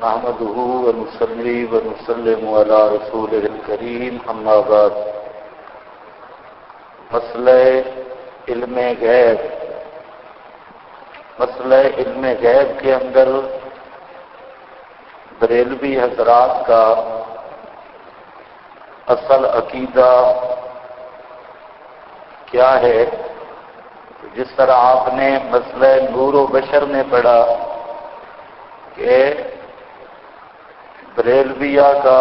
نحمده ونصلي ونسلم على رسوله الكريم اما بعد مسئلہ علم غیب کے اندر بریلوی حضرات کا اصل عقیدہ کیا ہے؟ جس طرح آپ نے مسئلہ نور و بشر میں پڑھا کہ بریلویہ کا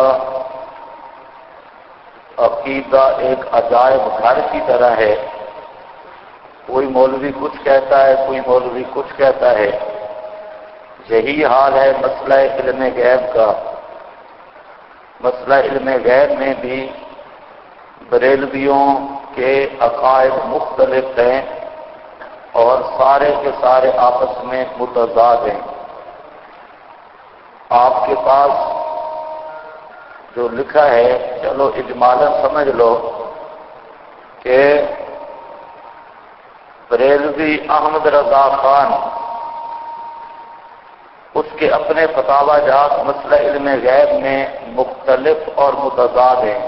عقیدہ ایک عجائب گھر کی طرح ہے، کوئی مولوی کچھ کہتا ہے، کوئی مولوی کچھ کہتا ہے۔ یہی حال ہے مسئلہ علم غیب کا۔ مسئلہ علم غیب میں بھی بریلویوں کے عقائد مختلف ہیں اور سارے کے سارے آپس میں متضاد ہیں۔ آپ کے پاس جو لکھا ہے، چلو اجمالاً سمجھ لو کہ بریلوی احمد رضا خان اس کے اپنے فتاوی جات مسئلہ علم غیب میں مختلف اور متضاد ہیں۔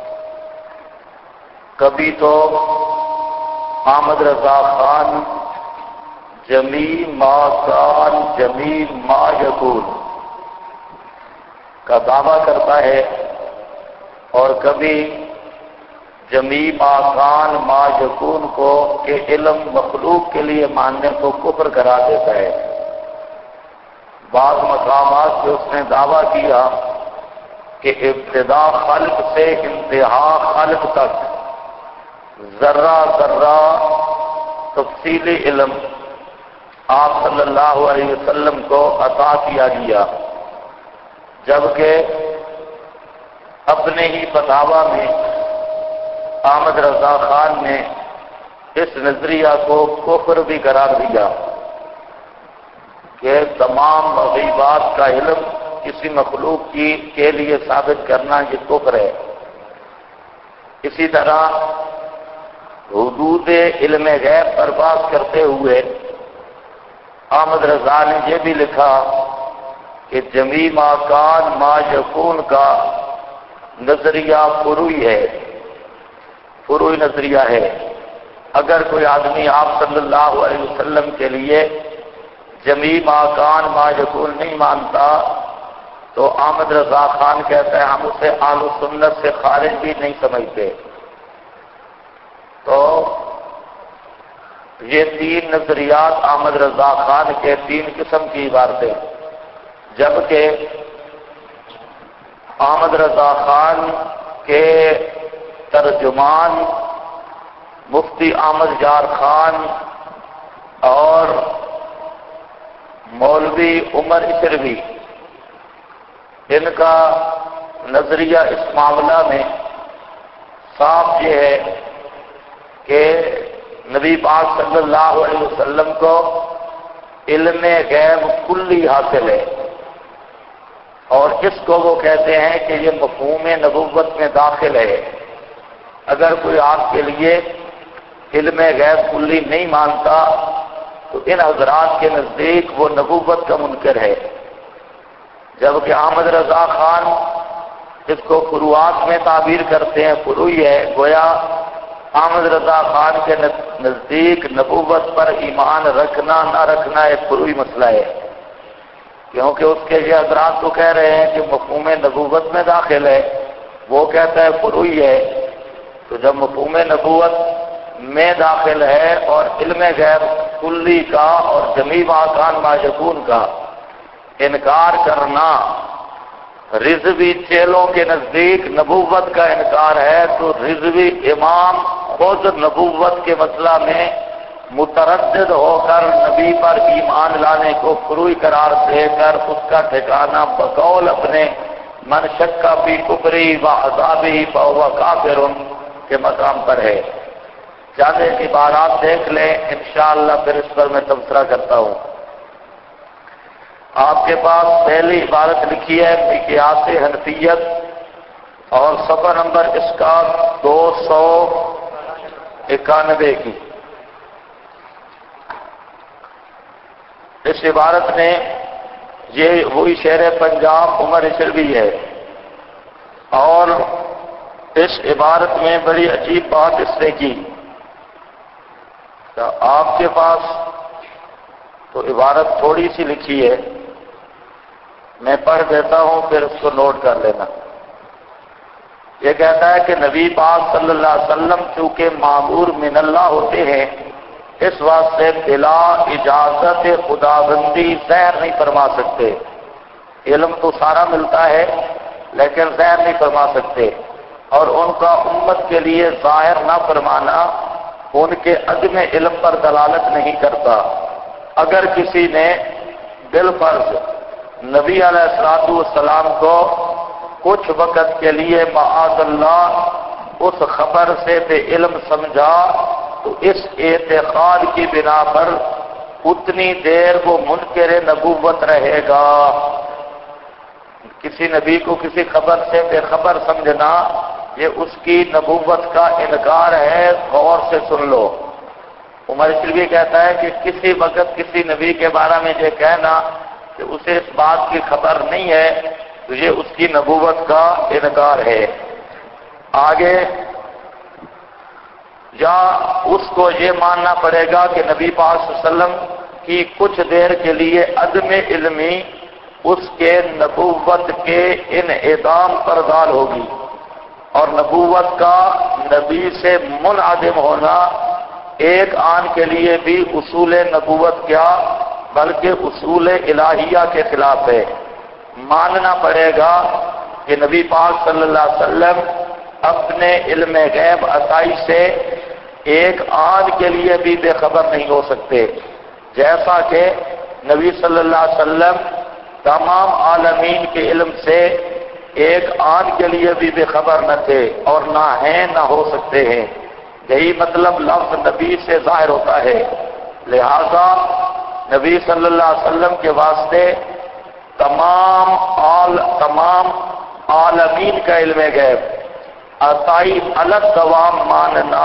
کبھی تو احمد رضا خان جمیع ما کان جمیع ما یکون کا دعویٰ کرتا ہے، اور کبھی جمیع ما کان ما یکون کو کہ علم مخلوق کے لیے ماننے کو کفر قرار دیتا ہے۔ بعض مقامات سے اس نے دعویٰ کیا کہ ابتدا خلق سے انتہا خلق تک ذرہ ذرہ تفصیلی علم آپ صلی اللہ علیہ وسلم کو عطا کیا گیا، جبکہ اپنے ہی فتاوی میں احمد رضا خان نے اس نظریہ کو کفر بھی قرار دیا کہ تمام مغیبات کا علم کسی مخلوق کے لیے ثابت کرنا یہ کفر ہے۔ اسی طرح حدود علم غیب پر بات کرتے ہوئے احمد رضا نے یہ بھی لکھا کہ جمیع ما کان ما یکون کا نظریہ فروعی ہے، فروعی نظریہ ہے۔ اگر کوئی آدمی آپ صلی اللہ علیہ وسلم کے لیے جمیع ما کان ما یکون نہیں مانتا تو احمد رضا خان کہتا ہے ہم اسے اہل سنت سے خارج بھی نہیں سمجھتے۔ تو یہ تین نظریات احمد رضا خان کے تین قسم کی عبارتیں، جبکہ احمد رضا خان کے ترجمان مفتی احمد یار خان اور مولوی عمر اشروی، ان کا نظریہ اس معاملہ میں صاف یہ ہے کہ نبی پاک صلی اللہ علیہ وسلم کو علم غیب کلی حاصل ہے، اور اس کو وہ کہتے ہیں کہ یہ مفہوم نبوت میں داخل ہے۔ اگر کوئی آپ کے لیے علم غیب کلی نہیں مانتا تو ان حضرات کے نزدیک وہ نبوت کا منکر ہے، جبکہ احمد رضا خان جس کو فروعات میں تعبیر کرتے ہیں فروعی ہے۔ گویا احمد رضا خان کے نزدیک نبوت پر ایمان رکھنا نہ رکھنا ایک فروعی مسئلہ ہے، کیونکہ اس کے یہ حضرات تو کہہ رہے ہیں کہ مفہوم نبوت میں داخل ہے، وہ کہتا ہے فروعی ہے۔ تو جب مفہوم نبوت میں داخل ہے اور علم غیب کلی کا اور جمیع ما کان ما یکون کا انکار کرنا رضوی چیلوں کے نزدیک نبوت کا انکار ہے، تو رضوی امام خود نبوت کے مسئلہ میں متردد ہو کر نبی پر ایمان لانے کو فروعی قرار دے کر اس کا ٹھکانہ بقول اپنے من شک فی کفری و عذابہ فہو کافر کے مقام پر ہے۔ چند ایک عبارات دیکھ لیں، انشاءاللہ پھر اس پر میں تبصرہ کرتا ہوں۔ آپ کے پاس پہلی عبارت لکھی ہے مقیاس حنفیت، اور صفحہ نمبر اس کا 291 کی۔ اس عبارت نے یہ وہی شہر پنجاب عمر اشربی ہے، اور اس عبارت میں بڑی عجیب بات اس نے کی. آپ کے پاس تو عبارت تھوڑی سی لکھی ہے، میں پڑھ دیتا ہوں پھر اس کو نوٹ کر لینا. یہ کہتا ہے کہ نبی پاک صلی اللہ علیہ وسلم چونکہ مامور من اللہ ہوتے ہیں، اس واسطے بلا اجازت خداوندی زہر نہیں فرما سکتے. علم تو سارا ملتا ہے لیکن زہر نہیں فرما سکتے، اور ان کا امت کے لیے ظاہر نہ فرمانا ان کے عدم علم پر دلالت نہیں کرتا. اگر کسی نے بالفرض نبی علیہ الصلوۃ والسلام کو کچھ وقت کے لیے معاذ اللہ اس خبر سے بے علم سمجھا تو اس اعتقاد کی بنا پر اتنی دیر وہ منکر نبوت رہے گا. کسی نبی کو کسی خبر سے بے خبر سمجھنا یہ اس کی نبوت کا انکار ہے. غور سے سن لو. عمر اشربی کہتا ہے کہ کسی وقت کسی نبی کے بارے میں یہ کہنا کہ اسے اس بات کی خبر نہیں ہے تو یہ اس کی نبوت کا انکار ہے. آگے یا اس کو یہ ماننا پڑے گا کہ نبی پاک صلی اللہ علیہ وسلم کی کچھ دیر کے لیے عدم علمی اس کے نبوت کے انعدام پر دال ہوگی، اور نبوت کا نبی سے منعدم ہونا ایک آن کے لیے بھی اصول نبوت کیا بلکہ اصول الہیہ کے خلاف ہے. ماننا پڑے گا کہ نبی پاک صلی اللہ علیہ وسلم اپنے علم غیب عطائی سے ایک آن کے لیے بھی بے خبر نہیں ہو سکتے، جیسا کہ نبی صلی اللہ علیہ وسلم تمام عالمین کے علم سے ایک آن کے لیے بھی بے خبر نہ تھے اور نہ ہیں نہ ہو سکتے ہیں. یہی مطلب لفظ نبی سے ظاہر ہوتا ہے. لہذا نبی صلی اللہ علیہ وسلم کے واسطے تمام عالمین کا علم غیب عطائی الگ دوام ماننا،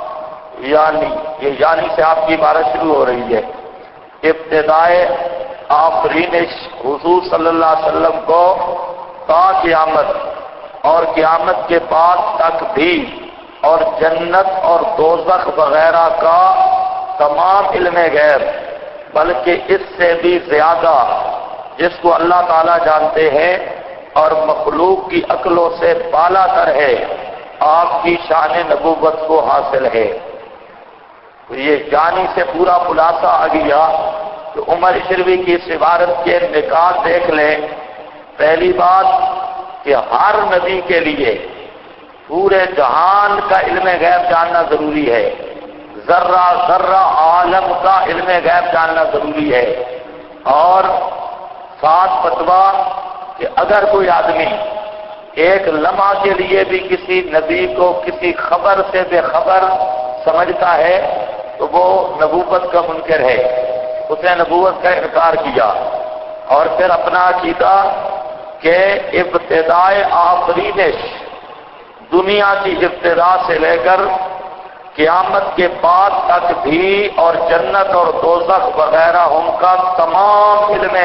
یعنی سے آپ کی عبارت شروع ہو رہی ہے. ابتدائے آفرینش حضور صلی اللہ علیہ وسلم کو تا قیامت اور قیامت کے بعد تک بھی اور جنت اور دوزخ وغیرہ کا تمام علم غیب بلکہ اس سے بھی زیادہ جس کو اللہ تعالی جانتے ہیں اور مخلوق کی عقلوں سے بالا تر ہے، آپ کی شان نبوت کو حاصل ہے. تو یہ جانی سے پورا خلاصہ آ گیا. تو عمر اشربی کی اس عبارت کے نکات دیکھ لیں. پہلی بات کہ ہر نبی کے لیے پورے جہان کا علم غیب جاننا ضروری ہے، ذرہ ذرہ عالم کا علم غیب جاننا ضروری ہے. اور ساتھ فتویٰ کہ اگر کوئی آدمی ایک لمحہ کے لیے بھی کسی نبی کو کسی خبر سے بے خبر سمجھتا ہے تو وہ نبوت کا منکر ہے، اس نے نبوت کا انکار کیا. اور پھر اپنا عقیدہ کہ ابتدائے آفرینش دنیا کی ابتدا سے لے کر قیامت کے بعد تک بھی اور جنت اور دوزخ وغیرہ ان کا تمام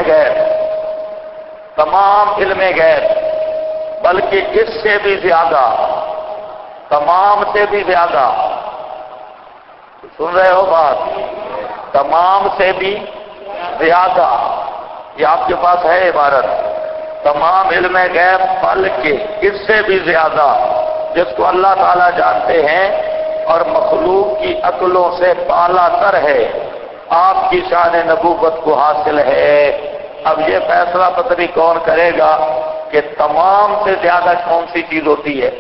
علم غیب بلکہ اس سے بھی زیادہ، تمام سے بھی زیادہ، سن رہے ہو بات، تمام سے بھی زیادہ، یہ آپ کے پاس ہے عبارت، تمام علم غیب بلکہ اس سے بھی زیادہ جس کو اللہ تعالیٰ جانتے ہیں اور مخلوق کی عقلوں سے بالا تر ہے، آپ کی شان نبوت کو حاصل ہے. اب یہ فیصلہ پتہ نہیں کون کرے گا کہ تمام سے زیادہ کون سی چیز ہوتی ہے.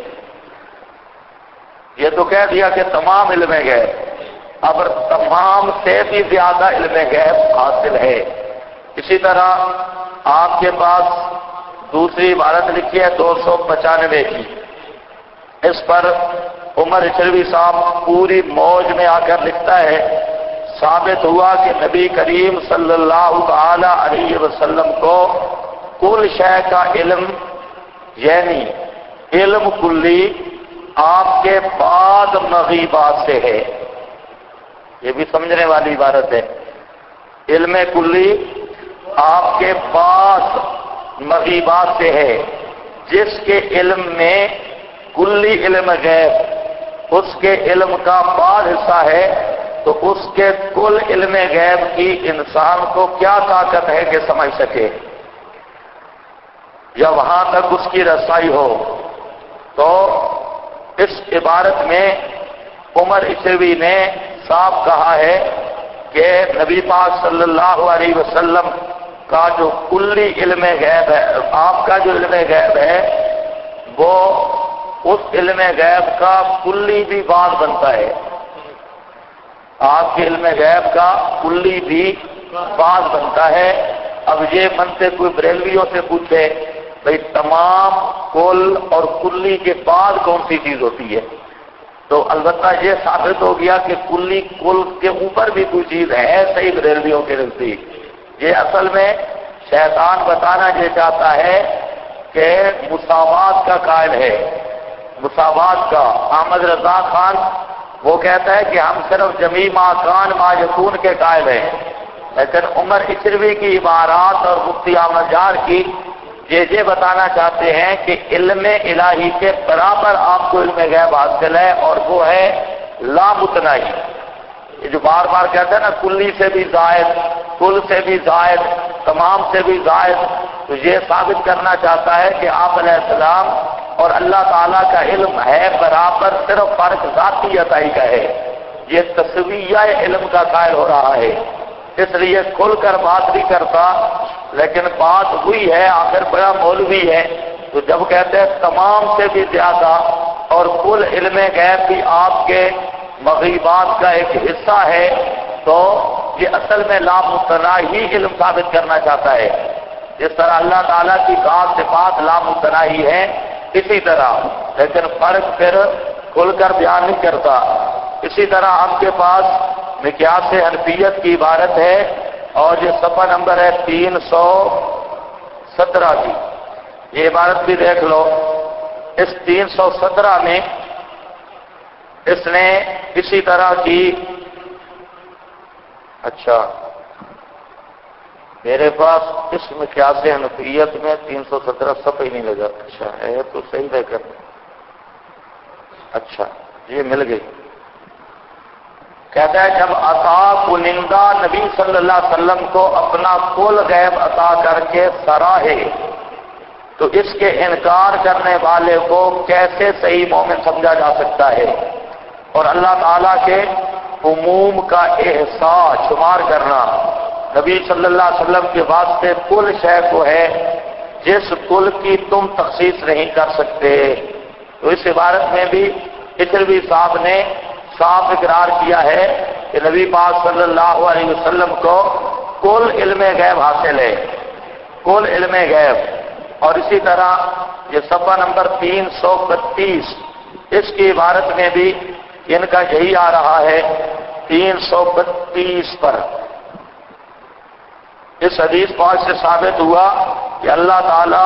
یہ تو کہہ دیا کہ تمام علم غیب، اب تمام سے بھی زیادہ علم غیب حاصل ہے. اسی طرح آپ کے پاس دوسری عبارت لکھی ہے 295 کی. اس پر عمر اشربی صاحب پوری موج میں آ کر لکھتا ہے ثابت ہوا کہ نبی کریم صلی اللہ تعالی علیہ وسلم کو کل شے کا علم یعنی علم کلی آپ کے بعد مغیبات سے ہے. یہ بھی سمجھنے والی عبارت ہے. علم کلی آپ کے پاس مغیبات سے ہے، جس کے علم میں کلی علم غیب اس کے علم کا بعض حصہ ہے، تو اس کے کل علم غیب کی انسان کو کیا طاقت ہے کہ سمجھ سکے یا وہاں تک اس کی رسائی ہو؟ تو اس عبارت میں عمر عشروی نے صاف کہا ہے کہ نبی پاک صلی اللہ علیہ وسلم کا جو کلی علم غیب ہے، آپ کا جو علم غیب ہے، وہ اس علم غیب کا کلی بھی بعض بنتا ہے، آپ کے علم غیب کا کلی بھی بعض بنتا ہے۔ اب یہ منتے کوئی بریلویوں سے پوچھے بھئی تمام کل اور کلی کے بعد کون سی چیز ہوتی ہے، تو البتہ یہ ثابت ہو گیا کہ کلی کل کے اوپر بھی کوئی چیز ہے صحیح بریلویوں کے نزدیک۔ یہ اصل میں شیطان بتانا یہ چاہتا ہے کہ مساوات کا قائل ہے، مساوات کا۔ احمد رضا خان وہ کہتا ہے کہ ہم صرف جمیع ما کان ما یکون کے قائل ہیں، لیکن عمر عشروی کی عبارات اور مفتی احمد جار کی یہ بتانا چاہتے ہیں کہ علم الہی کے برابر آپ کو علم غیب حاصل ہے، اور وہ ہے لا متناہی۔ یہ جو بار بار کہتا ہے نا کلی سے بھی زائد، کل سے بھی زائد، تمام سے بھی زائد، تو یہ ثابت کرنا چاہتا ہے کہ آپ علیہ السلام اور اللہ تعالیٰ کا علم ہے برابر، صرف فرق ذاتی عطائی کا ہے۔ یہ تسویہ علم کا قائل ہو رہا ہے، اس لیے کھل کر بات نہیں کرتا، لیکن بات ہوئی ہے، آخر بڑا مولوی ہے، تو جب کہتے ہیں تمام سے بھی زیادہ اور کل علم غیب بھی آپ کے مغیبات کا ایک حصہ ہے، تو یہ اصل میں لا متناہی علم ثابت کرنا چاہتا ہے۔ جس طرح اللہ تعالیٰ کی ذات صفات لا متناہی ہے اسی طرح، لیکن فرق پھر کھل کر بیان نہیں کرتا۔ اسی طرح آپ کے پاس مقیاس حنفیت کی عبارت ہے، اور یہ صفحہ نمبر ہے 317 کی، یہ عبارت بھی دیکھ لو۔ اس 317 میں اس نے اسی طرح کی، اچھا میرے پاس اس مقیاس حنفیت میں 317 صفحہ ہی نہیں لگا، اچھا ہے تو صحیح لے کر، اچھا یہ مل گئی۔ کہتا ہے جب عطا کنندہ نبی صلی اللہ علیہ وسلم کو اپنا کل غیب عطا کر کے سراہے، تو اس کے انکار کرنے والے کو کیسے صحیح مومن سمجھا جا سکتا ہے؟ اور اللہ تعالیٰ کے عموم کا احساس شمار کرنا نبی صلی اللہ علیہ وسلم کے واسطے کل شے کو ہے جس کل کی تم تخصیص نہیں کر سکتے۔ تو اس عبارت میں بھی عشروی صاحب نے صاف اقرار کیا ہے کہ نبی پاک صلی اللہ علیہ وسلم کو کل علم غیب حاصل ہے، کل علم غیب۔ اور اسی طرح یہ صفحہ نمبر 332 اس کی عبارت میں بھی ان کا یہی آ رہا ہے، 332 پر اس حدیث پاک سے ثابت ہوا کہ اللہ تعالی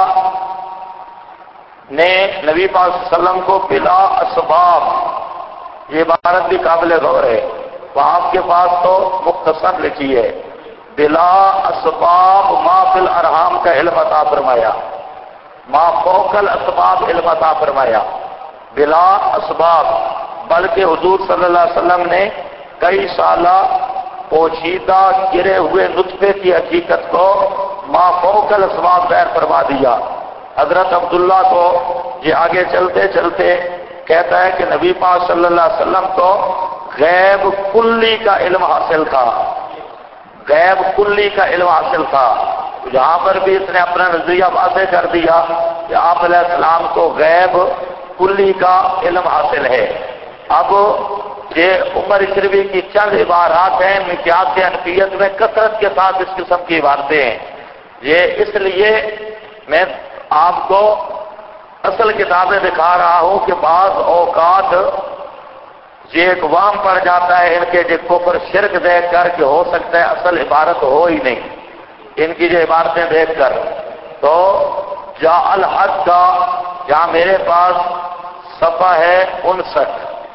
نے نبی پاک صلی اللہ علیہ وسلم کو بلا اسباب، یہ عبارت بھی قابل غور ہے، وہ آپ کے پاس تو مختصر لکھی ہے، بلا اسباب ما فی الارحام کا علم عطا فرمایا، ما فوق الاسباب علم عطا فرمایا، بلا اسباب، بلکہ حضور صلی اللہ علیہ وسلم نے کئی سالہ پوشیدہ گرے ہوئے نطفے کی حقیقت کو ما فوق الاسباب ظاہر فرما دیا۔ حضرت عبداللہ کو یہ آگے چلتے چلتے کہتا ہے کہ نبی پاک صلی اللہ علیہ وسلم کو غیب کلی کا علم حاصل تھا، غیب کلی کا علم حاصل تھا۔ یہاں پر بھی اس نے اپنا نظریہ واضح کر دیا کہ آپ علیہ السلام کو غیب کلی کا علم حاصل ہے۔ اب یہ عمر عشروی کی چند عبارات ہیں، مقیاس حنفیت میں کثرت کے ساتھ اس قسم کی عبارتیں ہیں۔ یہ اس لیے میں آپ کو اصل کتابیں دکھا رہا ہوں کہ بعض اوقات یہ ایک وہم پڑ جاتا ہے ان کے جو کفر شرک دیکھ کر کہ ہو سکتا ہے اصل عبارت ہو ہی نہیں، ان کی جو عبارتیں دیکھ کر۔ تو جا الحق کا جہاں میرے پاس صفحہ ہے 59،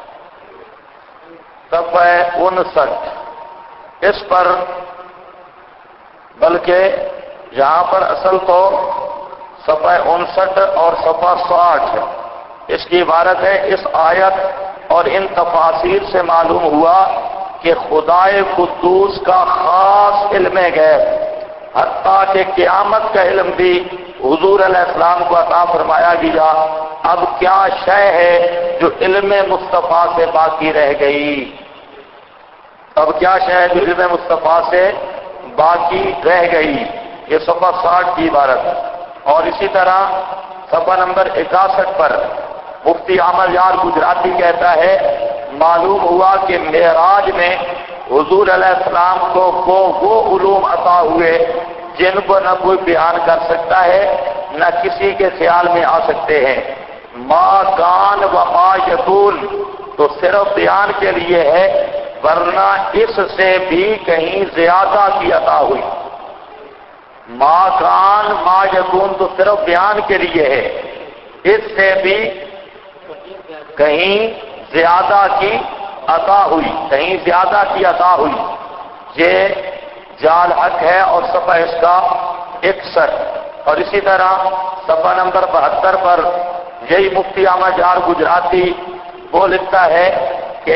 صفحہ ہے 59، اس پر بلکہ یہاں پر اصل تو صفحہ 59 اور صفحہ 60 اس کی عبارت ہے. اس آیت اور ان تفاسیر سے معلوم ہوا کہ خدائے قدوس کا خاص علم غیب، حتیٰ کہ قیامت کا علم بھی حضور علیہ السلام کو عطا فرمایا گیا. اب کیا شے ہے جو علم مصطفیٰ سے باقی رہ گئی؟ اب کیا شے ہے جو علم مصطفیٰ سے باقی رہ گئی؟ یہ صفحہ 60 کی عبارت ہے. اور اسی طرح صفحہ نمبر 61 پر مفتی احمد یار گجراتی کہتا ہے معلوم ہوا کہ معراج میں حضور علیہ السلام کو وہ علوم عطا ہوئے جن کو نہ کوئی بیان کر سکتا ہے نہ کسی کے خیال میں آ سکتے ہیں. ما کان و ما یکون تو صرف بیان کے لیے ہے، ورنہ اس سے بھی کہیں زیادہ کی عطا ہوئی. ما کان ما یکون تو صرف بیان کے لیے ہے، اس سے بھی کہیں زیادہ کی عطا ہوئی، کہیں زیادہ کی عطا ہوئی. یہ جال حق ہے اور صفحہ اس کا 61. اور اسی طرح صفحہ نمبر 72 پر یہی مفتی احمد یار گجراتی وہ لکھتا ہے کہ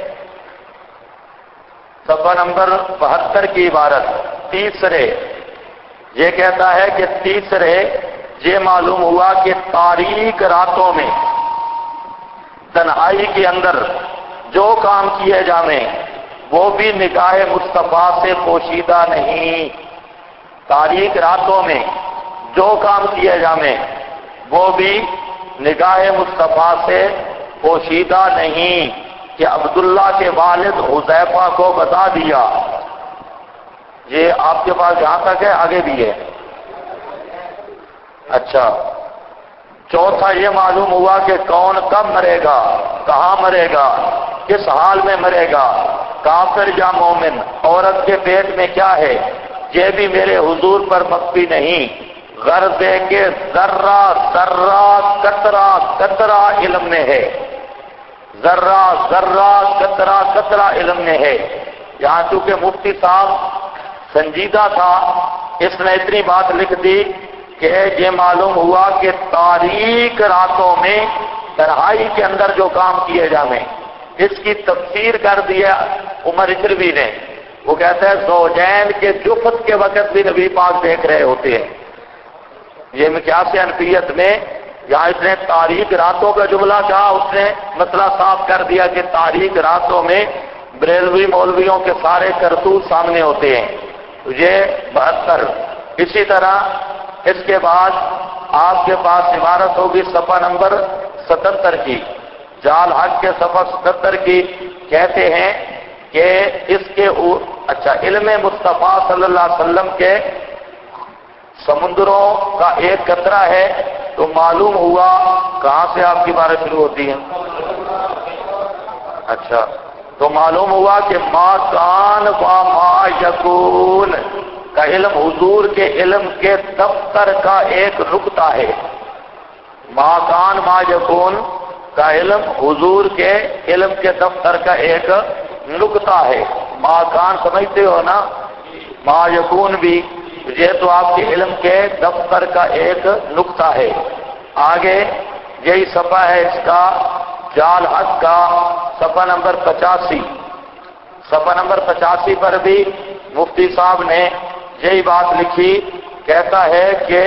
صفحہ نمبر 72 کی عبارت تیسرے یہ کہتا ہے کہ تیسرے یہ معلوم ہوا کہ تاریک راتوں میں تنہائی کے اندر جو کام کیے جاویں وہ بھی نگاہ مصطفیٰ سے پوشیدہ نہیں. تاریک راتوں میں جو کام کیے جاویں وہ بھی نگاہ مصطفیٰ سے پوشیدہ نہیں. کہ عبداللہ کے والد حذیفہ کو بتا دیا. یہ آپ کے پاس جہاں تک ہے آگے بھی ہے. اچھا، چوتھا یہ معلوم ہوا کہ کون کب مرے گا، کہاں مرے گا، کس حال میں مرے گا، کافر یا مومن، عورت کے پیٹ میں کیا ہے، یہ بھی میرے حضور پر مخفی نہیں. غرض ہے کہ ذرہ ذرہ قطرہ قطرہ علم میں ہے. ذرہ ذرہ قطرہ قطرہ علم میں ہے. یہاں چونکہ مفتی صاحب سنجیدہ تھا اس نے اتنی بات لکھ دی کہ یہ معلوم ہوا کہ تاریک راتوں میں تنہائی کے اندر جو کام کیے جاویں اس کی تفسیر کر دیا عمر اشروی نے. وہ کہتا ہے زوجین کے جفت کے وقت بھی نبی پاک دیکھ رہے ہوتے ہیں. یہ مقیاس انفیت میں جہاں اس نے تاریک راتوں کا جملہ کہا اس نے مسئلہ صاف کر دیا کہ تاریک راتوں میں بریلوی مولویوں کے سارے کرتوت سامنے ہوتے ہیں. یہ 72. اسی طرح اس کے بعد آپ کے پاس عبارت ہوگی صفحہ نمبر 77 کی، جال حق کے صفحہ 77 کی. کہتے ہیں کہ اس کے اچھا علم مصطفیٰ صلی اللہ علیہ وسلم کے سمندروں کا ایک قطرہ ہے. تو معلوم ہوا کہاں سے آپ کی بارش شروع ہوتی ہے؟ اچھا، تو معلوم ہوا کہ ما کان و ما یکون کا علم حضور کے علم کے دفتر کا ایک نقطہ ہے. ما کان ما یکون کا علم حضور کے علم کے دفتر کا ایک نقطہ ہے. ما کان سمجھتے ہو نا، ما یکون بھی یہ تو آپ کے علم کے دفتر کا ایک نقطہ ہے. آگے یہی صفحہ ہے اس کا جال حق کا صفحہ نمبر 85. صفحہ نمبر 85 پر بھی مفتی صاحب نے یہی بات لکھی. کہتا ہے کہ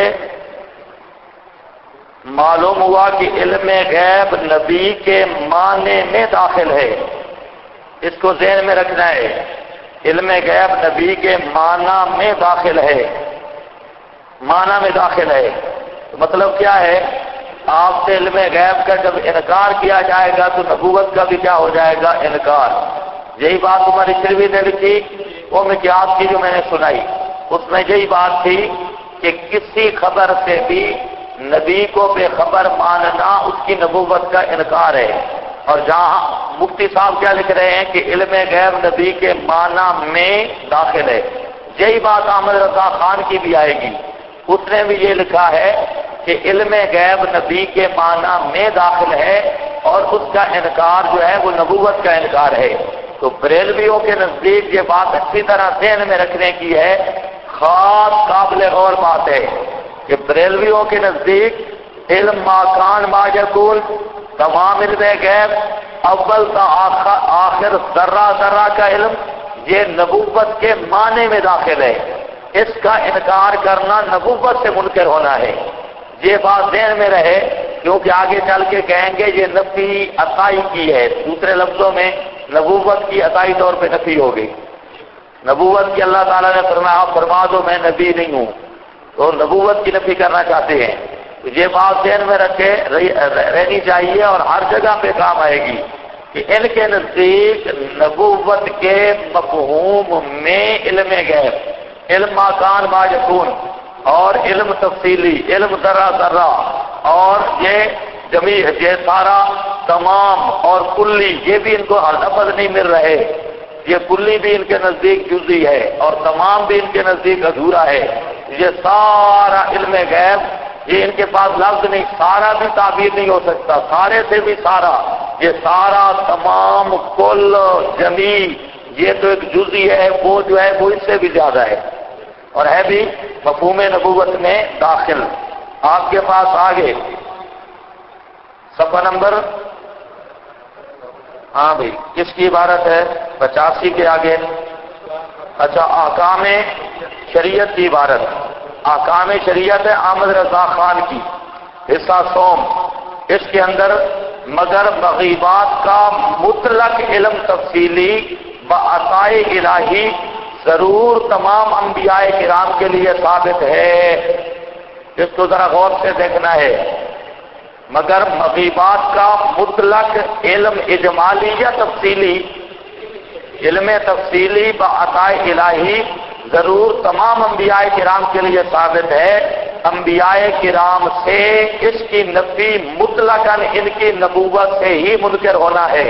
معلوم ہوا کہ علم غیب نبی کے معنی میں داخل ہے. اس کو ذہن میں رکھنا ہے. علم غیب نبی کے معنی میں داخل ہے. معنی میں داخل ہے مطلب کیا ہے؟ آپ سے علم غیب کا جب انکار کیا جائے گا تو نبوت کا بھی کیا ہو جائے گا؟ انکار. یہی بات عمر اشروی نے لکھی. وہ مقیاس کی جو میں نے سنائی اس میں یہی بات تھی کہ کسی خبر سے بھی نبی کو بے خبر ماننا اس کی نبوت کا انکار ہے. اور جہاں مفتی صاحب کیا لکھ رہے ہیں کہ علم غیب نبی کے معنی میں داخل ہے. یہی بات احمد رضا خان کی بھی آئے گی. اس نے بھی یہ لکھا ہے کہ علم غیب نبی کے معنی میں داخل ہے اور اس کا انکار جو ہے وہ نبوت کا انکار ہے. تو بریلویوں کے نزدیک یہ بات اچھی طرح ذہن میں رکھنے کی ہے. خاص قابل غور بات ہے کہ بریلویوں کے نزدیک علم ما کان ما یکون، تمام علم غیب، اول تا آخر ذرہ ذرہ کا علم، یہ نبوت کے معنی میں داخل ہے۔ اس کا انکار کرنا نبوت سے منکر ہونا ہے، یہ بات ذہن میں رہے، کیونکہ آگے چل کے کہیں گے یہ نفی عطائی کی ہے، دوسرے لفظوں میں نبوت کی عطائی طور پہ نفی ہوگی۔ نبوت کی اللہ تعالیٰ نے فرمایا آپ فرما دو میں نبی نہیں ہوں، تو نبوت کی نفی کرنا چاہتے ہیں، تو یہ بات ذہن میں رکھے رہنی چاہیے اور ہر جگہ پہ کام آئے گی کہ ان کے نزدیک نبوت کے مفہوم میں علم غیب، علم ما کان ما یکون، اور علم تفصیلی، علم ذرہ ذرہ، اور یہ جمیع، یہ سارا تمام اور کلی، یہ بھی ان کو لفظ نہیں مل رہے، یہ کلی بھی ان کے نزدیک جزئی ہے اور تمام بھی ان کے نزدیک ادھورا ہے۔ یہ سارا علم غیب، یہ ان کے پاس لفظ نہیں، سارا بھی تعبیر نہیں ہو سکتا، سارے سے بھی سارا، یہ سارا تمام کل جمیع، یہ تو ایک جزئی ہے، وہ جو ہے وہ اس سے بھی زیادہ ہے اور ہے بھی مفہوم نبوت میں داخل۔ آپ کے پاس آگے صفحہ نمبر، ہاں بھائی کس کی عبارت ہے؟ 85 کے آگے، اچھا احکام شریعت کی عبارت، احکام شریعت ہے احمد رضا خان کی، حصہ سوم، اس کے اندر مگر مغیبات کا مطلق علم تفصیلی بعطائے الہی ضرور تمام انبیاء کرام کے لیے ثابت ہے۔ اس کو ذرا غور سے دیکھنا ہے، مگر مغیبات کا مطلق علم اجمالی یا تفصیلی، علم تفصیلی بعطائے الہی ضرور تمام انبیاء کرام کے لیے ثابت ہے، انبیاء کرام سے اس کی نفی مطلقاً ان کی نبوت سے ہی منکر ہونا ہے۔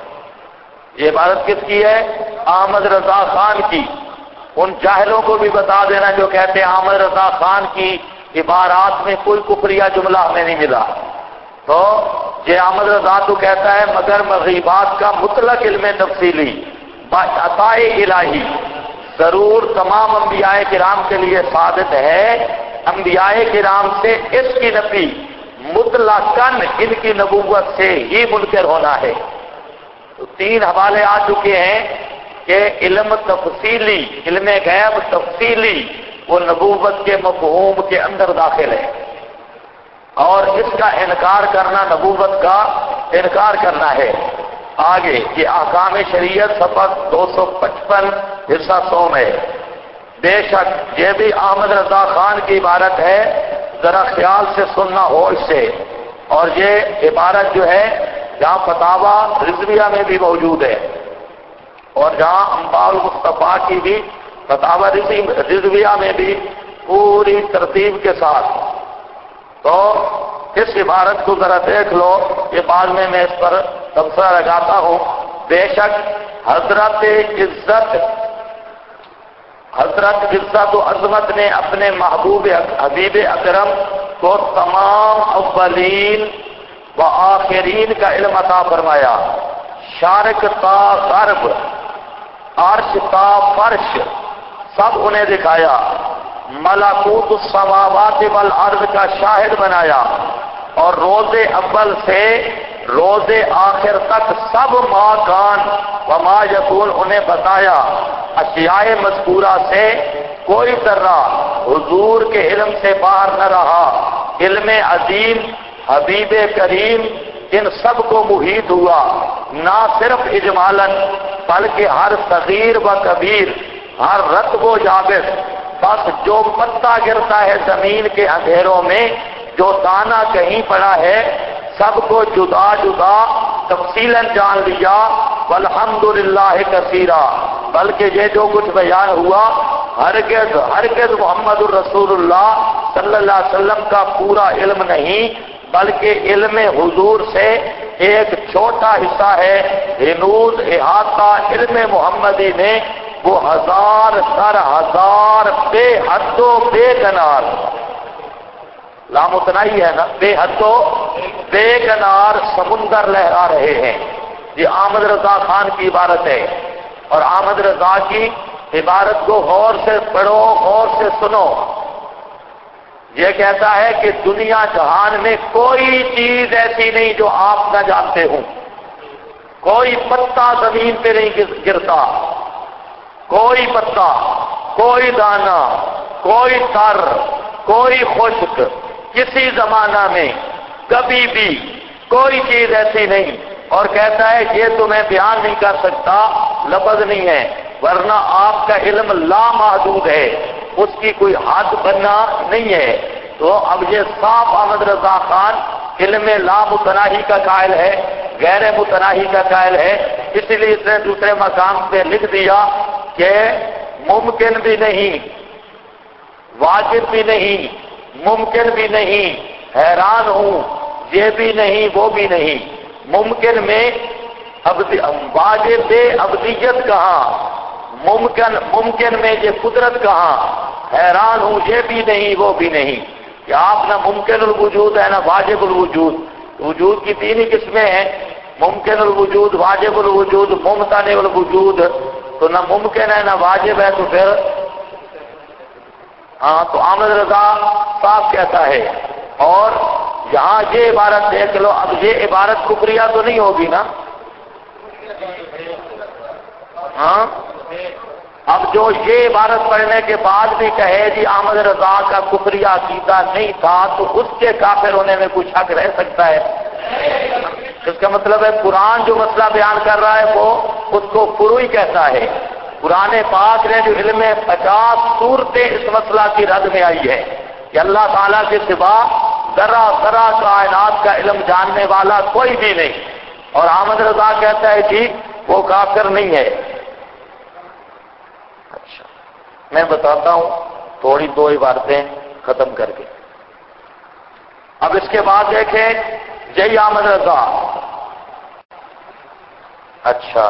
یہ عبارت کس کی ہے؟ احمد رضا خان کی۔ ان جاہلوں کو بھی بتا دینا جو کہتے ہیں احمد رضا خان کی عبارات میں کوئی کفریہ جملہ ہمیں نہیں ملا، تو یہ احمد رضا تو کہتا ہے مگر مغیبات کا مطلق علم تفصیلی بعطائے الہی ضرور تمام انبیاء کرام کے لیے ثابت ہے، انبیاء کرام سے اس کی نفی مطلقاً ان کی نبوت سے ہی منکر ہونا ہے۔ تو 3 حوالے آ چکے ہیں کہ علم تفصیلی، علم غیب تفصیلی، وہ نبوت کے مفہوم کے اندر داخل ہے، اور اس کا انکار کرنا نبوت کا انکار کرنا ہے۔ آگے یہ احکام شریعت صفحہ 255 حصہ سوم ہے، بے شک یہ بھی احمد رضا خان کی عبارت ہے، ذرا خیال سے سننا ہوش سے، اور یہ عبارت جو ہے جہاں فتاوی رضویہ میں بھی موجود ہے اور جہاں انباء المصطفیٰ کی بھی فتاوی رضویہ میں بھی پوری ترتیب کے ساتھ، تو اس عبارت کو ذرا دیکھ لو، یہ بعد میں اس پر تبصرہ لگاتا ہوں۔ بے شک حضرت عزت و عظمت نے اپنے محبوب حبیب اکرم کو تمام اولین و آخرین کا علم عطا فرمایا، شارق تا غرب، عرش تا فرش سب انہیں دکھایا، ملکوت السماوات والارض کا شاہد بنایا، اور روز اول سے روز آخر تک سب ما کان و ما یکون انہیں بتایا، اشیاء مذکورہ سے کوئی ذرہ حضور کے علم سے باہر نہ رہا، علم عظیم حبیب کریم ان سب کو محیط ہوا، نہ صرف اجمالاً بلکہ ہر صغیر و کبیر، ہر رطب و یابس، بس جو پتا گرتا ہے زمین کے اندھیروں میں، جو دانہ کہیں پڑا ہے، سب کو جدا جدا تفصیلاً جان لیا، والحمدللہ کثیرا، بلکہ یہ جو کچھ بیان ہوا ہرگز محمد الرسول اللہ صلی اللہ علیہ وسلم کا پورا علم نہیں، بلکہ علم حضور سے ایک چھوٹا حصہ ہے، ہنوز احاطہ علم محمدی نے وہ 1000 سر 1000 بے حد و بے کنار، لامتنائی ہے نا، بے حد و بے کنار سمندر لہرا رہے ہیں۔ یہ احمد رضا خان کی عبارت ہے، اور احمد رضا کی عبارت کو غور سے پڑھو، غور سے سنو. یہ کہتا ہے کہ دنیا جہان میں کوئی چیز ایسی نہیں جو آپ نہ جانتے ہوں. کوئی پتا زمین پہ نہیں گرتا، کوئی پتا، کوئی دانہ، کوئی تر، کوئی خشک، کسی زمانہ میں کبھی بھی کوئی چیز ایسی نہیں. اور کہتا ہے یہ تو میں بیان نہیں کر سکتا، لفظ نہیں ہے، ورنہ آپ کا علم لامحدود ہے، اس کی کوئی حد بننا نہیں ہے. تو اب یہ صاف احمد رضا خان علم لا متناہی کا قائل ہے، غیر متناہی کا قائل ہے. اس لیے اس نے دوسرے مقام پہ لکھ دیا کہ ممکن بھی نہیں، واجب بھی نہیں، ممکن بھی نہیں، حیران ہوں، یہ بھی نہیں وہ بھی نہیں. ممکن میں واجب ابدیت کہاں، ممکن میں یہ قدرت کہاں، حیران ہوں، یہ بھی نہیں وہ بھی نہیں. کہ آپ نہ ممکن الوجود ہے نہ واجب الوجود. وجود کی تین ہی قسمیں ہیں، ممکن الوجود، واجب الوجود، ممتنع الوجود. تو نہ ممکن ہے نہ واجب ہے، تو پھر تو احمد رضا صاحب کہتا ہے. اور یہاں یہ عبارت دیکھ لو. اب یہ عبارت کفریہ تو نہیں ہوگی نا؟ ہاں. اب جو یہ عبارت پڑھنے کے بعد بھی کہے جی احمد رضا کا کفریہ عقیدہ نہیں تھا، تو اس کے کافر ہونے میں کچھ حق رہ سکتا ہے؟ اس کا مطلب ہے قرآن جو مسئلہ بیان کر رہا ہے وہ اس کو فروعی کہتا ہے. قرآن پاک نے جو علم 50 صورتیں اس مسئلہ کی رد میں آئی ہے کہ اللہ تعالیٰ کے سوا ذرا ذرا کائنات کا علم جاننے والا کوئی بھی نہیں. اور احمد رضا کہتا ہے جی وہ کافر نہیں ہے. اچھا میں بتاتا ہوں تھوڑی دو عبارتیں ختم کر کے. اب اس کے بعد دیکھیں یہی احمد رضا. اچھا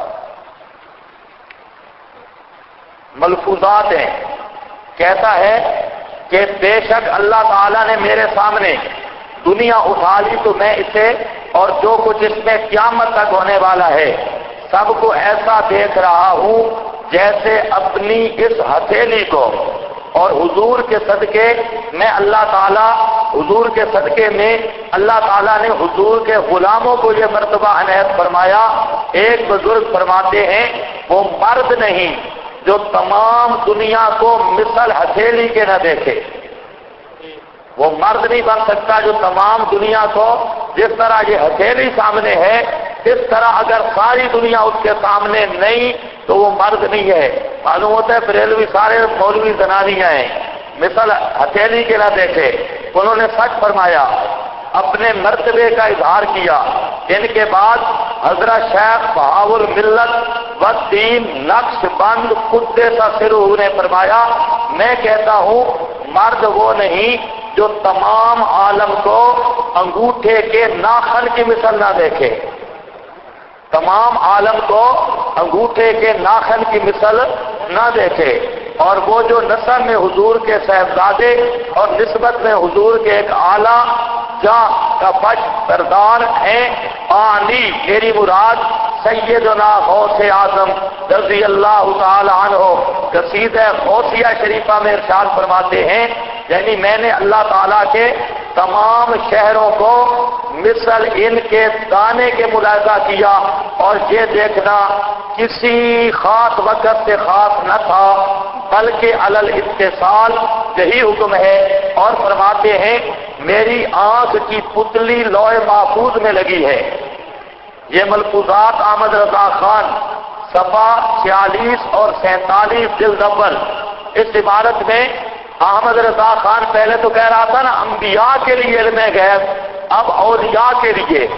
ملفوظات ہیں. کہتا ہے کہ بے شک اللہ تعالیٰ نے میرے سامنے دنیا اٹھا لی تو میں اسے اور جو کچھ اس میں قیامت تک ہونے والا ہے سب کو ایسا دیکھ رہا ہوں جیسے اپنی اس ہتھیلی کو. اور حضور کے صدقے میں اللہ تعالیٰ، حضور کے صدقے میں اللہ تعالیٰ نے حضور کے غلاموں کو یہ مرتبہ عنایت فرمایا. ایک بزرگ فرماتے ہیں وہ مرد نہیں جو تمام دنیا کو مثل ہتھیلی کے نہ دیکھے. وہ مرد نہیں بن سکتا جو تمام دنیا کو جس طرح یہ ہتھیلی سامنے ہے اس طرح اگر ساری دنیا اس کے سامنے نہیں تو وہ مرد نہیں ہے. معلوم ہوتا ہے بریلوی سارے مولوی زنانیاں ہیں، مثل ہتھیلی کے نہ دیکھے. انہوں نے سچ فرمایا، اپنے مرتبے کا اظہار کیا. ان کے بعد حضرت شیخ بہاول ملت والدین نقش بند قدس سرہ نے فرمایا میں کہتا ہوں مرد وہ نہیں جو تمام عالم کو انگوٹھے کے ناخن کی مثل نہ دیکھے. تمام عالم کو انگوٹھے کے ناخن کی مثل نہ دیکھے. اور وہ جو نسب میں حضور کے صاحبزادے اور نسبت میں حضور کے ایک اعلیٰ جاں کا بچ سردار ہیں آنی، میری مراد سیدنا غوث اعظم رضی اللہ تعالی عنہ قصیدہ غوثیہ شریفہ میں ارشاد فرماتے ہیں یعنی میں نے اللہ تعالیٰ کے تمام شہروں کو مثل ان کے دانے کے ملاحظہ کیا اور یہ دیکھنا کسی خاص وقت سے خاص نہ تھا بلکہ علل اتصال یہی حکم ہے. اور فرماتے ہیں میری آنکھ کی پتلی لوح محفوظ میں لگی ہے. یہ ملفوظات احمد رضا خان صفحہ 46 اور 47 جلد اول. اس عبارت میں احمد رضا خان پہلے تو کہہ رہا تھا نا انبیاء کے لیے علم غیب، اب اولیاء کے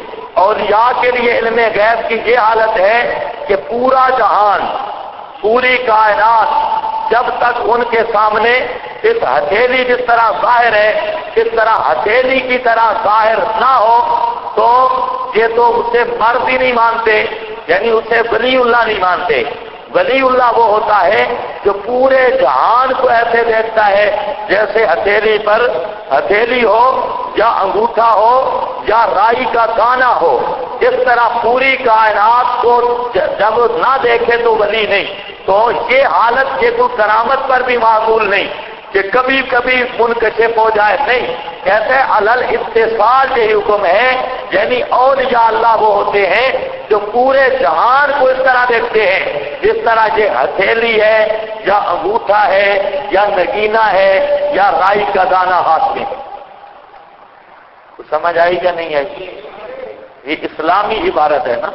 لیے علم غیب کی یہ حالت ہے کہ پورا جہان، پوری کائنات جب تک ان کے سامنے اس ہتھیلی جس طرح ظاہر ہے اس طرح ہتھیلی کی طرح ظاہر نہ ہو تو یہ تو اسے مرد ہی نہیں مانتے، یعنی اسے ولی اللہ نہیں مانتے. ولی اللہ وہ ہوتا ہے جو پورے جہان کو ایسے دیکھتا ہے جیسے ہتھیلی پر ہتھیلی ہو یا انگوٹھا ہو یا رائی کا دانہ ہو. اس طرح پوری کائنات کو جب نہ دیکھے تو ولی نہیں. تو یہ حالت یہ کوئی کرامت پر بھی معقول نہیں کہ کبھی کبھی منکشف ہو جائے، نہیں، کہتے ہیں علل اتصال یہ حکم ہے، یعنی اولیاء اللہ وہ ہوتے ہیں جو پورے جہان کو اس طرح دیکھتے ہیں جس طرح یہ ہتھیلی ہے یا انگوٹھا ہے یا نگینہ ہے یا رائی کا دانہ ہاتھ میں۔ کچھ سمجھ آئی کیا نہیں آئی؟ یہ اسلامی عبارت ہے نا،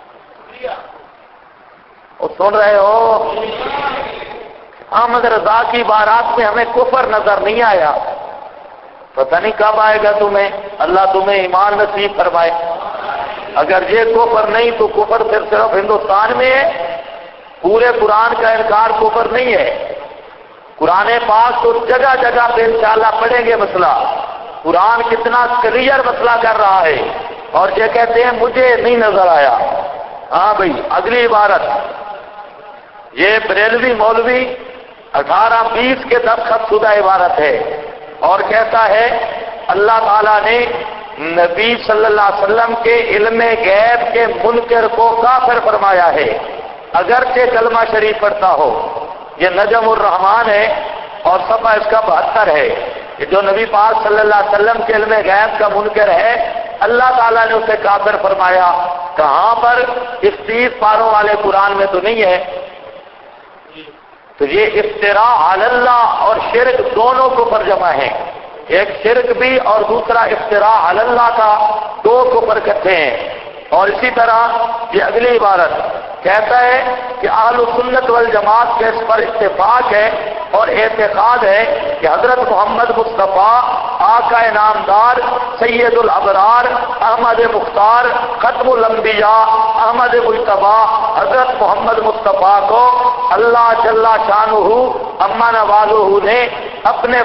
وہ سن رہے ہو؟ احمد رضا کی بارات میں ہمیں کفر نظر نہیں آیا، پتہ نہیں کب آئے گا تمہیں، اللہ تمہیں ایمان نصیب فرمائے۔ اگر یہ کفر نہیں تو کفر صرف ہندوستان میں ہے، پورے قرآن کا انکار کفر نہیں ہے۔ قرآن پاک تو جگہ جگہ پہ انشاءاللہ پڑھیں گے مسئلہ، قرآن کتنا کلیئر مسئلہ کر رہا ہے، اور یہ کہتے ہیں مجھے نہیں نظر آیا۔ ہاں بھائی، اگلی عبارت، یہ بریلوی مولوی 1820 کے دستخط شدہ عبارت ہے، اور کہتا ہے اللہ تعالیٰ نے نبی صلی اللہ علیہ وسلم کے علم غیب کے منکر کو کافر فرمایا ہے، اگرچہ کلمہ شریف پڑھتا ہو۔ یہ نجم الرحمان ہے اور صفحہ اس کا 72 ہے، کہ جو نبی پاک صلی اللہ علیہ وسلم کے علم غیب کا منکر ہے، اللہ تعالیٰ نے اسے کافر فرمایا۔ کہاں پر؟ اس 30 پاروں والے قرآن میں تو نہیں ہے۔ تو یہ افتراء علی اللہ اور شرک دونوں کفر جمع ہیں، ایک شرک بھی اور دوسرا افتراء علی اللہ کا، دو کفر اکٹھے ہیں۔ اور اسی طرح یہ اگلی عبارت کہتا ہے کہ اہل سنت والجماعت کے اس پر اتفاق ہے اور اعتقاد ہے کہ حضرت محمد مصطفیٰ آقا انعامدار سید الابرار احمد مختار ختم الانبیاء احمد مجتبیٰ حضرت محمد مصطفیٰ کو اللہ جل شانہ اما نوازہ نے اپنے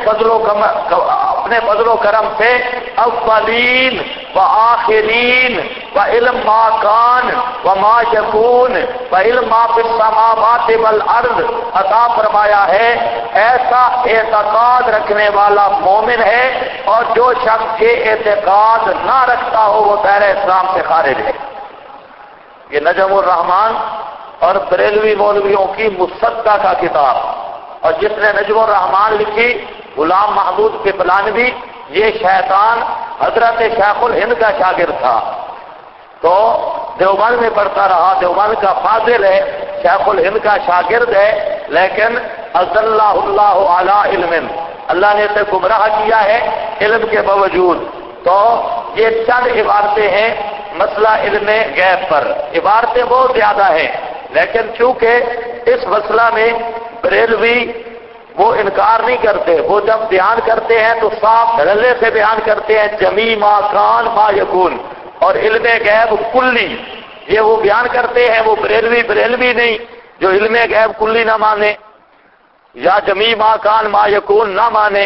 فضل و کرم سے اولین و آخرین و علم ما کان و ما یکون و علم ما فی السماوات والارض عطا فرمایا ہے۔ ایسا اعتقاد رکھنے والا مومن ہے، اور جو شخص یہ اعتقاد نہ رکھتا ہو وہ دائرہ اسلام سے خارج ہے۔ یہ نجم الرحمان اور بریلوی مولویوں کی مصدقہ کا کتاب، اور جس نے نجم الرحمان لکھی غلام محمود قپلانوی، یہ شیطان حضرت شیخ الہند کا شاگرد تھا، تو دیوبند میں پڑھتا رہا، دیوبند کا فاضل ہے، شیخ الہند کا شاگرد ہے، لیکن اضلہ اللہ علی علم، اللہ نے اسے گمراہ کیا ہے علم کے باوجود۔ تو یہ چند عبارتیں ہیں مسئلہ علم غیب پر، عبارتیں بہت زیادہ ہیں، لیکن چونکہ اس مسئلہ میں بریلوی وہ انکار نہیں کرتے، وہ جب بیان کرتے ہیں تو صاف دھڑلے سے بیان کرتے ہیں جمی ما کان ما یکون، اور علم غیب کلی یہ وہ بیان کرتے ہیں، وہ بریلوی نہیں جو علم غیب کلی نہ مانے یا جمی ما کان ما یکون نہ مانے۔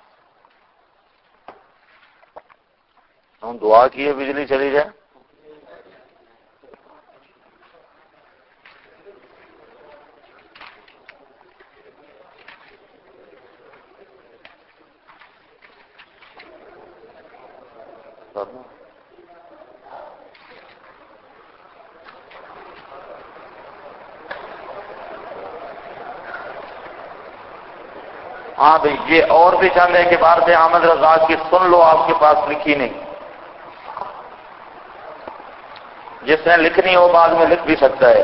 ہم دعا کیے بجلی چلی جائے۔ ہاں بھائی، یہ اور بھی چند ہے کہ بات ہے احمد رضا کی، سن لو، آپ کے پاس لکھی نہیں، جس نے لکھنی ہو بعد میں لکھ بھی سکتا ہے۔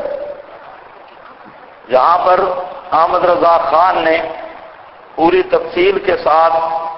یہاں پر احمد رضا خان نے پوری تفصیل کے ساتھ،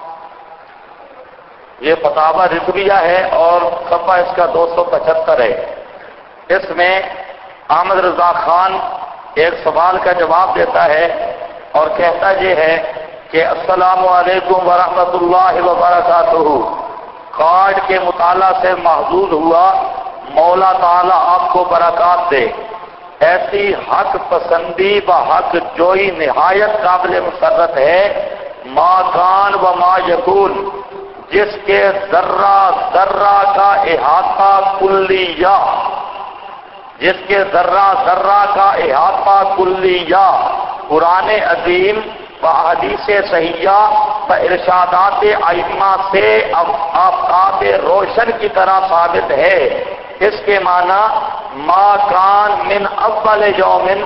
یہ فتاوی رضویہ ہے اور صفحہ اس کا 275 ہے، اس میں احمد رضا خان ایک سوال کا جواب دیتا ہے اور کہتا یہ ہے کہ السلام علیکم ورحمۃ اللہ وبرکاتہ، کارڈ کے مطالعہ سے محظوظ ہوا، مولا تعالی آپ کو برکات دے۔ ایسی حق پسندی و حق جوئی نہایت قابل مسرت ہے، ما کان و ما یکون، جس کے ذرہ ذرہ کا احاطہ کلیہ، جس کے ذرہ ذرہ کا احاطہ کلیہ قرآن عظیم و احادیث صحیحہ و ارشادات ائمہ سے آفتاب روشن کی طرح ثابت ہے۔ اس کے معنی ما کان من اول یوم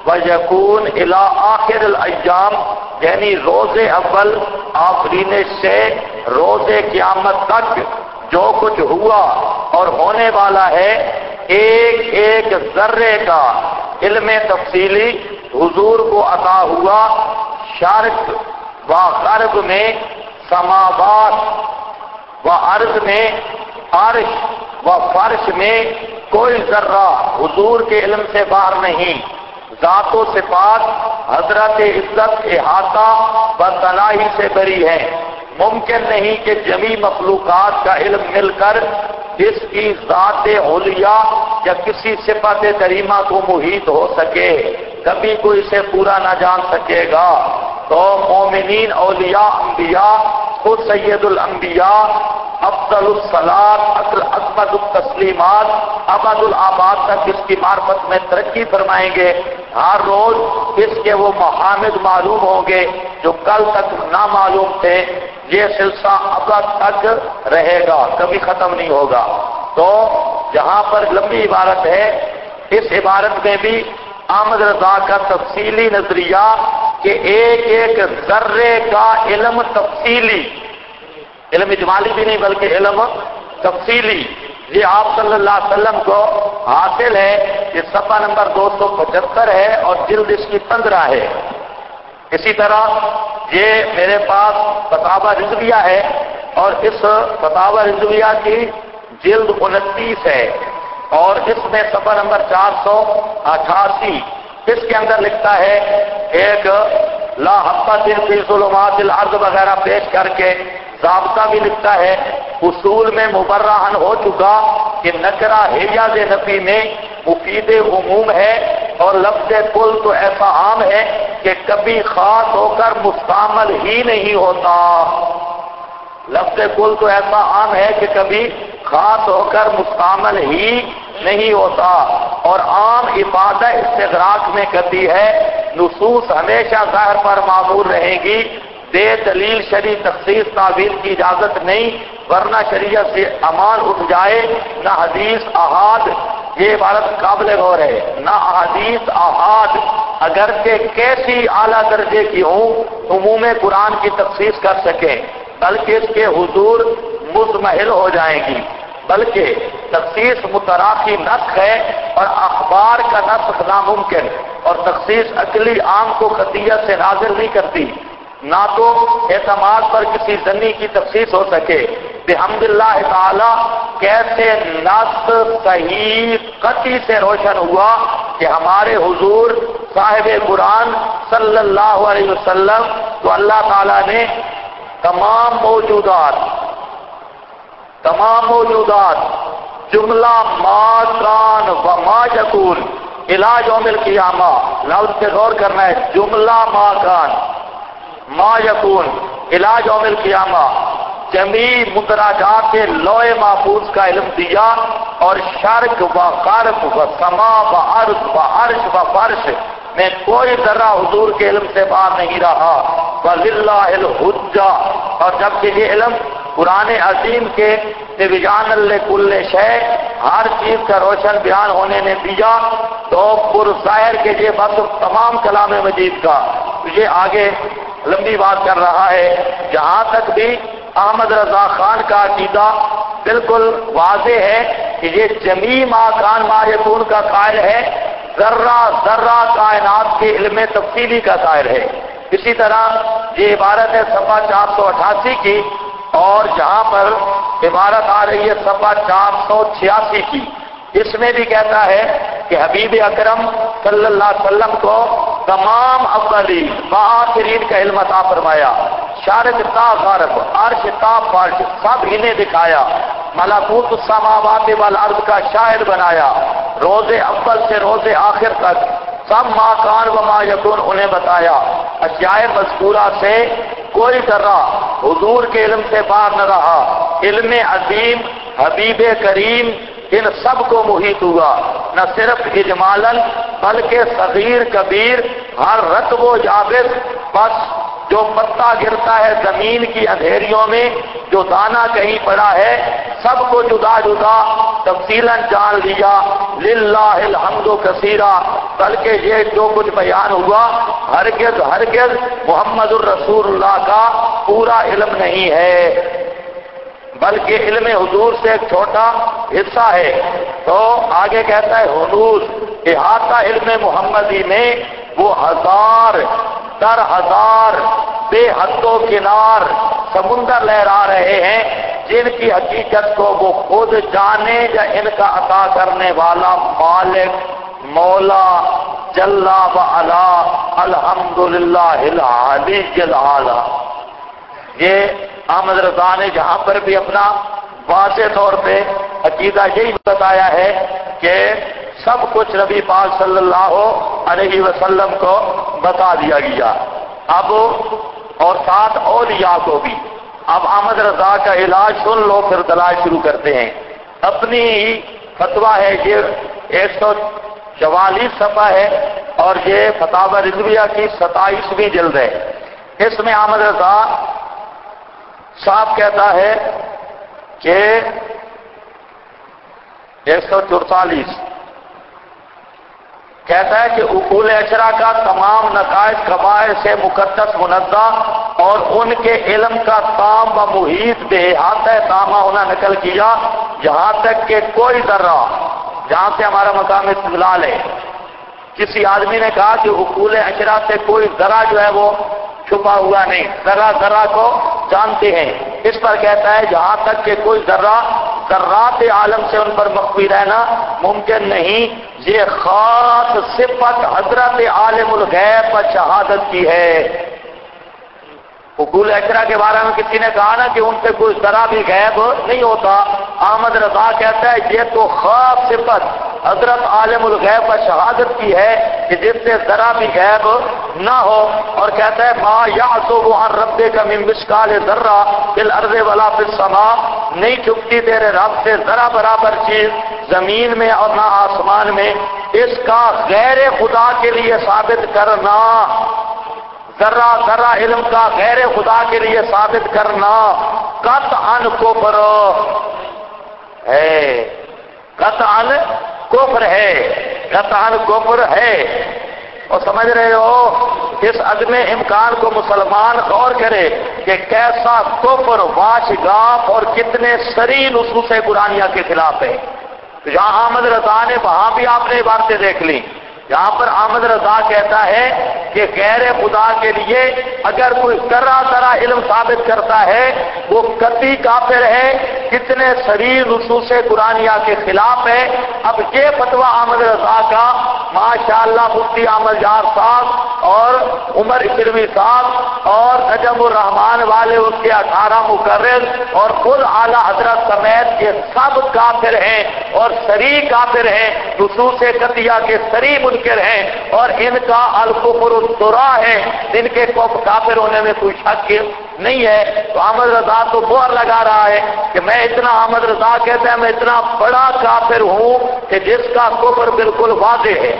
وَيَكُونْ إِلَىٰ آخِرِ الْأَيَّامِ، یعنی روز اول آفرینش سے روز قیامت تک جو کچھ ہوا اور ہونے والا ہے، ایک ایک ذرے کا علم تفصیلی حضور کو عطا ہوا۔ شرق و غرب میں، سماوات و ارض میں، عرش و فرش میں کوئی ذرہ حضور کے علم سے باہر نہیں۔ ذات و صفات حضرت عزت احاطہ و تناہی سے بری ہے۔ ممکن نہیں کہ جمیع مخلوقات کا علم مل کر جس کی ذات علیہ یا کسی صفت کریمہ کو محیط ہو سکے، کبھی کوئی اسے پورا نہ جان سکے گا۔ تو مومنین، اولیاء، انبیاء، خود سید الانبیاء، افضل الصلاۃ، اکمل التسلیمات، ابد الآباد تک اس کی معرفت میں ترقی فرمائیں گے۔ ہر روز اس کے وہ محامد معلوم ہوں گے جو کل تک نامعلوم تھے۔ یہ سلسلہ ابد تک رہے گا، کبھی ختم نہیں ہوگا۔ تو جہاں پر لمبی عبارت ہے، اس عبارت میں بھی احمد رضا کا تفصیلی نظریہ کہ ایک ایک ذرے کا علم تفصیلی، علم اجمالی بھی نہیں بلکہ علم تفصیلی، یہ آپ صلی اللہ علیہ وسلم کو حاصل ہے۔ یہ صفحہ نمبر 275 ہے اور جلد اس کی 15 ہے۔ اسی طرح یہ میرے پاس فتاوی رضویہ ہے اور اس فتاوی رضویہ کی جلد 29 ہے اور اس میں صفحہ نمبر 488، اس کے اندر لکھتا ہے ایک لا حبۃ فی ظلمات الارض وغیرہ پیش کر کے ضابطہ بھی لکھتا ہے۔ اصول میں مبرہن ہو چکا کہ نکرہ حیاض نفی میں مفید عموم ہے اور لفظ کل تو ایسا عام ہے کہ کبھی خاص ہو کر مستعمل ہی نہیں ہوتا۔ لفظ کل تو ایسا عام ہے کہ کبھی خاص ہو کر مستعمل ہی نہیں ہوتا اور عام افادہ استغراق میں کرتی ہے۔ نصوص ہمیشہ ظاہر پر معمول رہے گی، بے دلیل شرعی تخصیص تعبیر کی اجازت نہیں، ورنہ شریعت سے امان اٹھ جائے۔ نہ حدیث احاد، یہ عبارت قابل غور ہے، نہ احادیث احاد اگرچہ کیسی اعلیٰ درجے کی ہوں عموم قرآن کی تخصیص کر سکیں، بلکہ اس کے حضور مزمحل ہو جائیں گی۔ بلکہ تخصیص متراخی نسخ ہے اور اخبار کا نسخ ناممکن، اور تخصیص عقلی عام کو خطیت سے نازل نہیں کرتی، نہ تو اعتماد پر کسی ذنی کی تخصیص ہو سکے۔ بحمد اللہ تعالی کیسے نص صحیح قطعی سے روشن ہوا کہ ہمارے حضور صاحب قرآن صلی اللہ علیہ وسلم تو اللہ تعالیٰ نے تمام موجودات جملہ ما کان و ما یکون الی یوم القیامہ، لفظ پہ غور کرنا ہے، جملہ ما کان ما یکون الی یوم القیامہ، جمیع مندرجات کے لوح محفوظ کا علم دیا اور شرق و غرب و سما و ارض و عرش و فرش میں کوئی ذرہ حضور کے علم سے باہر نہیں رہا۔ وَلِلَّهِ الْحُجَّةُ، اور جبکہ یہ علم قرآن عظیم کے تبیان لکل شے، ہر چیز کا روشن بیان ہونے نے دیا، تو پرظاہر کے یہ بس تمام کلام مجید کا، یہ آگے لمبی بات کر رہا ہے۔ جہاں تک بھی احمد رضا خان کا عقیدہ بالکل واضح ہے کہ یہ جمیع ما کان ما یکون کا قائل ہے، ذرہ ذرہ کائنات کے علم تفصیلی کا قائل ہے۔ اسی طرح یہ عبارت ہے صفحہ 488 کی، اور جہاں پر عبارت آ رہی ہے صفحہ 486 کی، اس میں بھی کہتا ہے کہ حبیب اکرم صلی اللہ علیہ وسلم کو تمام اولین و آخرین کا علم عطا فرمایا، شارق تا غرب، عرش تا فرش سب انہیں دکھایا، ملکوت السماوات والارض کا شاہد بنایا، روز اول سے روز آخر تک سب ما کان و ما یکون انہیں بتایا۔ اشیاء مذکورہ سے کوئی ذرہ حضور کے علم سے باہر نہ رہا۔ علم عظیم حبیب کریم ان سب کو محیط ہوا، نہ صرف اجمالاً بلکہ صغیر کبیر ہر رتب و یابس، بس جو پتا گرتا ہے زمین کی اندھیریوں میں، جو دانہ کہیں پڑا ہے، سب کو جدا جدا تفصیلاً جان لیا۔ للہ الحمد کثیرا، بلکہ یہ جو کچھ بیان ہوا ہرگز ہرگز محمد الرسول اللہ کا پورا علم نہیں ہے، بلکہ علم حضور سے ایک چھوٹا حصہ ہے۔ تو آگے کہتا ہے حدوث احاطہ علم محمدی میں وہ ہزار در ہزار بے حد و کنار سمندر لہرا رہے ہیں، جن کی حقیقت کو وہ خود جانے یا ان کا عطا کرنے والا مالک مولا جل و علا الحمدللہ العلی الاعلی۔ یہ احمد رضا نے جہاں پر بھی اپنا واضح طور پہ عقیدہ یہی بتایا ہے کہ سب کچھ نبی پاک صلی اللہ علیہ وسلم کو بتا دیا گیا۔ اب اور ساتھ اولیاء کو بھی۔ اب احمد رضا کا علاج سن لو، پھر دلائل شروع کرتے ہیں۔ اپنی فتویٰ ہے، یہ 144 صفحہ ہے اور یہ فتاوی رضویہ کی 27ویں جلد ہے۔ اس میں احمد رضا صاحب کہتا ہے کہ 144 کہتا ہے کہ اصول اشرا کا تمام نقائص قبائل سے مقدس منزہ اور ان کے علم کا تام و محیط بے احاطہ تامہ ہونا نقل کیا، یہاں تک کہ کوئی ذرہ، جہاں سے ہمارا مقام استدلال ہے، کسی آدمی نے کہا کہ اصول اشرا سے کوئی ذرہ جو ہے وہ چھپا ہوا نہیں، ذرہ ذرہ کو جانتے ہیں۔ اس پر کہتا ہے جہاں تک کہ کوئی ذرہ ذرات عالم سے ان پر مخفی رہنا ممکن نہیں، یہ خاص صفت حضرت عالم الغیب و شہادت کی ہے۔ اصول اشرا کے بارے میں کسی نے کہا نا کہ ان سے کوئی ذرہ بھی غیب نہیں ہوتا، احمد رضا کہتا ہے یہ تو خاص صفت حضرت عالم الغیب و شہادت کی ہے کہ جس سے ذرا بھی غیب نہ ہو، اور کہتا ہے ما یعزب عن ربک من مثقال ذرہ فی الارض ولا فی السماء، نہیں چھپتی تیرے رب سے ذرا برابر چیز زمین میں اور نہ آسمان میں، اس کا غیر خدا کے لیے ثابت کرنا، ذرہ ذرہ علم کا غیر خدا کے لیے ثابت کرنا قطعاً کفر ہے، قطعاً کفر ہے، قطعاً کفر ہے۔ اور سمجھ رہے ہو اس عدم امکان کو مسلمان غور کرے کہ کیسا کفر واشگاف اور کتنے سری نصوص قرآنیہ کے خلاف ہے۔ تو جہاں احمد رضا نے وہاں بھی آپ نے باتیں دیکھ لی، یہاں پر احمد رضا کہتا ہے کہ غیر خدا کے لیے اگر کوئی ذرہ ذرہ علم ثابت کرتا ہے وہ قطعی کافر ہے، کتنے صریح نصوص قرآنیہ کے خلاف ہے۔ اب یہ فتویٰ احمد رضا کا ماشاءاللہ مفتی احمد یار صاحب اور عمر اشروی صاحب اور نجم الرحمان والے اس کے 18 مقرر اور خود اعلیٰ حضرت سمیت یہ سب کافر ہیں اور صریح کافر ہیں، نصوص قطعیہ کے صریح منکر ہیں، اور ان کا الکفر الصراح ہے، ان کے کافر ہونے میں کوئی شک نہیں ہے۔ تو احمد رضا تو مہر لگا رہا ہے کہ میں اتنا، احمد رضا کہتا ہے میں اتنا بڑا کافر ہوں کہ جس کا کفر بالکل واضح ہے۔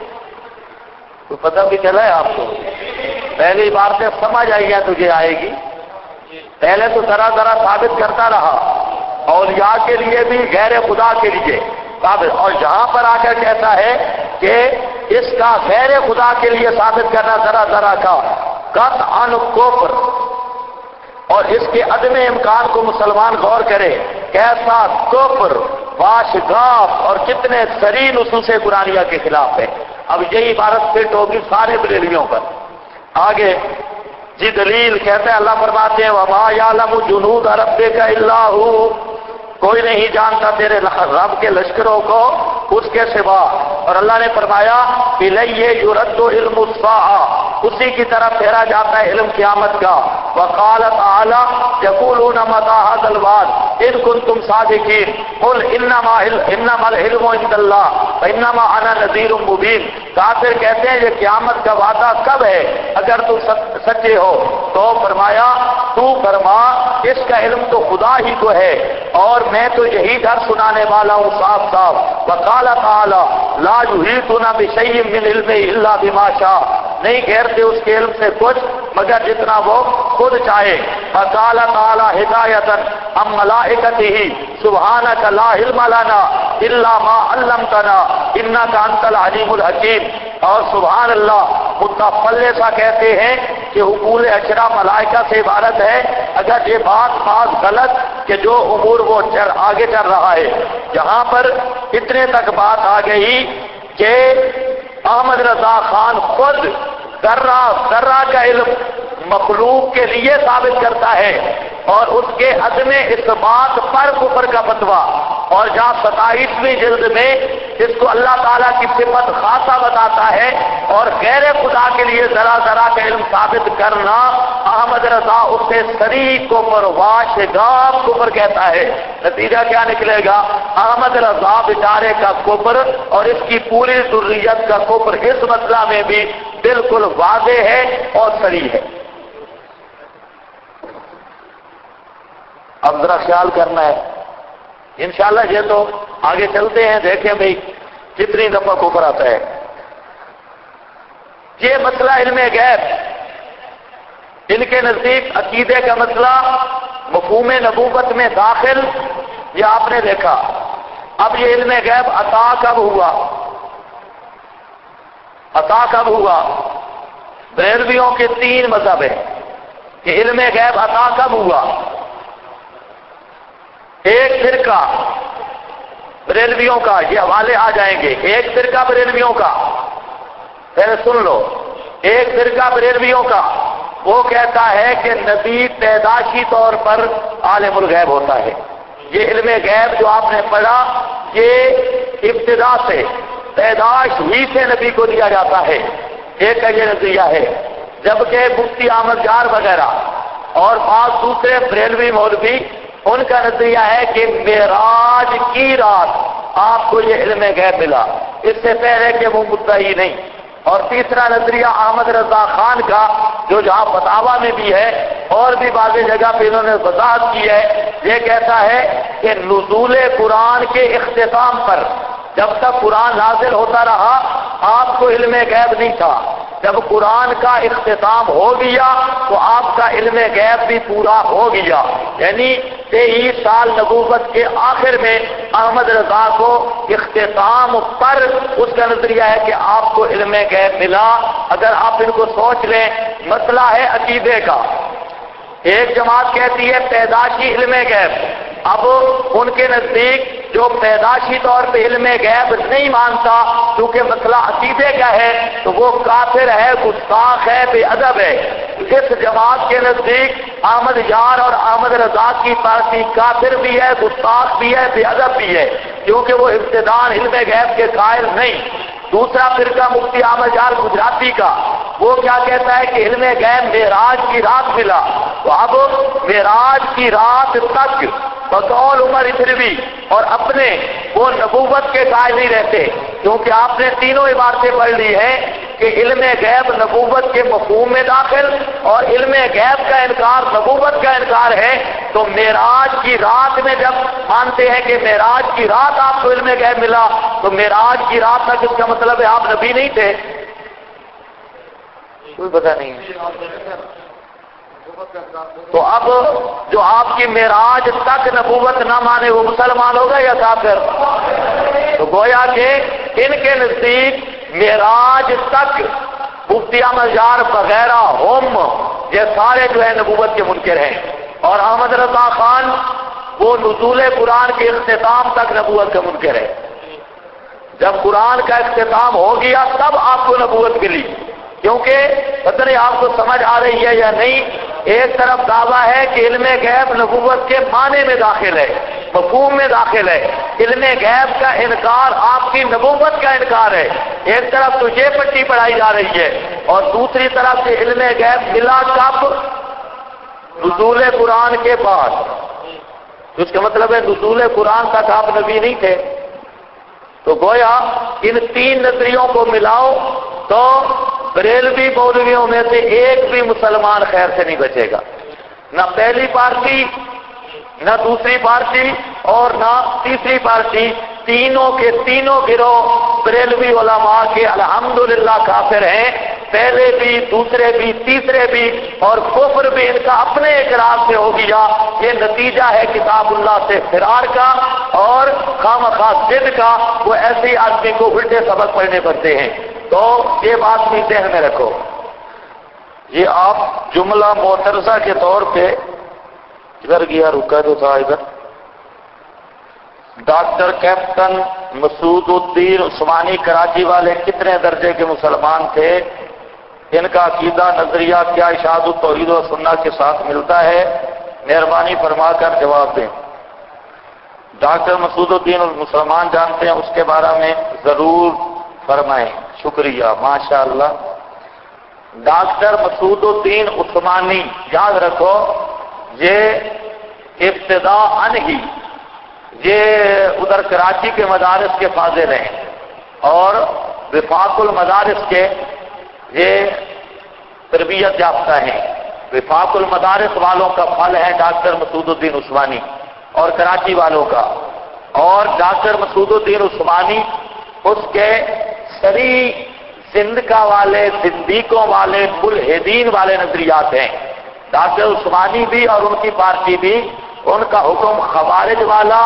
تو پتہ بھی چلا ہے آپ کو، پہلی بار سے سمجھ آئی ہے تجھے آئے گی، پہلے تو ذرا ذرا ثابت کرتا رہا اولیاء کے لیے بھی غیر خدا کے لیے ثابت، اور جہاں پر آ کر کہتا ہے کہ اس کا غیر خدا کے لیے ثابت کرنا ذرا ذرا کا قطعاً کفر، اور اس کے عدم امکان کو مسلمان غور کرے کیسا کفر واشگاف اور کتنے صریح نصوص قرآنیہ کے خلاف ہے۔ اب یہی عبارت فٹ ہوگی سارے بریلویوں پر۔ آگے جی دلیل کہتے ہیں، اللہ فرماتے ہیں وما یعلم جنود ربک الا ہو، کوئی نہیں جانتا تیرے رب کے لشکروں کو اس کے سوا، اور اللہ نے فرمایا الیہ یرد علم الساعہ، اسی کی طرف پھیرا جاتا ہے علم قیامت کا۔ وقال تعالی یقولون متى هذا الوعد ان کنتم صادقین قل انما العلم عند اللہ وانما انا نذیر مبین، کافر کہتے ہیں یہ قیامت کا وعدہ کب ہے اگر تم سچے ہو، تو فرمایا تو فرما اس کا علم تو خدا ہی کو ہے اور میں تو یہی ڈر سنانے والا ہوں صاف صاف۔ وقال تعالی لا یحیطون بشیء من علمہ الا بما شاء، نہیں گھیرتے اس کے علم سے کچھ مگر جتنا وہ خود چاہے. فقال تعالی ہدایتاً ام ملائکتہ سبحانک لا علم لنا الا ما علمتنا انک انت العلیم الحکیم. اور سبحان اللہ متفلے سا کہتے ہیں کہ حقول اشرا ملائکہ سے عبارت ہے. اگر یہ بات غلط کہ جو امور وہ آگے چل رہا ہے. جہاں پر اتنے تک بات آ گئی کہ احمد رضا خان خود ذرہ کا علم مخلوق کے لیے ثابت کرتا ہے اور اس کے عدم اثبات پر کفر کا فتویٰ. اور جہاں 27ویں جلد میں اس کو اللہ تعالیٰ کی صفت خاصہ بتاتا ہے اور غیر خدا کے لیے ذرا کا علم ثابت کرنا احمد رضا اسے صریح کفر واشگاف کفر کہتا ہے. نتیجہ کیا نکلے گا؟ احمد رضا بیچارے کا کفر اور اس کی پوری ذریت کا کفر اس مسئلہ میں بھی بالکل واضح ہے اور صریح ہے. اب ذرا خیال کرنا ہے انشاءاللہ. یہ تو آگے چلتے ہیں دیکھیں بھئی کتنی دفعہ کفر آتا ہے. یہ مسئلہ علم غیب ان کے نزدیک عقیدے کا مسئلہ مفہوم نبوت میں داخل یہ آپ نے دیکھا. اب یہ علم غیب عطا کب ہوا؟ عطا کب ہوا؟ بریلویوں کے 3 مذہب ہیں کہ علم غیب عطا کب ہوا. ایک فرقہ بریلویوں کا، یہ حوالے آ جائیں گے. ایک فرقہ بریلویوں کا، پہلے سن لو. ایک فرقہ بریلویوں کا وہ کہتا ہے کہ نبی پیدائشی طور پر عالم الغیب ہوتا ہے. یہ علم غیب جو آپ نے پڑھا یہ ابتدا سے پیدائش ہی سے نبی کو دیا جاتا ہے. ایک کا یہ نظریہ ہے. جبکہ مفتی احمد یار وغیرہ اور بعض دوسرے بریلوی مولوی ان کا نظریہ ہے کہ معراج کی رات آپ کو یہ علم غیب ملا، اس سے پہلے کہ وہ مدعی نہیں. اور تیسرا نظریہ احمد رضا خان کا جو جہاں فتاوا میں بھی ہے اور بھی بعض جگہ پہ انہوں نے وضاحت کی ہے، یہ کہتا ہے کہ نزول قرآن کے اختتام پر جب تک قرآن نازل ہوتا رہا آپ کو علم غیب نہیں تھا. جب قرآن کا اختتام ہو گیا تو آپ کا علم غیب بھی پورا ہو گیا. یعنی 23 سال نبوت کے آخر میں احمد رضا کو اختتام پر اس کا نظریہ ہے کہ آپ کو علم غیب ملا. اگر آپ ان کو سوچ لیں مسئلہ ہے عقیدے کا. ایک جماعت کہتی ہے پیدائشی علم غیب. اب ان کے نزدیک جو پیدائشی طور پہ علم غیب نہیں مانتا کیونکہ مسئلہ عقیدے کا ہے تو وہ کافر ہے، گستاخ ہے، بے ادب ہے. اس جماعت کے نزدیک احمد یار اور احمد رضا کی پارٹی کافر بھی ہے، گستاخ بھی ہے، بے ادب بھی ہے کیونکہ وہ ابتداء علم غیب کے قائل نہیں. دوسرا فرقہ مفتی احمد یار گجراتی کا وہ کیا کہتا ہے کہ علم غیب معراج کی رات ملا. تو اب معراج کی رات تک بقول عمر ابروی اور اپنے وہ نبوت کے قائل نہیں رہتے کیونکہ آپ نے تینوں عبارتیں پڑھ لی ہیں کہ علم غیب نبوت کے مفہوم میں داخل اور علم غیب کا انکار نبوت کا انکار ہے. تو معراج کی رات میں جب مانتے ہیں کہ معراج کی رات آپ کو علم غیب ملا تو معراج کی رات تک اس کا مطلب ہے آپ نبی نہیں تھے. کوئی پتہ نہیں ہے. تو اب جو آپ کی معراج تک نبوت نہ مانے وہ مسلمان ہوگا یا کافر؟ تو گویا کہ ان کے نزدیک معراج تک مفتی احمد یار وغیرہ ہم یہ سارے جو ہے نبوت کے منکر ہیں. اور احمد رضا خان وہ نزول قرآن کے اختتام تک نبوت کا منکر ہے. جب قرآن کا اختتام ہو گیا تب آپ کو نبوت ملی. کیونکہ پتہ نہیں آپ کو سمجھ آ رہی ہے یا نہیں، ایک طرف دعویٰ ہے کہ علم غیب نبوت کے معنی میں داخل ہے، مفہوم میں داخل ہے. علم غیب کا انکار آپ کی نبوت کا انکار ہے. ایک طرف تو یہ پٹی پڑھائی جا رہی ہے اور دوسری طرف سے علم غیب ملا کب؟ نزول قرآن کے بعد. اس کا مطلب ہے نزول قرآن تک آپ نبی نہیں تھے. تو گویا ان 3 نظریوں کو ملاؤ تو بریلوی مولویوں میں سے ایک بھی مسلمان خیر سے نہیں بچے گا. نہ پہلی پارٹی، نہ دوسری پارٹی اور نہ تیسری پارٹی. تینوں کے تینوں گروہ بریلوی علماء کے الحمدللہ کافر ہیں. پہلے بھی دوسرے بھی تیسرے بھی اور کفر بھی ان کا اپنے اقرار سے ہو گیا۔ یہ نتیجہ ہے کتاب اللہ سے فرار کا اور خامخواہ ضد کا۔ وہ ایسے ہی آدمی کو الٹے سبق پڑھنے پڑتے ہیں۔ تو یہ بات بھی ذہن میں رکھو۔ یہ آپ جملہ معترضہ کے طور پہ ادھر گیا، رکا جو تھا ادھر، ڈاکٹر کیپٹن مسعود الدین عثمانی کراچی والے کتنے درجے کے مسلمان تھے؟ ان کا عقیدہ نظریہ کیا اشاعت التوحید و سنت کے ساتھ ملتا ہے؟ مہربانی فرما کر جواب دیں۔ ڈاکٹر مسعود الدین مسلمان جانتے ہیں، اس کے بارے میں ضرور فرمائیں۔ شکریہ، ماشاءاللہ۔ ڈاکٹر مسعود الدین عثمانی، یاد رکھو یہ ابتداءً ہی یہ ادھر کراچی کے مدارس کے فاضل ہیں اور وفاق المدارس کے یہ تربیت یافتہ ہیں۔ وفاق المدارس والوں کا پھل ہے ڈاکٹر مسعود الدین عثمانی اور کراچی والوں کا۔ اور ڈاکٹر مسعود الدین عثمانی اس کے سری زندگا والے، زندیقوں والے، ملحدین والے نظریات ہیں۔ ڈاکٹر عثمانی بھی اور ان کی پارٹی بھی، ان کا حکم خوارج والا،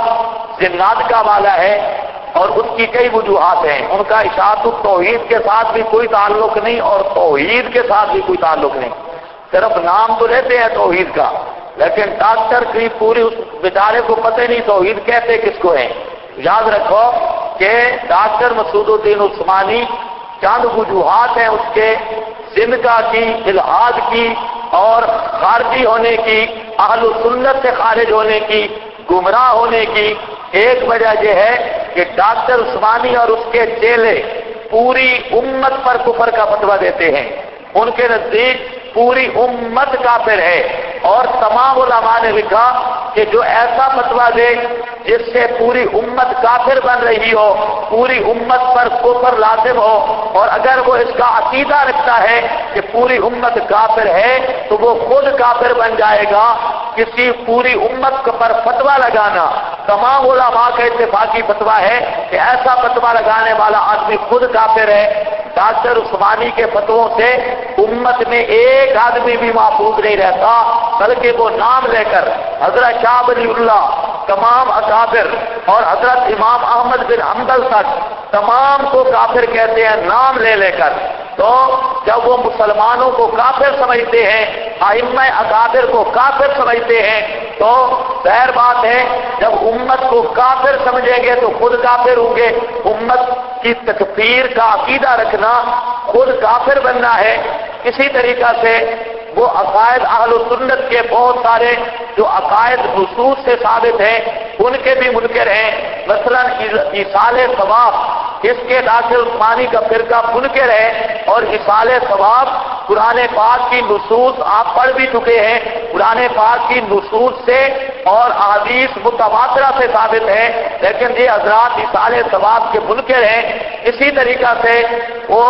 زنادقہ والا ہے اور اس کی کئی وجوہات ہیں۔ ان کا اشاعت التوحید کے ساتھ بھی کوئی تعلق نہیں اور توحید کے ساتھ بھی کوئی تعلق نہیں، صرف نام تو لیتے ہیں توحید کا، لیکن ڈاکٹر کی پوری اس بیچارے کو پتہ نہیں توحید کہتے کس کو ہیں۔ یاد رکھو کہ ڈاکٹر مسعود الدین عثمانی چند وجوہات ہیں اس کے زندگا کی، الحاد کی اور خارجی ہونے کی، اہل سنت سے خارج ہونے کی، گمراہ ہونے کی۔ ایک وجہ یہ ہے کہ ڈاکٹر عثمانی اور اس کے چیلے پوری امت پر کفر کا فتویٰ دیتے ہیں۔ ان کے نزدیک پوری امت کافر ہے اور تمام علماء نے لکھا کہ جو ایسا فتویٰ دے جس سے پوری امت کافر بن رہی ہو، پوری امت پر کفر لازم ہو، اور اگر وہ اس کا عقیدہ رکھتا ہے کہ پوری امت کافر ہے تو وہ خود کافر بن جائے گا۔ کسی پوری امت پر فتویٰ لگانا تمام علماء کا اتفاقی فتویٰ ہے کہ ایسا فتویٰ لگانے والا آدمی خود کافر ہے۔ ڈاکٹر عثمانی کے فتووں سے امت میں ایک آدمی بھی محفوظ نہیں رہتا، بلکہ وہ نام لے کر حضرت شاہ ولی اللہ، تمام اکابر اور حضرت امام احمد بن حنبل تک تمام کو کافر کہتے ہیں نام لے لے کر۔ تو جب وہ مسلمانوں کو کافر سمجھتے ہیں، ائمہ اکابر کو کافر سمجھتے ہیں، تو ظاہر بات ہے جب امت کو کافر سمجھیں گے تو خود کافر ہوں گے۔ امت کی تکفیر کا عقیدہ رکھنا خود کافر بننا ہے۔ اسی طریقہ سے وہ عقائد اہل سنت کے بہت سارے جو عقائد نصوص سے ثابت ہیں ان کے بھی منکر ہیں۔ مثلا ایصال ثواب، اس کے ڈاکٹر عثمانی کا فرقہ منکر ہے، اور ایصال ثواب قرآن پاک کی نصوص آپ پڑھ بھی چکے ہیں، قرآن پاک کی نصوص سے اور احادیث متواترہ سے ثابت ہے، لیکن یہ حضرات ایصال ثواب کے منکر ہیں۔ اسی طریقہ سے وہ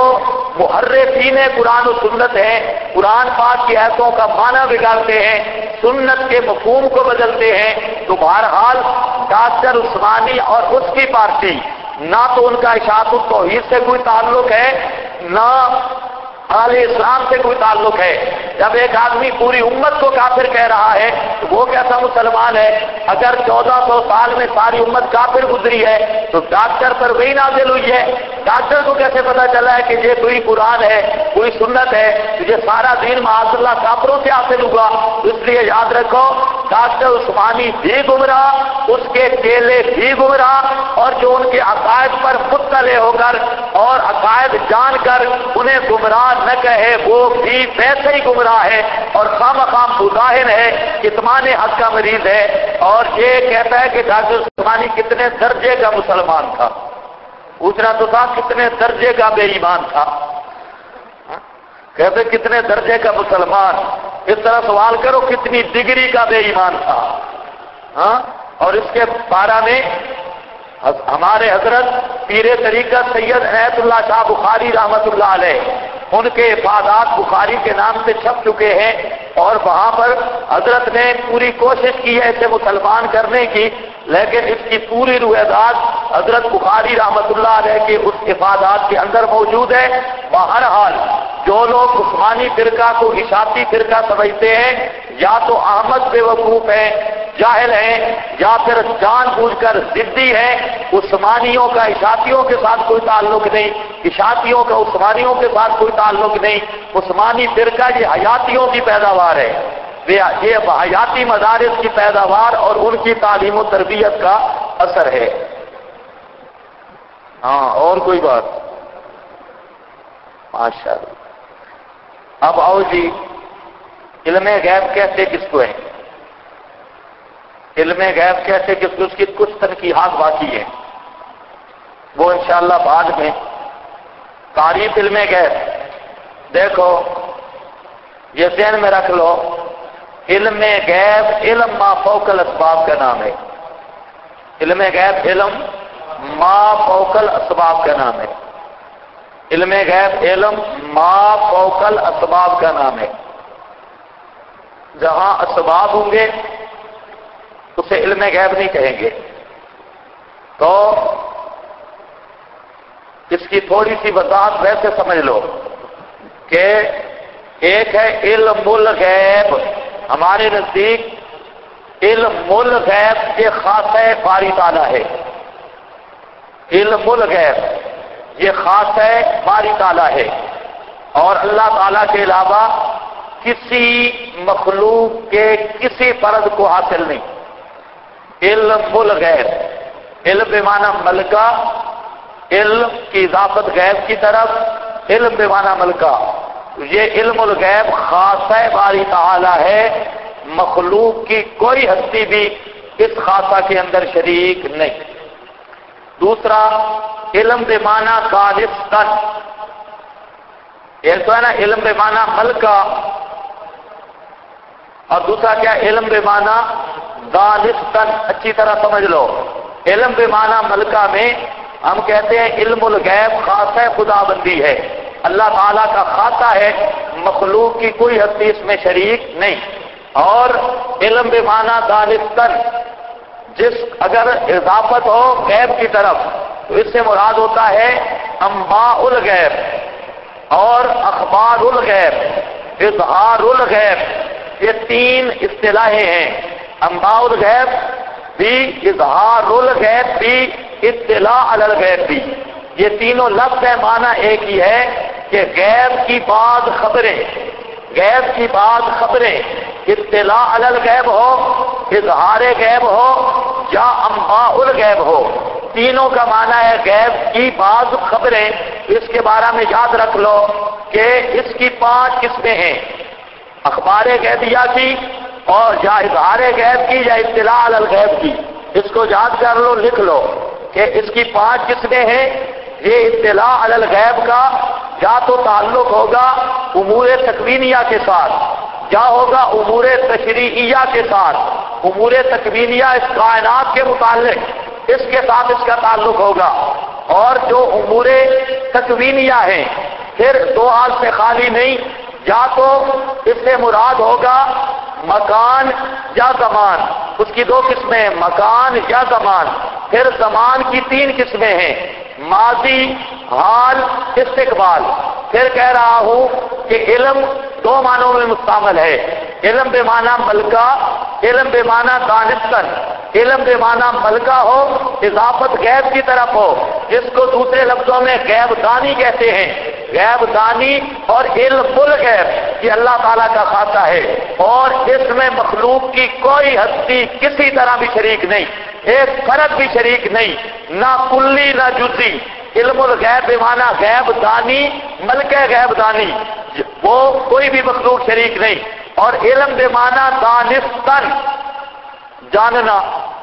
محرفین قرآن و سنت ہیں، قرآن پاک کی آیتوں کا معنی بگاڑتے ہیں، سنت کے مفہوم کو بدلتے ہیں۔ تو بہرحال ڈاکٹر عثمانی اور اس کی پارٹی، نہ تو ان کا اشاعت التوحید سے کوئی تعلق ہے، نہ اہل اسلام سے کوئی تعلق ہے۔ جب ایک آدمی پوری امت کو کافر کہہ رہا ہے تو وہ کیسا مسلمان ہے؟ اگر 1400 سال میں ساری امت کافر گزری ہے تو ڈاکٹر پر وہی نازل ہوئی ہے۔ ڈاکٹر کو کیسے پتا چلا ہے کہ یہ کوئی قرآن ہے، کوئی سنت ہے، یہ سارا دین معاذ اللہ کافروں سے حاصل ہوا؟ اس لیے یاد رکھو ڈاکٹر عثمانی بھی گمراہ، اس کے چیلے بھی گمراہ، اور جو ان کے عقائد پر مطلع ہو کر اور عقائد جان کر انہیں گمراہ نہ کہے وہ بھی ویسے ہی گمراہ ہے اور خامخواہ مظاہر ہے، کتمان حق کا مریض ہے۔ اور یہ کہتا ہے کہ ڈاکٹر عثمانی کتنے درجے کا مسلمان تھا، پوچھنا تو تھا کتنے درجے کا بے ایمان تھا، کہتے کتنے درجے کا مسلمان، اس طرح سوال کرو کتنی ڈگری کا بے ایمان تھا۔ اور اس کے بارے میں ہمارے حضرت پیر طریقت سید عنایت اللہ شاہ بخاری رحمت اللہ علیہ، ان کے افادات بخاری کے نام سے چھپ چکے ہیں، اور وہاں پر حضرت نے پوری کوشش کی ہے اسے مسلمان کرنے کی، لیکن اس کی پوری روایات حضرت بخاری رحمت اللہ علیہ کے اس افادات کے اندر موجود ہے۔ بہرحال جو لوگ عثمانی فرقہ کو اشاعتی فرقہ سمجھتے ہیں یا تو احمد بے وقوف ہیں، جاہل ہیں، یا پھر جان بوجھ کر ضدی ہیں۔ عثمانیوں کا اشاعتیوں کے ساتھ کوئی تعلق نہیں، اشاعتیوں کا عثمانیوں کے ساتھ کوئی تعلق نہیں۔ عثمانی فرقہ یہ حیاتیوں کی پیداوار ہے، یہ حیاتی مدارس کی پیداوار اور ان کی تعلیم و تربیت کا اثر ہے۔ ہاں، اور کوئی بات؟ ماشاءاللہ۔ اب آؤ جی، علم غیب کہتے کس کو ہے؟ علم غیب کہتے کس کو؟ اس کی کچھ تنقیحات باقی ہیں، وہ انشاءاللہ بعد میں۔ تعریف علم غیب دیکھو، یہ ذہن میں رکھ لو، علم غیب علم ما فوق الاسباب کا نام ہے۔ علم غیب علم ما فوق الاسباب کا نام ہے۔ علم غیب علم ما فوق الاسباب کا نام ہے۔ جہاں اسباب ہوں گے اسے علم غیب نہیں کہیں گے۔ تو اس کی تھوڑی سی وضاحت ویسے سمجھ لو کہ ایک ہے علم الغیب، ہمارے نزدیک علم الغیب یہ خاص ہے باری تعالیٰ ہے۔ علم الغیب یہ خاص ہے باری تعالیٰ ہے، اور اللہ تعالیٰ کے علاوہ کسی مخلوق کے کسی فرد کو حاصل نہیں۔ علم الغیب، علم بمعنی ملکہ، علم کی اضافت غیب کی طرف، علم بمعنی ملکہ، یہ علم الغیب خاص ہے باری تعالیٰ ہے، مخلوق کی کوئی ہستی بھی اس خاصہ کے اندر شریک نہیں۔ دوسرا علم بمعنی دانستن، ایک تو ہے نا علم بمعنی ملکہ، اور دوسرا کیا؟ علم بمعنی دانستن۔ اچھی طرح سمجھ لو، علم بمعنی ملکہ میں ہم کہتے ہیں علم الغیب خاص ہے، خدا بندی ہے، اللہ تعالیٰ کا خاصہ ہے، مخلوق کی کوئی ہستی اس میں شریک نہیں۔ اور علم بمعنی دانستن، جس اگر اضافت ہو غیب کی طرف تو اس سے مراد ہوتا ہے انباء الغیب اور اخبار الغیب، اظہار الغیب، یہ تین اصطلاحیں ہیں۔ انباء الغیب بھی، اظہار الغیب بھی، اطلاع علی الغیب بھی، یہ تینوں لفظ ہے، معنی ایک ہی ہے کہ غیب کی بعض خبریں، غیب کی بعض خبریں، اطلاع علی الغیب ہو، اظہار غیب ہو یا انباء الغیب ہو، تینوں کا معنی ہے غیب کی بعض خبریں۔ اس کے بارے میں یاد رکھ لو کہ اس کی 5 قسمیں ہیں، اخبار غیبیہ کی اور یا اظہار غیب کی یا اطلاع علی الغیب کی۔ اس کو یاد کر لو، لکھ لو کہ اس کی 5 قسمیں ہیں۔ یہ اطلاع علی الغیب کا یا تو تعلق ہوگا امور تکوینیہ کے ساتھ، یا ہوگا امور تشریعیہ کے ساتھ۔ امور تکوینیہ اس کائنات کے متعلق، اس کے ساتھ اس کا تعلق ہوگا، اور جو امور تکوینیہ ہیں پھر 2 حال سے خالی نہیں، یا تو اس سے مراد ہوگا مکان یا زمان، اس کی 2 قسمیں ہیں، مکان یا زمان۔ پھر زمان کی 3 قسمیں ہیں، ماضی، حال، استقبال۔ پھر کہہ رہا ہوں کہ علم 2 معنوں میں مستعمل ہے، علم بمعنی ملکہ، علم بمعنی دانستن۔ علم بمعنی ملکہ ہو، اضافت غیب کی طرف ہو، جس کو دوسرے لفظوں میں غیب دانی کہتے ہیں۔ غیب دانی اور علم الغیب یہ اللہ تعالیٰ کا خاصہ ہے، اور اس میں مخلوق کی کوئی ہستی کسی طرح بھی شریک نہیں، ایک فرد بھی شریک نہیں، نہ کلی نہ جزئی۔ علم الغیب بمعنی غیب دانی، ملکہ غیب دانی، وہ کوئی بھی مخلوق شریک نہیں۔ اور علم بمعنی دانستن، جاننا۔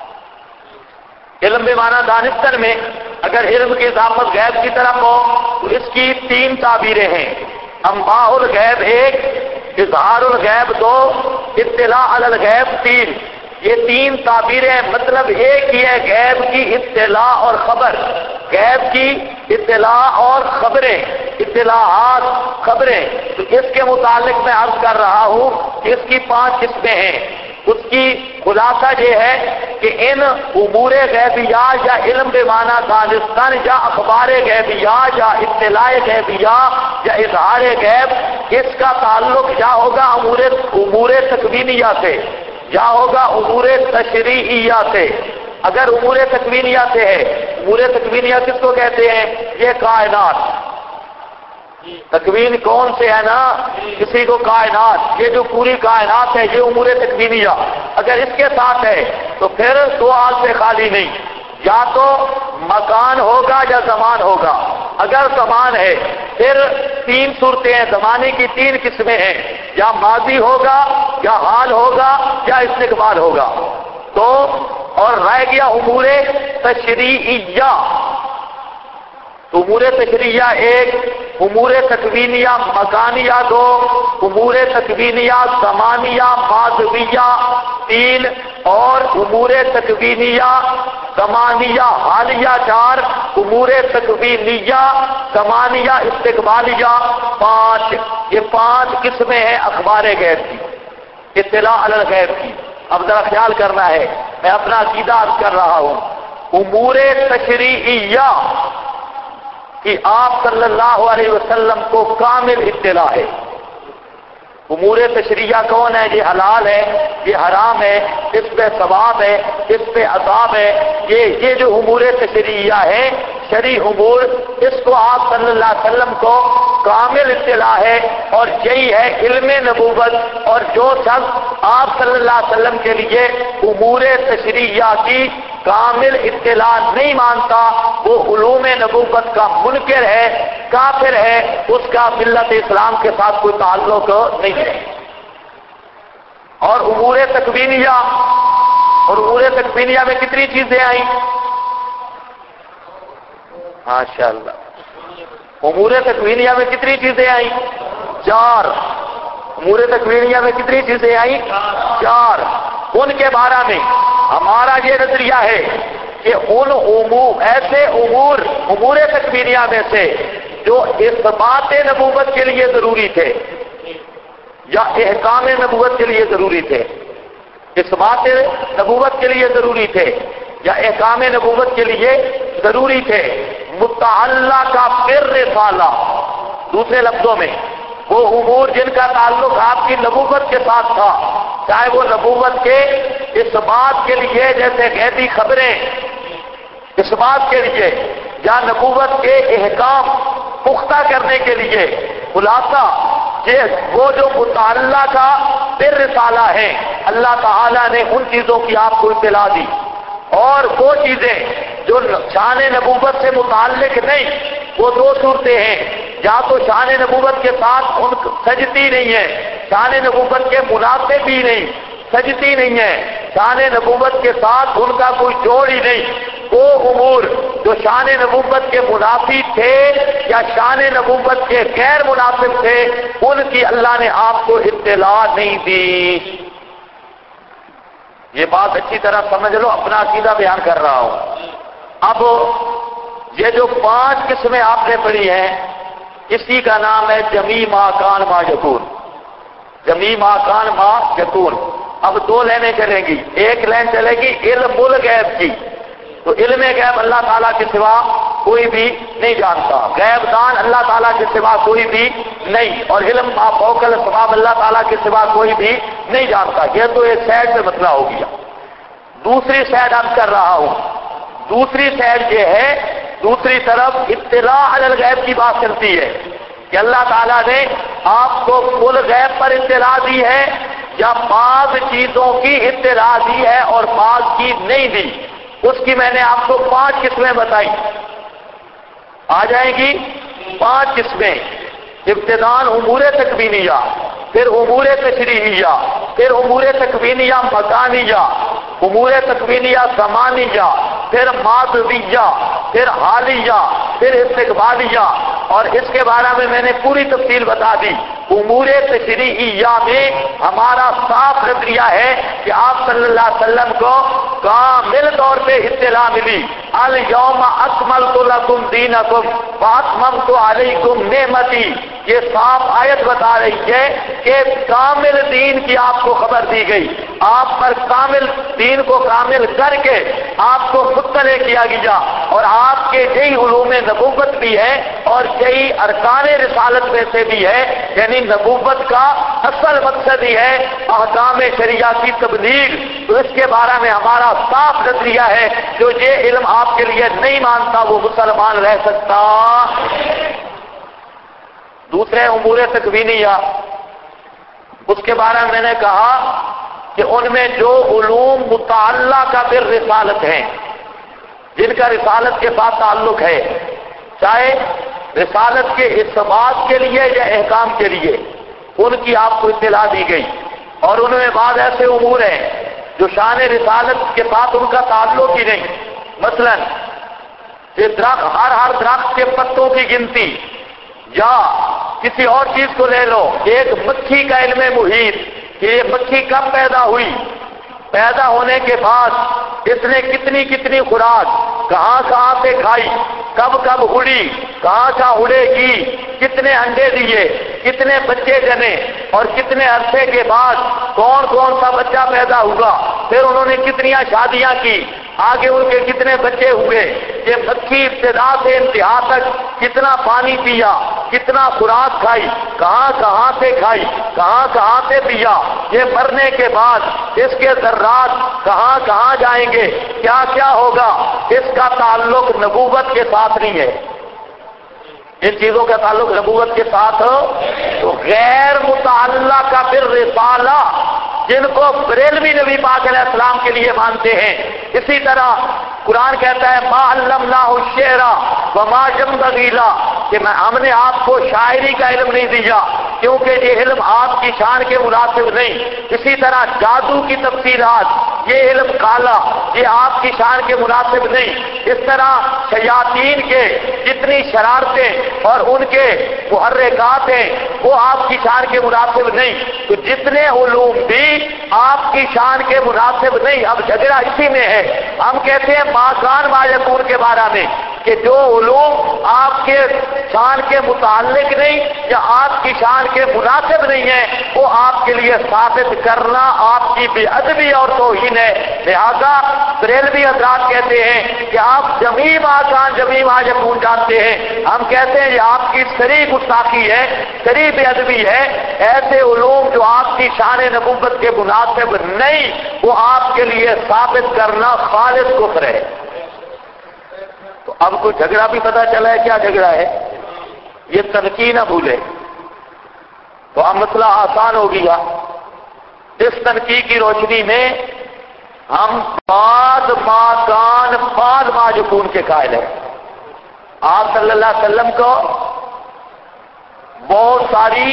علم بمعنی دانستن میں اگر علم کی اضافت غیب کی طرف ہو تو اس کی 3 تعبیریں ہیں، انباء الغیب 1، اظہار الغیب 2، اطلاع علی الغیب 3۔ یہ 3 تعبیریں مطلب ایک ہی ہے، غیب کی اطلاع اور خبر، غیب کی اطلاع اور خبریں، اطلاعات، خبریں۔ تو اس کے متعلق میں عرض کر رہا ہوں کہ اس کی 5 قسمیں ہیں۔ اس کی خلاصہ یہ ہے کہ ان امور غیبیات یا علم بے معنی دانستان یا اخبار غیبیات یا اطلاع غیبیات یا اظہار غیب، اس کا تعلق یا ہوگا امور تکوینیہ سے یا ہوگا امور تشریعیہ سے۔ اگر امور تکوینیہ سے ہے، امور تکوینیہ کس کو کہتے ہیں؟ یہ کائنات، تکوین کون سے ہے نا، کسی کو کائنات، یہ جو پوری کائنات ہے یہ امور تکوینیہ اگر اس کے ساتھ ہے تو پھر سوال سے خالی نہیں، یا تو مکان ہوگا یا زمان ہوگا۔ اگر زمان ہے پھر تین صورتیں ہیں، زمانے کی تین قسمیں ہیں، یا ماضی ہوگا یا حال ہوگا یا استقبال ہوگا۔ تو اور رہ گیا امور تشریعیہ، امور تشریعیہ ایک، امور تکوینیہ مکانیہ دو، امور تکوینیہ زمانیہ ماضویہ تین، اور امور تکوینیہ زمانیہ حالیہ چار، امور تکوینیہ زمانیہ استقبالیہ پانچ۔ یہ پانچ قسمیں ہیں اخبار غیب کی، اطلاع علی الغیب کی۔ اب ذرا خیال کرنا ہے، میں اپنا عقیدہ عرض کر رہا ہوں۔ امور تشریعیہ کہ آپ صلی اللہ علیہ وسلم کو کامل اطلاع ہے۔ امور تشریعہ کون ہے؟ یہ حلال ہے، یہ حرام ہے، اس پہ ثواب ہے، اس پہ عذاب ہے، یہ جو امور تشریعہ ہے شرعی امور، اس کو آپ صلی اللہ علیہ وسلم کو کامل اطلاع ہے، اور یہی ہے علم نبوت۔ اور جو شخص آپ صلی اللہ علیہ وسلم کے لیے امور تشریعہ کی کامل اطلاع نہیں مانتا، وہ علوم نبوت کا منکر ہے، کافر ہے، اس کا ملت اسلام کے ساتھ کوئی تعلق نہیں ہے۔ اور امور تکوینیہ، اور امور تکوینیہ میں کتنی چیزیں آئیں؟ ماشاءاللہ، امور تکوینیہ میں کتنی چیزیں آئیں؟ چار۔ امور تکوینیہ میں کتنی چیزیں آئیں؟ چار۔ ان کے بارے میں ہمارا یہ نظریہ ہے کہ ان ایسے امور تکوینیہ میں سے جو اثبات نبوت کے لیے ضروری تھے یا احکام نبوت کے لیے ضروری تھے، اثبات نبوت کے لیے ضروری تھے یا احکام نبوت کے لیے ضروری تھے، متعلقہ بالرسالہ، دوسرے لفظوں میں وہ امور جن کا تعلق آپ کی نبوت کے ساتھ تھا، چاہے وہ نبوت کے اس بات کے لیے جیسے غیبی خبریں اس بات کے لیے یا نبوت کے احکام پختہ کرنے کے لیے، خلاصہ یہ وہ جو متعلقہ بالرسالہ ہے، اللہ تعالیٰ نے ان چیزوں کی آپ کو اطلاع دی، اور وہ چیزیں جو شان نبوت سے متعلق نہیں، وہ دو صورتیں ہیں، یا تو شان نبوت کے ساتھ ان سجتی نہیں ہے، شان نبوت کے مناسب بھی نہیں، سجتی نہیں ہے، شان نبوت کے ساتھ ان کا کوئی جوڑ ہی نہیں۔ وہ امور جو شان نبوت کے منافی تھے یا شان نبوت کے غیر مناسب تھے، ان کی اللہ نے آپ کو اطلاع نہیں دی۔ یہ بات اچھی طرح سمجھ لو، اپنا عقیدہ بیان کر رہا ہوں۔ اب یہ جو پانچ قسمیں آپ نے پڑھی ہیں، اسی کا نام ہے جمیع ما کان ما یکون، جمیع ما کان ما یکون۔ اب دو لائنیں چلیں گی، ایک لائن چلے گی علم الغیب کی، تو علم غیب اللہ تعالیٰ کے سوا کوئی بھی نہیں جانتا، غیب دان اللہ تعالیٰ کے سوا کوئی بھی نہیں، اور علم ما فوق الاسباب اللہ تعالیٰ کے سوا کوئی بھی نہیں جانتا۔ یہ تو ایک سائڈ سے مسئلہ ہو گیا۔ دوسری سائڈ عرض کر رہا ہوں، دوسری سائڈ یہ ہے، دوسری طرف اطلاع علی الغیب کی بات چلتی ہے کہ اللہ تعالیٰ نے آپ کو کل غیب پر اطلاع دی ہے یا بعض چیزوں کی اطلاع دی ہے اور بعض کی نہیں دی۔ اس کی میں نے آپ کو پانچ قسمیں بتائی، آ جائیں گی پانچ قسمیں۔ ابتداءً امور تکوینیہ، پھر امور تشریعیہ، پھر امور تکوینیہ مکانیہ، امور تکوینیہ زمانیہ، پھر ماضویہ، پھر حالیہ، پھر استقبالیہ، اور اس کے بارے میں نے پوری تفصیل بتا دی امور تشریعیہ میں ہمارا صاف نظریہ ہے کہ آپ صلی اللہ علیہ وسلم کو کامل طور پہ اطلاع ملی، الیوم اکملت لکم دینکم واتممت علیکم نعمتی، یہ صاف آیت بتا رہی ہے کہ کامل دین کی آپ کو خبر دی گئی، آپ پر کامل دین کو کامل کر کے آپ کو مطلع کیا گیا، اور آپ کے یہی علوم نبوت بھی ہے اور یہی ارکان رسالت میں سے بھی ہے، یعنی نبوت کا اصل مقصد ہی ہے احکام شریعہ کی تبلیغ۔ تو اس کے بارے میں ہمارا صاف نظریہ ہے، جو یہ علم آپ کے لیے نہیں مانتا وہ مسلمان رہ سکتا۔ دوسرے امور تکوینیہ، اس کے بارے میں نے کہا کہ ان میں جو علوم متعلقہ بالرسالت ہیں، جن کا رسالت کے ساتھ تعلق ہے، چاہے رسالت کے اثبات کے لیے یا احکام کے لیے، ان کی آپ کو اطلاع دی گئی، اور ان میں بعض ایسے امور ہیں جو شان رسالت کے ساتھ ان کا تعلق ہی نہیں، مثلا یہ درخت، ہر درخت کے پتوں کی گنتی، یا کسی اور چیز کو لے لو، ایک مکھی کا علم محیط کہ یہ مکھی کب پیدا ہوئی، پیدا ہونے کے بعد اس نے کتنی کتنی خوراک کہاں کہاں سے کھائی، کب کب اڑی، کہاں کہاں اڑے گی، کتنے انڈے دیے، کتنے بچے جنے، اور کتنے عرصے کے بعد کون کون سا بچہ پیدا ہوا، پھر انہوں نے کتنی شادیاں کی، آگے ان کے کتنے بچے ہوئے، یہ مکھی ابتدا سے انتہا تک کتنا پانی پیا، کتنا خوراک کھائی، کہاں کہاں سے کھائی، کہاں کہاں سے پیا، یہ مرنے کے بعد اس کے ذرات کہاں کہاں جائیں گے، کیا کیا ہوگا، اس کا تعلق نبوت کے ساتھ نہیں ہے۔ ان چیزوں کا تعلق نبوت کے ساتھ ہو تو غیر متعلقہ بالرسالہ، جن کو بریلوی نبی پاک علیہ السلام کے لیے مانتے ہیں، اسی طرح قرآن کہتا ہے ما علمناہ الشعر وما ينبغي له، کہ ہم نے آپ کو شاعری کا علم نہیں دیا کیونکہ یہ علم آپ کی شان کے مناسب نہیں، اسی طرح جادو کی تفصیلات، یہ علم کالا، یہ آپ کی شان کے مناسب نہیں، اس طرح شیاطین کے جتنی شرارتیں اور ان کے محرکات ہیں وہ آپ کی شان کے مناسب نہیں، تو جتنے علوم بھی آپ کی شان کے مناسب نہیں۔ اب جھگڑا اسی میں ہے، ہم کہتے ہیں ما کان ما یکون کے بارے میں کہ جو علوم آپ کے شان کے متعلق نہیں یا آپ کی شان کے مناسب نہیں ہے، وہ آپ کے لیے ثابت کرنا آپ کی بے ادبی اور توہین ہے۔ لہذا بریلوی حضرات کہتے ہیں کہ آپ جمیع ما کان جمیع ما یکون جانتے ہیں، ہم کہتے ہیں یہ آپ کی صریح گستاخی ہے، صریح بے ادبی ہے۔ ایسے علوم جو آپ کی شان نبوت کے مناسب نہیں، وہ آپ کے لیے ثابت کرنا خالص کفر ہے۔ تو اب کوئی جھگڑا بھی پتہ چلا ہے کیا جھگڑا ہے، یہ تنقید نہ بھولے تو اب مسئلہ آسان ہو گیا۔ اس تنقید کی روشنی میں ہم بعض ما کان بعض ما یکون کے قائل ہیں۔ آپ صلی اللہ علیہ وسلم کو بہت ساری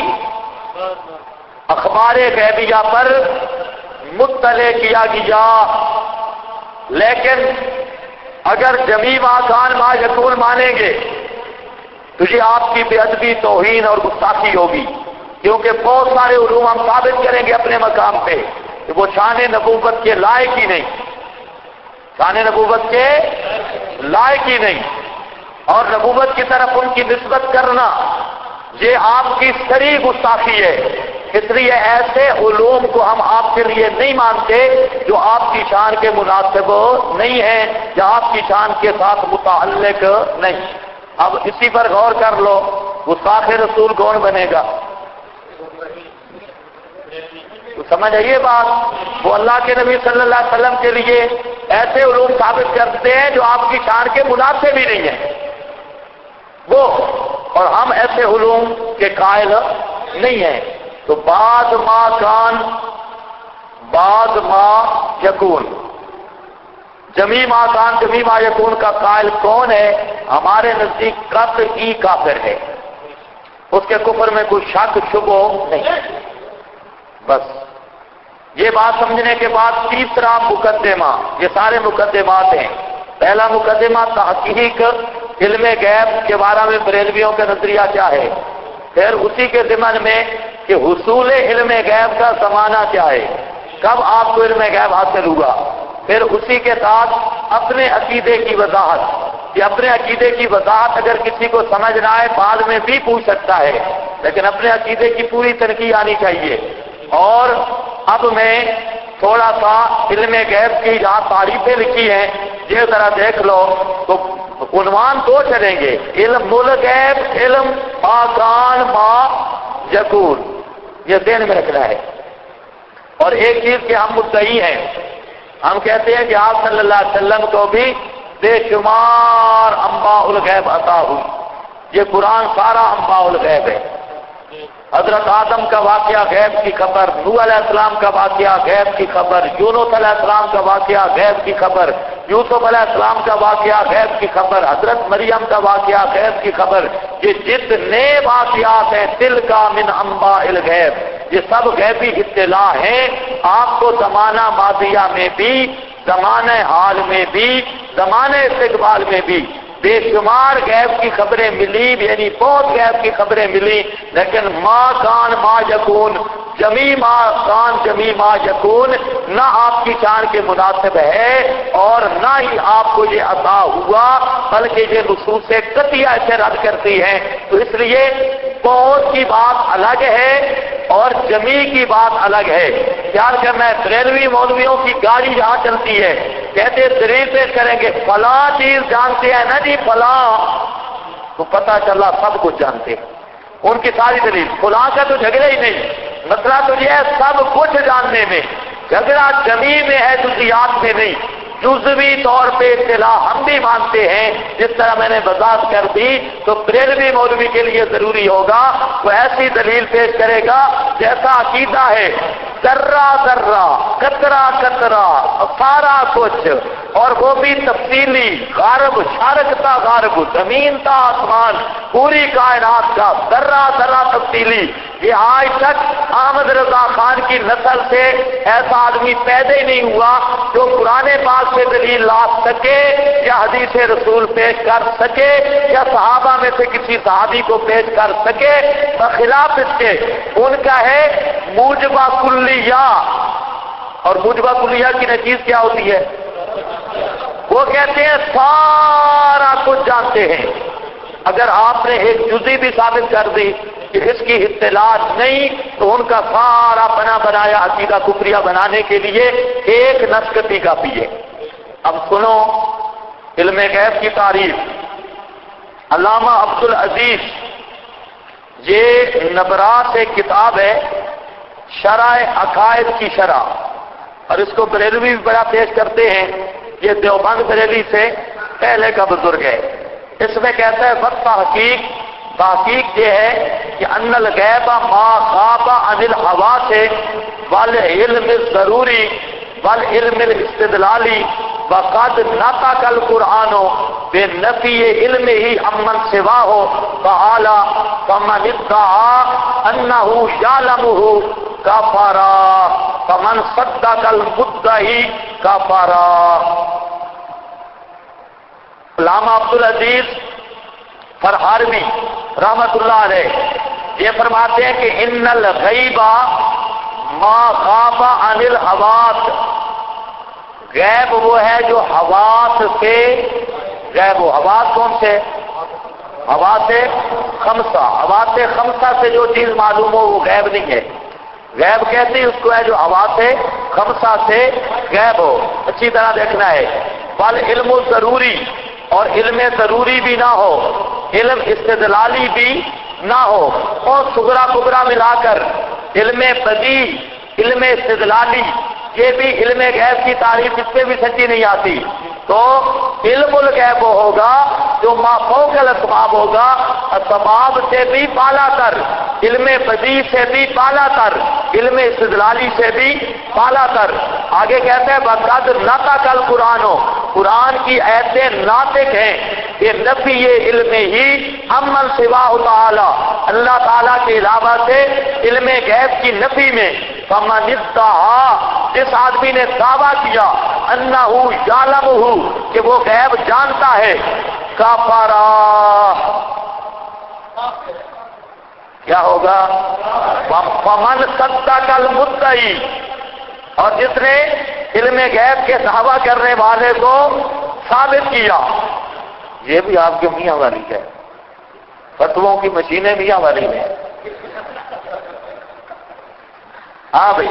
اخبار غیبیہ پر مطلع کیا گیا، لیکن اگر جمیع ما کان ما یکون مانیں گے تو یہ آپ کی بے ادبی، توہین اور گستاخی ہوگی، کیونکہ بہت سارے علوم ہم ثابت کریں گے اپنے مقام پہ کہ وہ شان نبوت کے لائق ہی نہیں، شان نبوت کے لائق ہی نہیں، اور نبوت کی طرف ان کی نسبت کرنا یہ آپ کی صریح گستاخی ہے۔ اس لیے ایسے علوم کو ہم آپ کے لیے نہیں مانتے جو آپ کی شان کے مناسب نہیں ہیں یا آپ کی شان کے ساتھ متعلق نہیں۔ اب اسی پر غور کر لو، گستاخ رسول کون بنے گا؟ تو سمجھ آئیے بات، وہ اللہ کے نبی صلی اللہ علیہ وسلم کے لیے ایسے علوم ثابت کرتے ہیں جو آپ کی شان کے مناسب ہی نہیں ہیں وہ، اور ہم ایسے علوم کے قائل نہیں ہیں۔ تو بعض ما کان بعض ما یکون، جمیع ما کان جمیع ما یکون کا قائل کون ہے؟ ہمارے نزدیک قطعی کافر ہے، اس کے کفر میں کوئی شک شبہ نہیں۔ بس یہ بات سمجھنے کے بعد تیسرا مقدمہ، یہ سارے مقدمات ہیں۔ پہلا مقدمہ تحقیق علم غیب کے بارے میں بریلویوں کا نظریہ کیا ہے، پھر اسی کے ضمن میں کہ حصول علم غیب کا زمانہ کیا ہے، کب آپ کو علم غیب حاصل ہوا، پھر اسی کے ساتھ اپنے عقیدے کی وضاحت، کہ اپنے عقیدے کی وضاحت اگر کسی کو سمجھ نہ آئے بعد میں بھی پوچھ سکتا ہے، لیکن اپنے عقیدے کی پوری تنقید آنی چاہیے۔ اور اب میں تھوڑا سا علم غیب کی جہاں تعریفیں لکھی ہیں یہ ذرا دیکھ لو تو عنوان دو چلیں گے، علم الغیب، علم ما کان ما یکون، یہ ذہن میں رکھنا ہے۔ اور ایک چیز کہ ہم مدعی ہیں، ہم کہتے ہیں کہ آپ صلی اللہ علیہ وسلم کو بھی بے شمار انباء الغیب عطا ہوئی، یہ قرآن سارا انباء الغیب ہے۔ حضرت آدم کا واقعہ غیب کی خبر، نوح علیہ السلام کا واقعہ غیب کی خبر، یونس علیہ السلام کا واقعہ غیب کی خبر، یوسف علیہ السلام کا واقعہ غیب کی خبر، حضرت مریم کا واقعہ غیب کی خبر، یہ جتنے واقعات ہیں دل کا من انباء الغیب، یہ سب غیبی اطلاع ہیں۔ آپ کو زمانہ ماضیہ میں بھی، زمانہ حال میں بھی، زمانہ استقبال میں بھی بے شمار غیب کی خبریں ملی، یعنی بہت غیب کی خبریں ملی، لیکن ما کان ما یکون، جمی ما کان جمی ما یکون نہ آپ کی شان کے مناسب ہے اور نہ ہی آپ کو یہ عطا ہوا، بلکہ یہ نصوص قطعیہ سے رد کرتی ہیں۔ تو اس لیے بہت کی بات الگ ہے اور جمی کی بات الگ ہے۔ خیال کرنا ہے، بریلوی مولویوں کی گاڑی جہاں چلتی ہے کہتے دلیل پیش کریں گے فلاں چیز جانتے ہیں نا جی فلاں، تو پتہ چلا سب کچھ جانتے ہیں، ان کی ساری دلیل، فلاں کا تو جھگڑا ہی نہیں، مسئلہ تو یہ ہے سب کچھ جاننے میں، جھگڑا جمی میں ہے جزیات میں نہیں، جزوی طور پہ اطلاع ہم بھی مانتے ہیں۔ جس طرح میں نے وضاحت کر دی تو بریلوی مولوی کے لیے ضروری ہوگا وہ ایسی دلیل پیش کرے گا جیسا عقیدہ ہے، ذرہ ذرہ، قطرہ قطرہ، سارا کچھ، اور وہ بھی تفصیلی، غرب شرق تا غرب، زمین تا آسمان، پوری کائنات کا ذرہ ذرہ تفصیلی۔ یہ آج تک احمد رضا خان کی نسل سے ایسا آدمی پیدا ہی نہیں ہوا جو قرآن پاک سے دلیل لا سکے یا حدیث رسول پیش کر سکے یا صحابہ میں سے کسی صحابی کو پیش کر سکے، بخلاف اس کے ان کا ہے موجبہ کلیہ، اور موجبہ کلیہ کی نتیج کیا ہوتی ہے؟ وہ کہتے ہیں سارا کچھ جانتے ہیں۔ اگر آپ نے ایک جزئی بھی ثابت کر دی کہ اس کی اطلاع نہیں تو ان کا سارا بنا بنایا عقیدہ کفریہ بنانے کے لیے ایک نسختی کافی ہے۔ اب سنو علم غیب کی تعریف، علامہ عبدالعزیز، یہ نبرات ایک کتاب ہے شرح عقائد کی شرح، اور اس کو بریلوی بھی بڑا پیش کرتے ہیں، یہ دیوبند بریلی سے پہلے کا بزرگ ہے۔ اس میں کہتا ہے وقت تحقیق یہ ہے کہ ان الغیب ما غاب عن الحواس والعلم الضروری والعلم الاستدلالی وقد نطق القرآن بنفی علم ہی امن سواہ تعالی فمن ادعا انہ یعلمہ کفرا فمن صدق المدعی کفرا۔ علامہ عبدالعزیز فرحاروی رحمت اللہ علیہ یہ فرماتے ہیں کہ ان الغیب ما غاب عن الحواس، غیب وہ ہے جو حواس سے غیب ہو۔ حواس کون سے؟ حواس خمسہ، حواس خمسہ سے جو چیز معلوم ہو وہ غیب نہیں ہے۔ غیب کہتے ہیں اس کو ہے جو حواس خمسہ سے غیب ہو۔ اچھی طرح دیکھنا ہے، والعلم ضروری، اور علم ضروری بھی نہ ہو، علم استدلالی بھی نہ ہو، اور صغرا کبرا ملا کر علم بدی، علم استدلالی، یہ بھی علم غیب کی تعریف اس پہ بھی سچی نہیں آتی۔ تو علم الغیب ہوگا جو ما فوق الاسباب ہوگا، اسباب سے بھی بالا تر، علم بدی سے بھی بالا تر، علم استدلالی سے بھی بالا تر۔ آگے کہتے ہیں وقد نطق القرآن، قرآن کی آیتیں ناطق ہیں کہ نفی یہ علم ہی امن سواہ تعالی، اللہ تعالیٰ کے علاوہ سے علم غیب کی نفی میں فمن ادعا، جس آدمی نے دعویٰ کیا انہ یعلمہ کہ وہ غیب جانتا ہے، کفرا، کیا ہوگا؟ فمن صدق المدعی، اور جس نے علم غیب کے دعویٰ کرنے والے کو ثابت کیا. یہ بھی آپ کے میاں والی ہے، فتووں کی مشینیں میاں والی ہیں. ہاں بھائی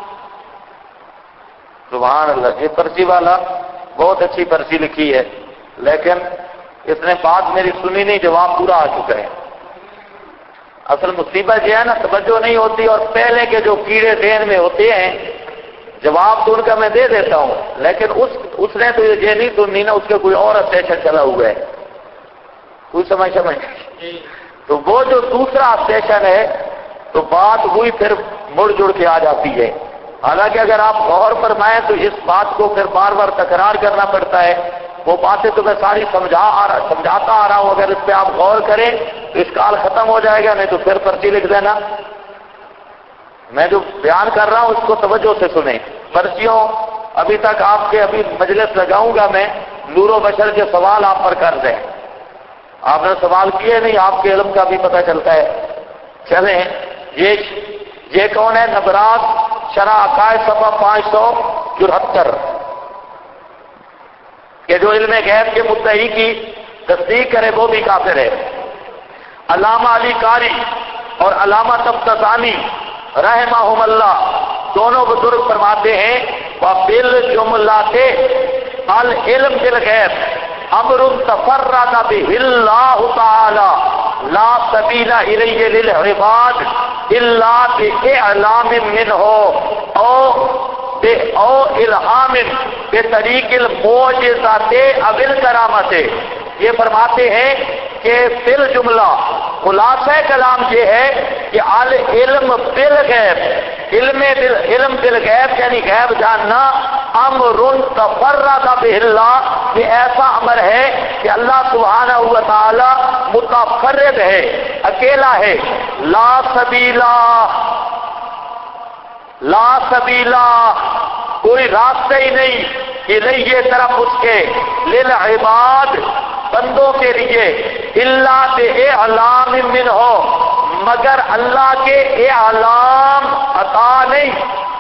سبحان اللہ. یہ پرچی والا بہت اچھی پرچی لکھی ہے، لیکن اس نے بات میری سنی نہیں، جواب پورا آ چکا ہے. اصل مصیبت یہ ہے نا، توجہ نہیں ہوتی، اور پہلے کے جو کیڑے دین میں ہوتے ہیں جواب تو ان کا میں دے دیتا ہوں، لیکن اس نے تو یہ نہیں سننی نا، اس کے کوئی اور اسٹیشن چلا ہوا ہے. کوئی سمجھ تو وہ جو دوسرا اسٹیشن ہے تو بات وہی پھر مڑ جڑ کے آ جاتی ہے. حالانکہ اگر آپ غور فرمائیں تو اس بات کو پھر بار بار تکرار کرنا پڑتا ہے. وہ باتیں تو میں ساری سمجھاتا آ رہا ہوں، اگر اس پہ آپ غور کریں تو اس کال ختم ہو جائے گا، نہیں تو پھر پرچی لکھ دینا. میں جو بیان کر رہا ہوں اس کو توجہ سے سنیں. پرچیوں ابھی تک آپ کے ابھی مجلس لگاؤں گا میں، نور و بشر کے سوال آپ پر کر دیں. آپ نے سوال کیے نہیں، آپ کے علم کا بھی پتہ چلتا ہے. چلیں یہ کون ہے؟ نبرات شرح عقائد صفحہ 574 کہ جو علم غیب کے مدعی کی تصدیق کرے وہ بھی کافر ہے. علامہ علی قاری اور علامہ تفتزانی رحمہم اللہ دونوں بزرگ فرماتے ہیں وَبِالْجُمْلَةِ الْعِلْمُ بِالْغَیْبِ امر تفرد به اللہ تعالی لا سبیل الیہ للعباد الا باعلام منہ او الہام بطریق المعجزات او الکرامت. یہ فرماتے ہیں کہ فی الجملہ خلاصہ کلام یہ ہے کہ العلم بالغیب، علم بالغیب یعنی غیب جاننا، امر تفرد به اللہ، یہ ایسا امر ہے کہ اللہ سبحانہ و تعالی متفرد ہے، اکیلا ہے. لا سبیلا کوئی راستہ ہی نہیں الیہ طرف اس کے، للعباد بندوں کے لیے، الا باعلام منہ مگر اللہ کے اعلام عطا نہیں.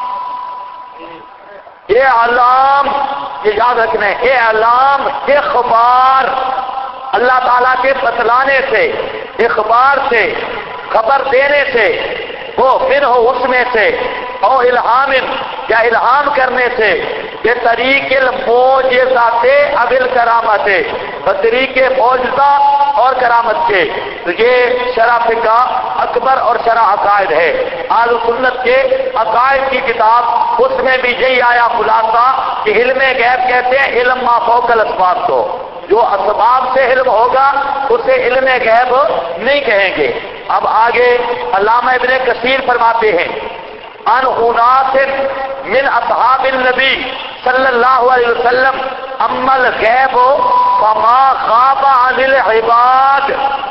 اعلام یہ یاد رکھنا ہے، اعلام اخبار اللہ تعالیٰ کے بتلانے سے، اخبار سے، خبر دینے سے، وہ پھر ہو اس میں سے، او الہام یا الہام کرنے سے، بطریق المعجزات او الکرامت، بطریق معجزہ اور کرامت کے. تو یہ شرح فقہ اکبر اور شرح عقائد ہے، اہل سنت کے عقائد کی کتاب. اس میں بھی یہی آیا خلاصہ کہ علم غیب کہتے ہیں علم ما فوق الاسباب کو، جو اسباب سے علم ہوگا اسے علم غیب نہیں کہیں گے. اب آگے علامہ ابن کثیر فرماتے ہیں ان اناس من اصحاب النبی صلی اللہ علیہ وسلم اما الغیب فما غاب عن العباد.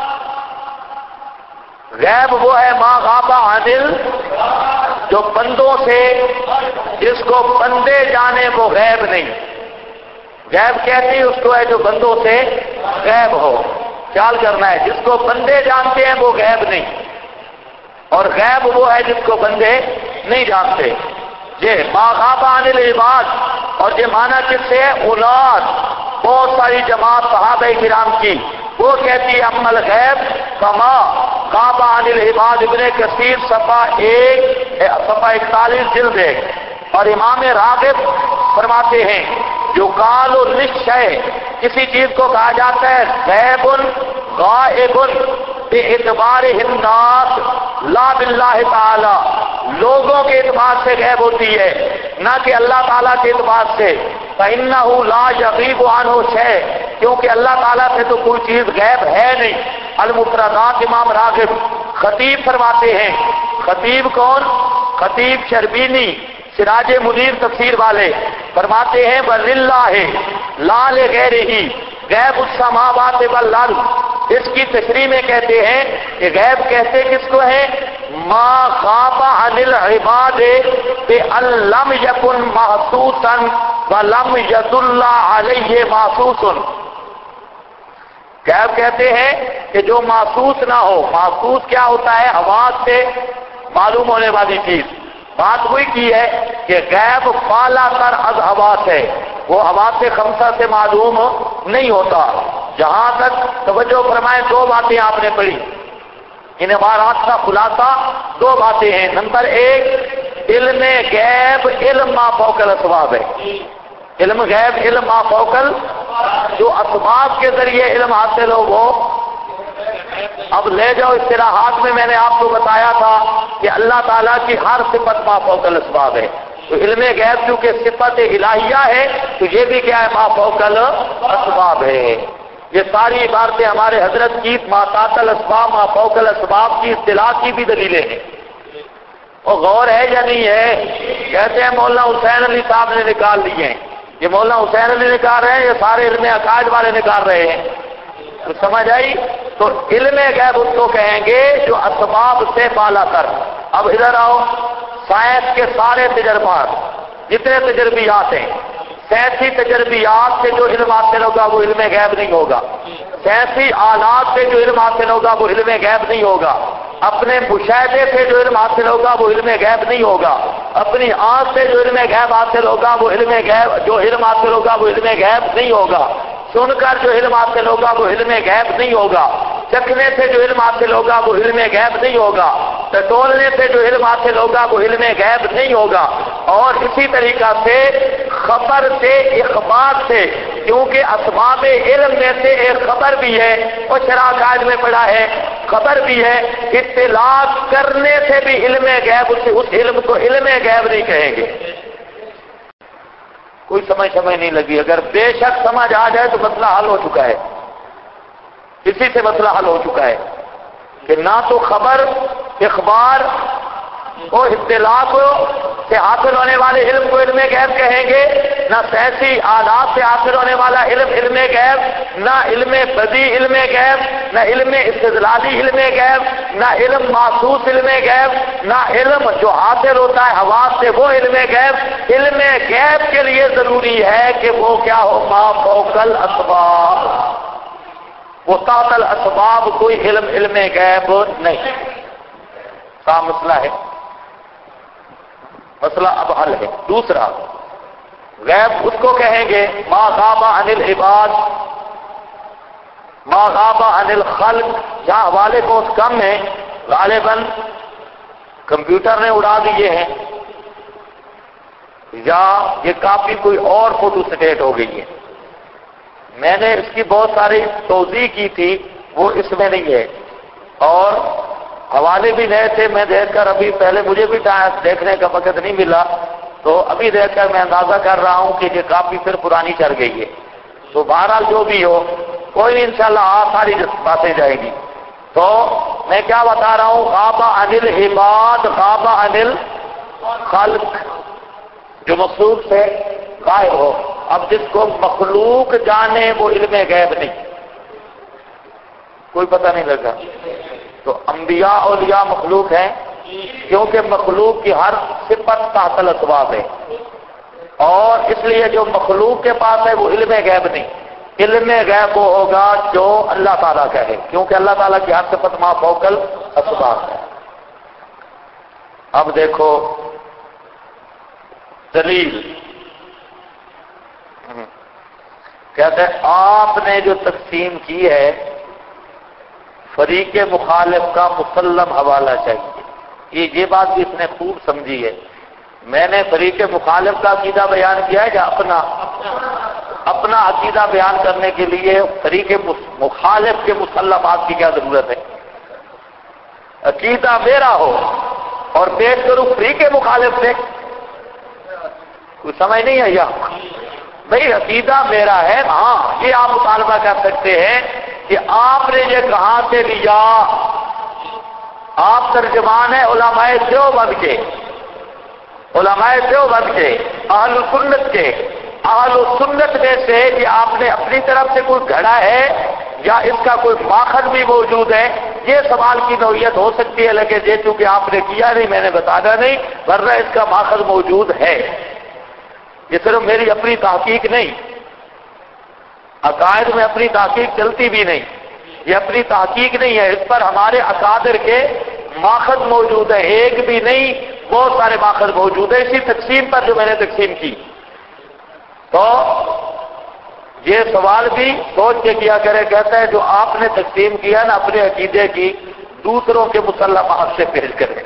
غیب وہ ہے ما غاب عن جو بندوں سے، جس کو بندے جانے وہ غیب نہیں. غیب کہتے ہیں اس کو ہے جو بندوں سے غیب ہو، خیال کرنا ہے. جس کو بندے جانتے ہیں وہ غیب نہیں، اور غیب وہ ہے جس کو بندے نہیں جانتے. یہ ما غاب عن العباد، اور یہ معنی کس سے ہے؟ اولاد بہت ساری جماعت صحابہ کرام کی، وہ کہتی ہے اما الغیب فما غاب عن العباد. ابن کثیر صفحہ 41 جلد 1. اور امام راغب فرماتے ہیں جو قال للشیء، کسی چیز کو کہا جاتا ہے غیب غائب باعتبارہ الناس لا باللہ تعالی، لوگوں کے اعتبار سے غیب ہوتی ہے، نہ کہ اللہ تعالیٰ کے اعتبار سے. فإنہ لا یغیب عنہ شیء، کیونکہ اللہ تعالیٰ سے تو کوئی چیز غیب ہے نہیں. المفردات امام راغب. خطیب فرماتے ہیں، خطیب کون؟ خطیب شربینی سراج منیر تفسیر والے فرماتے ہیں وَلِلَّهِ لَا لِغَيْرِهِ غیب السماوات والارض. اس کی تشریح میں کہتے ہیں کہ غیب کہتے کس کو ہے؟ ما غاب عن العباد بأن لم يكن محسوسا ولم يدل عليه محسوس. غیب کہتے ہیں کہ جو محسوس نہ ہو. محسوس کیا ہوتا ہے؟ حواس سے معلوم ہونے والی چیز. بات وہی کی ہے کہ غیب بالا تر از حواس ہے، وہ حواس خمسہ سے معلوم نہیں ہوتا. جہاں تک توجہ فرمائیں، دو باتیں آپ نے پڑھی، ان عبارات کا خلاصہ دو باتیں ہیں. نمبر ایک، علم غیب علم ما فوق الاسباب ہے. علم غیب علم ما فوق جو اسباب کے ذریعے علم حاصل ہو وہ. اب لے جاؤ اصطلاحات میں نے آپ کو بتایا تھا کہ اللہ تعالیٰ کی ہر صفت ما فوق الاسباب ہے. تو علم غیب کیونکہ صفت الہیہ ہے تو یہ بھی کیا ہے؟ ما فوق الاسباب ہے. یہ ساری عبارتیں ہمارے حضرت کی ما تحت الاسباب ما فوق الاسباب کی اصطلاح کی بھی دلیلیں ہیں. اور غور ہے یا نہیں ہے؟ کہتے ہیں مولانا حسین علی صاحب نے نکال لیے ہیں. یہ مولانا حسین علی نکال رہے ہیں، یہ سارے علم عقائد والے نکال رہے ہیں. تو سمجھ آئی؟ تو علم غیب اس کو کہیں گے جو اسباب سے بالا تر. اب ادھر آؤ، سائنس کے سارے تجربات، جتنے تجربیات ہیں، سائنسی تجربیات سے جو علم حاصل ہوگا وہ علم غیب نہیں ہوگا. سائنسی آلات سے جو علم حاصل ہوگا وہ علم غیب نہیں ہوگا. اپنے مشاہدے سے جو علم حاصل ہوگا وہ علم غیب نہیں ہوگا. اپنی آنکھ سے جو علم غیب حاصل ہوگا وہ علم غیب جو علم حاصل ہوگا وہ علم غیب نہیں ہوگا. سن کر جو علم حاصل ہوگا وہ علم غیب نہیں ہوگا. چکھنے سے جو علم حاصل ہوگا وہ علم غیب نہیں ہوگا. ٹٹولنے سے جو علم حاصل ہوگا وہ علم غیب نہیں ہوگا. اور اسی طریقہ سے خبر سے اخبار سے، کیونکہ اسباب علم میں سے ایک خبر بھی ہے، اور شرح قائد میں پڑھا ہے، خبر بھی ہے. اطلاع کرنے سے بھی علم غیب، اس علم کو علم غیب نہیں کہیں گے. کوئی سمجھ نہیں لگی؟ اگر بے شک سمجھ آ جائے تو مسئلہ حل ہو چکا ہے. اسی سے مسئلہ حل ہو چکا ہے کہ نہ تو خبر، اخبار اور اطلاع کو سے حاصل ہونے والے علم کو علم غیب کہیں گے، نہ سائنسی آلات سے حاصل ہونے والا علم علم غیب، نہ علم بدی علم غیب، نہ علم استدلالی علم غیب، نہ علم محسوس علم غیب، نہ علم جو حاصل ہوتا ہے حواس سے وہ علم غیب. علم غیب کے لیے ضروری ہے کہ وہ کیا ہو؟ ما فوق الاسباب. وہ تحت الاسباب کوئی علم غیب نہیں. کا مسئلہ ہے، مسئلہ اب حل ہے. دوسرا، غیب اس کو کہیں گے ما غاب عن العباد، ما غاب عن الخلق. جہاں حوالے بہت کم ہیں، غالباً کمپیوٹر نے اڑا دیے ہیں یا یہ کاپی کوئی اور فوٹو سٹیٹ ہو گئی ہے. میں نے اس کی بہت ساری توضیح کی تھی، وہ اس میں نہیں ہے. اور حوالے بھی نئے تھے، میں دیکھ کر ابھی پہلے مجھے بھی دیکھنے کا وقت نہیں ملا، تو ابھی دیکھ کر میں اندازہ کر رہا ہوں کہ یہ کافی پھر پرانی چل گئی ہے. تو بہرحال جو بھی ہو، کوئی نہیں، انشاءاللہ ساری باتیں جائیں گی. تو میں کیا بتا رہا ہوں؟ غاب عن العباد غاب عن الخلق، جو مخلوق سے غائب ہو. اب جس کو مخلوق جانے وہ علم غیب نہیں. کوئی پتہ نہیں لگا. تو انبیاء اولیاء مخلوق ہیں، کیونکہ مخلوق کی ہر صفت تحت الاسباب ہے، اور اس لیے جو مخلوق کے پاس ہے وہ علم غیب نہیں. علم غیب وہ ہوگا جو اللہ تعالیٰ کا ہے، کیونکہ اللہ تعالیٰ کی ہر صفت ما فوق الاسباب ہے. اب دیکھو دلیل، کہتے ہیں آپ نے جو تقسیم کی ہے فریق مخالف کا مسلم حوالہ چاہیے. یہ بات بھی اس نے خوب سمجھی ہے. میں نے فریق مخالف کا عقیدہ بیان کیا ہے یا اپنا عقیدہ بیان کرنے کے لیے فریق مخالف کے مسلمات کی کیا ضرورت ہے؟ عقیدہ میرا ہو اور پیش کروں فریق مخالف سے، کوئی سمجھ نہیں آئی؟ بھئی عقیدہ میرا ہے. ہاں یہ آپ مطالبہ کر سکتے ہیں کہ آپ نے یہ کہاں سے لیا. آپ ترجمان ہیں علماء دیوبند کے، علماء دیوبند کے، اہل سنت کے. اہل سنت میں سے یہ آپ نے اپنی طرف سے کوئی گھڑا ہے یا اس کا کوئی ماخذ بھی موجود ہے؟ یہ سوال کی نوعیت ہو سکتی ہے، لیکن یہ چونکہ آپ نے کیا نہیں، میں نے بتانا نہیں، ورنہ اس کا ماخذ موجود ہے. یہ صرف میری اپنی تحقیق نہیں، عقائد میں اپنی تحقیق چلتی بھی نہیں. یہ اپنی تحقیق نہیں ہے، اس پر ہمارے اکابر کے ماخذ موجود ہیں، ایک بھی نہیں بہت سارے ماخذ موجود ہیں اسی تقسیم پر جو میں نے تقسیم کی۔ تو یہ سوال بھی سوچ کے کیا کرے، کہتا ہے جو آپ نے تقسیم کیا نا اپنے عقیدے کی، دوسروں کے مسلمات سے پیش کریں،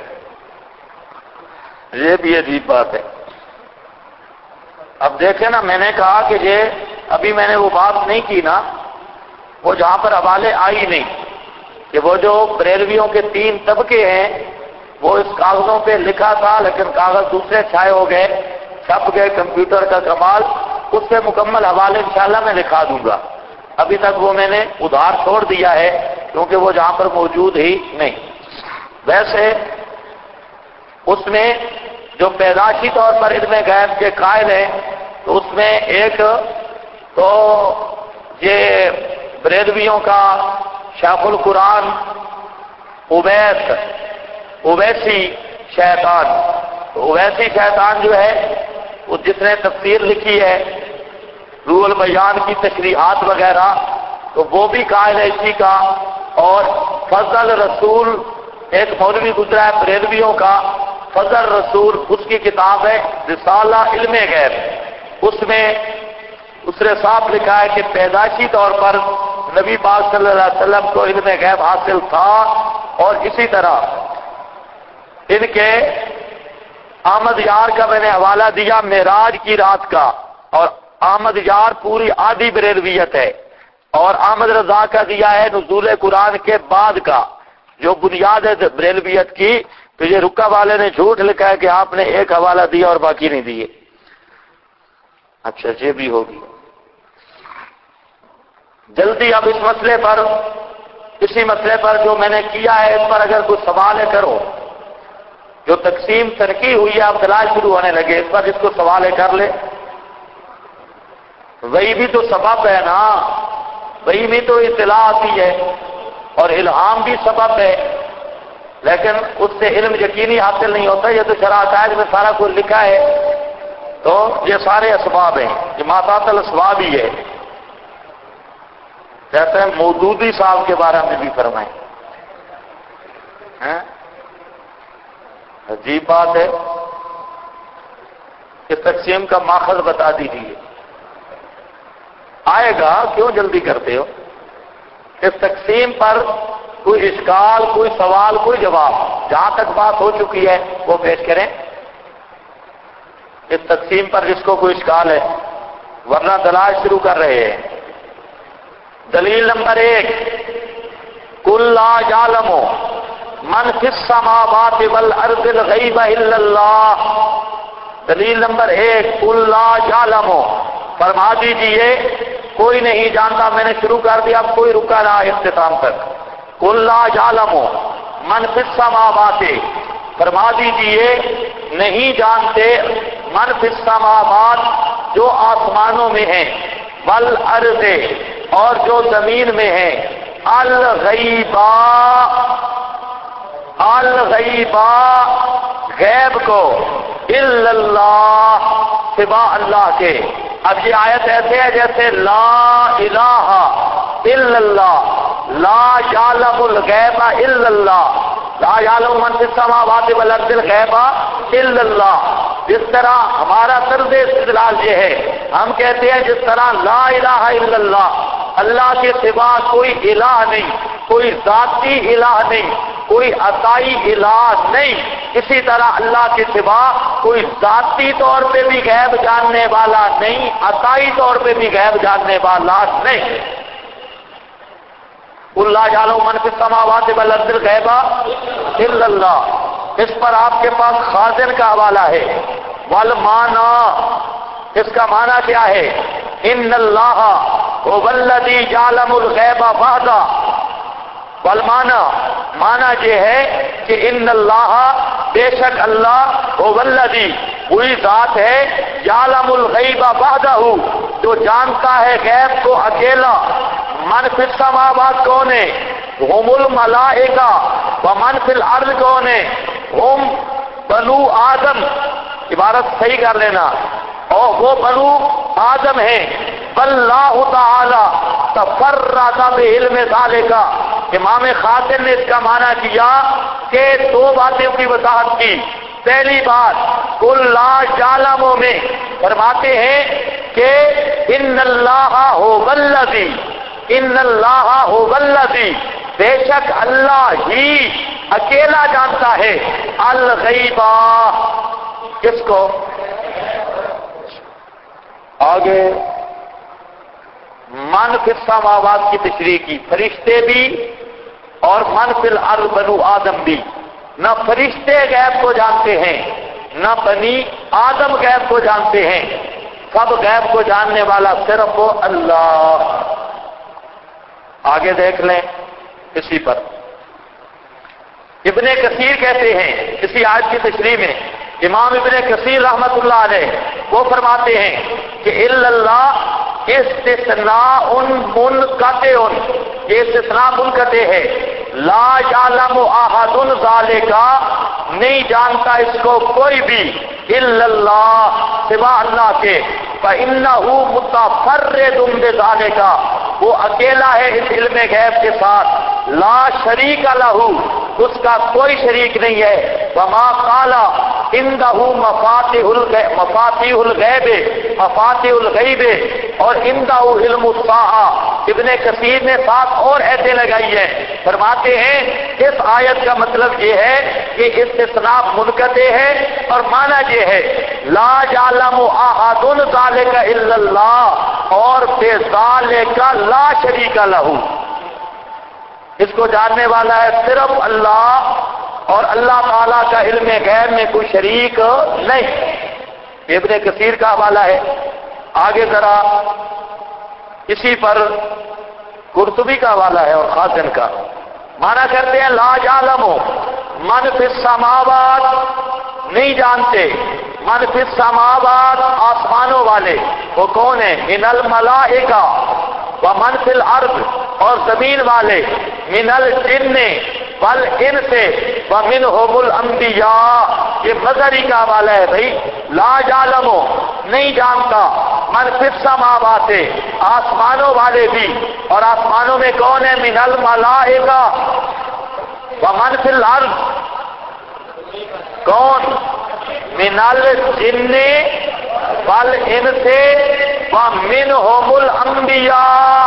یہ بھی عجیب بات ہے۔ اب دیکھیں نا، میں نے کہا کہ یہ ابھی میں نے وہ بات نہیں کی نا، وہ جہاں پر حوالے آئی نہیں، کہ وہ جو بریلویوں کے 3 طبقے ہیں وہ اس کاغذوں پہ لکھا تھا لیکن کاغذ دوسرے چھائے ہو گئے، چھپ گئے، کمپیوٹر کا کمال، اس سے مکمل حوالے انشاءاللہ میں لکھا دوں گا۔ ابھی تک وہ میں نے ادھار چھوڑ دیا ہے کیونکہ وہ جہاں پر موجود ہی نہیں۔ ویسے اس میں جو پیدائشی طور پر علم غیب کے قائل ہیں تو اس میں ایک تو یہ بریلویوں کا شیخ القرآن اویسی شیطان، اویسی شیطان جو ہے وہ جس نے تفسیر لکھی ہے روح البیان کی تشریحات وغیرہ، تو وہ بھی قائل ہے اسی کا۔ اور فضل رسول ایک مولوی گزرا ہے بریلویوں کا، فضل رسول، اس کی کتاب ہے رسالہ علم غیب، اس میں اس نے صاف لکھا ہے کہ پیدائشی طور پر نبی پاک صلی اللہ علیہ وسلم کو علم غیب حاصل تھا، اور اسی طرح ان کے احمد یار کا میں نے حوالہ دیا معراج کی رات کا، اور احمد یار پوری آدھی بریلویت ہے، اور احمد رضا کا دیا ہے نزول قرآن کے بعد کا جو بنیاد ہے بریلویت کی۔ تو یہ رکا والے نے جھوٹ لکھا ہے کہ آپ نے ایک حوالہ دیا اور باقی نہیں دیے۔ اچھا یہ بھی ہوگی جلدی۔ اب اس مسئلے پر، اسی مسئلے پر جو میں نے کیا ہے اس پر اگر کوئی سوال ہے کرو، جو تقسیم ترقی ہوئی ہے اب دلائل شروع ہونے لگے، اس پر جس کو سوال ہے کر لے۔ وہی بھی تو سبب ہے نا، وہی بھی تو اطلاع آتی ہے، اور الہام بھی سبب ہے، لیکن اس سے علم یقینی حاصل نہیں ہوتا۔ یہ تو شرح عقائد میں سارا کچھ لکھا ہے، تو یہ سارے اسباب ہیں، یہ ماتات الاسباب ہی ہے۔ کہتے ہیں مودودی صاحب کے بارے میں بھی فرمائیں، عجیب بات ہے کہ تقسیم کا ماخذ بتا دیجیے۔ آئے گا، کیوں جلدی کرتے ہو؟ اس تقسیم پر کوئی اشکال، کوئی سوال، کوئی جواب، جہاں تک بات ہو چکی ہے وہ پیش کریں اس تقسیم پر جس کو کوئی اشکال ہے، ورنہ دلائل شروع کر رہے ہیں۔ دلیل نمبر 1، قل لا یعلم من فی السماوات والارض الغیب الا اللہ۔ دلیل نمبر 1، قل لا یعلم، فرما دیجئے کوئی نہیں جانتا۔ میں نے شروع کر دیا، اب کوئی رکا نہ اختتام تک۔ قل لا یعلم من فی السماوات، فرما دیجئے نہیں جانتے من فی السماوات، جو آسمانوں میں ہیں، والارض، اور جو زمین میں ہیں، الغیبا، الغیبا، غیب کو، الا اللہ، سوا اللہ کے۔ اب یہ آیت ایسے ہے جیسے لا الہ الا اللہ، لا یعلم الغیب الا اللہ، لا یعلم من فی السماوات والارض الغیب الا اللہ۔ جس طرح ہمارا طرز استدلال یہ ہے، ہم کہتے ہیں جس طرح لا الہ الا اللہ، اللہ کے سوا کوئی الہ نہیں، کوئی ذاتی الہ نہیں، کوئی عطائی الہ نہیں، اسی طرح اللہ کے سوا کوئی ذاتی طور پہ بھی غیب جاننے والا نہیں، عطائی طور پہ بھی غیب جاننے والا نہیں۔ اللہ یعلم من فی السماوات والارض الغیب الا اللہ۔ اس پر آپ کے پاس خازن کا حوالہ ہے۔ والمانا، اس کا معنی کیا ہے؟ ان اللہ هو الذی یعلم الغیب وحدہ۔ والمانا، مانا یہ ہے کہ ان اللہ، بے شک اللہ، هو الذی، وہی ذات ہے، یعلم الغیب وحدہ، جو جانتا ہے غیب کو اکیلا۔ من فی السماوات کون ہے؟ ہم الملائکہ، ومن فی الارض کون ہے؟ ہم بنو آدم، عبارت صحیح کر لینا، اور وہ بنو آدم ہیں۔ واللہ تعالی، تفرد بعلم ذالک، امام خاطر نے اس کا معنی کیا کہ دو باتیں کی وضاحت کی۔ پہلی بات کل لا یعلم میں فرماتے ہیں کہ ان اللہ هو الذی، ان اللہ هو الذی، بے شک اللہ ہی اکیلا جانتا ہے الغیبہ، کس کو؟ آگے من فی السماوات کی تشریح کی، فرشتے بھی اور من فی الارض بنو آدم بھی۔ نہ فرشتے غیب کو جانتے ہیں، نہ بنی آدم غیب کو جانتے ہیں، سب غیب کو جاننے والا صرف اللہ۔ آگے دیکھ لیں اسی پر ابن کثیر کہتے ہیں اسی آیت کی تشریح میں، امام ابن کثیر رحمت اللہ علیہ وہ فرماتے ہیں کہ الا اللہ استثناء منقطع، یہ استثناء منقطع ہے، لا یعلم احد ذالک، نہیں جانتا اس کو کوئی بھی، الا اللہ، سوا اللہ کے، فإنہ متفرد بذالک، وہ اکیلا ہے اس علم غیب کے ساتھ، لا شریک لہ، اس کا کوئی شریک نہیں ہے، وما قال عنده مفاتیح الغیب، مفاتیح الغیب، اور عنده علم الساعہ۔ ابن کثیر نے ساتھ اور ایتیں لگائی ہیں، فرماتے ہیں اس آیت کا مطلب یہ ہے کہ استثناء منقطع ہے، اور معنی یہ ہے لا یعلم احد ذالک الا اللہ، اور بذالک لا شریک لہ، اس کو جاننے والا ہے صرف اللہ، اور اللہ تعالیٰ کا علم غیب میں کوئی شریک نہیں۔ ابن کثیر کا حوالہ ہے۔ آگے ذرا اسی پر قرطبی کا حوالہ ہے اور خازن کا، مانا کرتے ہیں لا یعلم من فی السماوات، نہیں جانتے، من فی السماوات، آسمانوں والے، وہ کون ہیں؟ من الملائکہ، ومن فی الارض، اور زمین والے، من الجن والانس، ومنہم الانبیاء، یہ مظہری کا حوالہ ہے بھائی، لا یعلم، نہیں جانتا، من فی السماوات، آسمانوں والے بھی، اور آسمانوں میں کون ہے؟ من الملائکہ، ومن فی الارض، کون؟ من الجن والانس، ومنہم الانبیاء،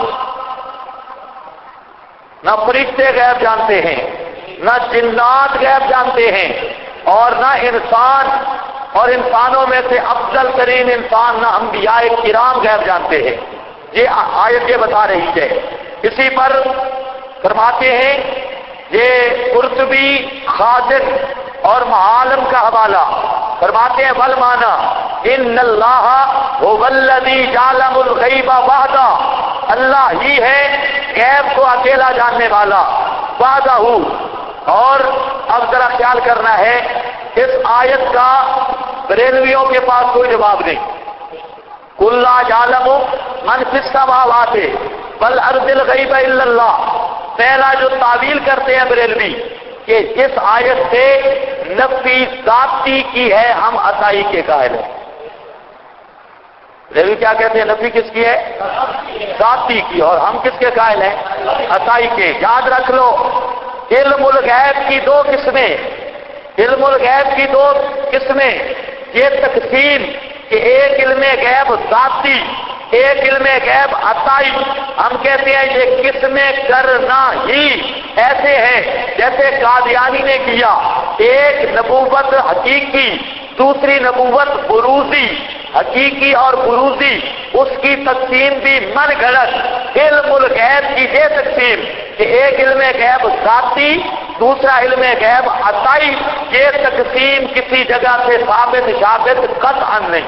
نہ فرشتے غیب جانتے ہیں، نہ جنات غیب جانتے ہیں، اور نہ انسان، اور انسانوں میں سے افضل ترین انسان نہ انبیاء کرام غیب جانتے ہیں۔ یہ آیت یہ بتا رہی ہے۔ اسی پر فرماتے ہیں یہ قرطبی، خازن اور معالم کا حوالہ، فرماتے ہیں والمانا ان اللہ هو الذی یعلم الغیب وحدہ، اللہ ہی ہے غیب کو اکیلا جاننے والا، وحدہ، اور اب ذرا خیال کرنا ہے اس آیت کا بریلویوں کے پاس کوئی جواب نہیں۔ قل لا یعلم من فی السماوات والارض الغیب الا اللہ، پہلا جو تعویل کرتے ہیں بریلوی کہ اس آیت سے نفی ذاتی کی ہے، ہم عطائی کے قائل ہیں۔ بریلوی کیا کہتے ہیں؟ نفی کس کی ہے؟ ذاتی کی، اور ہم کس کے قائل ہیں؟ عطائی کے۔ یاد رکھ لو علم الغیب کی دو قسمیں، علم الغیب کی دو قسمیں، یہ تقسیم کہ ایک علم غیب ذاتی، ایک علم غیب عطائی، ہم کہتے ہیں یہ قسمیں کرنا ہی ایسے ہیں جیسے قادیانی نے کیا، ایک نبوت حقیقی، دوسری نبوت بروزی، حقیقی اور بروزی، اس کی تقسیم بھی من گھڑت۔ علم الغیب کی یہ تقسیم کہ ایک علم غیب ذاتی، دوسرا علم غیب عطائی، یہ تقسیم کسی جگہ سے ثابت قطعا نہیں،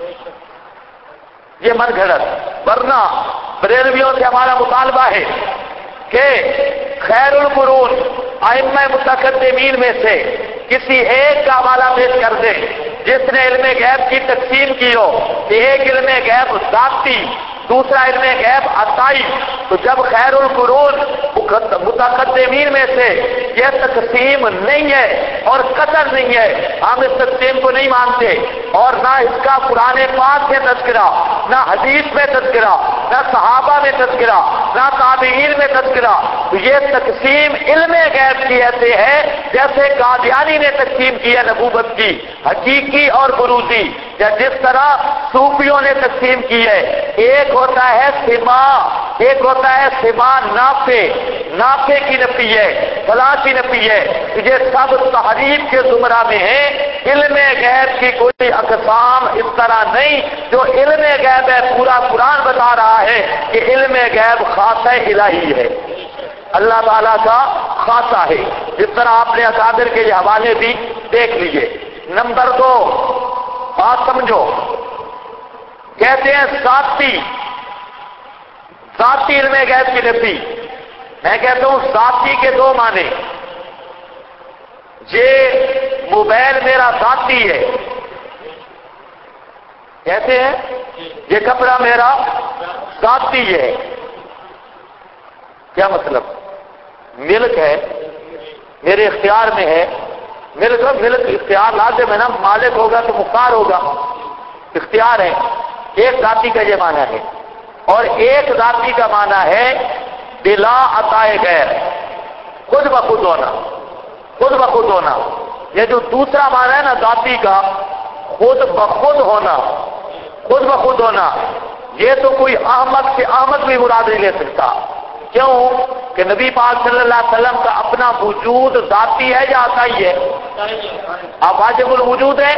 یہ من گھڑت۔ ورنہ بریلویوں سے ہمارا مطالبہ ہے کہ خیر القرون ائمہ متقدمین میں سے کسی ایک کا حوالہ پیش کر دیں جس نے علم غیب کی تقسیم کی ہو کہ ایک علم غیب ذاتی، دوسرا علم غیب عطائی، تو جب خیر القرون متقدمین میں سے یہ تقسیم نہیں ہے اور قطر نہیں ہے، ہم اس تقسیم کو نہیں مانتے، اور نہ اس کا قرآن پاک میں تذکرہ، نہ حدیث میں تذکرہ، نہ صحابہ میں تذکرہ، نہ تابعین میں تذکرہ، تو یہ تقسیم علم غیب کی ایسے ہے جیسے قادیانی نے تقسیم کی ہے نبوت کی، حقیقی اور بروزی، یا جس طرح صوفیوں نے تقسیم کی ہے۔ ایک ہوتا ہے سما، ایک ہوتا ہے سما نافع، نافع کی نفی ہے، فلاں کی نفی ہے، یہ سب تحریف کے زمرہ میں ہیں۔ علم غیب کی کوئی اقسام اس طرح نہیں، جو علم غیب ہے پورا قرآن بتا رہا ہے کہ علم غیب خاصہ الہی ہے، اللہ تعالیٰ کا خاصہ ہے، جس طرح آپ نے اکابر کے یہ حوالے بھی دیکھ لیجئے۔ نمبر 2 بات سمجھو، کہتے ہیں ذاتی علم غیب کی نفی، میں کہتا ہوں ذاتی کے 2 معنی، یہ موبائل میرا ذاتی ہے، کہتے ہیں یہ کپڑا میرا ذاتی ہے، کیا مطلب؟ ملک ہے، میرے اختیار میں ہے، ملک اختیار لازم ہے نا، مالک ہوگا تو مختار ہوگا، اختیار ہے، ایک ذاتی کا یہ معنی ہے، اور ایک ذاتی کا معنی ہے بلا عطائے غیر، خود بخود ہونا، خود بخود ہونا، یہ جو دوسرا معنی ہے نا ذاتی کا، خود بخود ہونا، خود بخود ہونا، یہ تو کوئی احمد سے احمد بھی مراد نہیں لے سکتا، کیوں کہ نبی پاک صلی اللہ علیہ وسلم کا اپنا وجود ذاتی ہے یا عطائی ہے؟ آپ واجب الوجود ہے،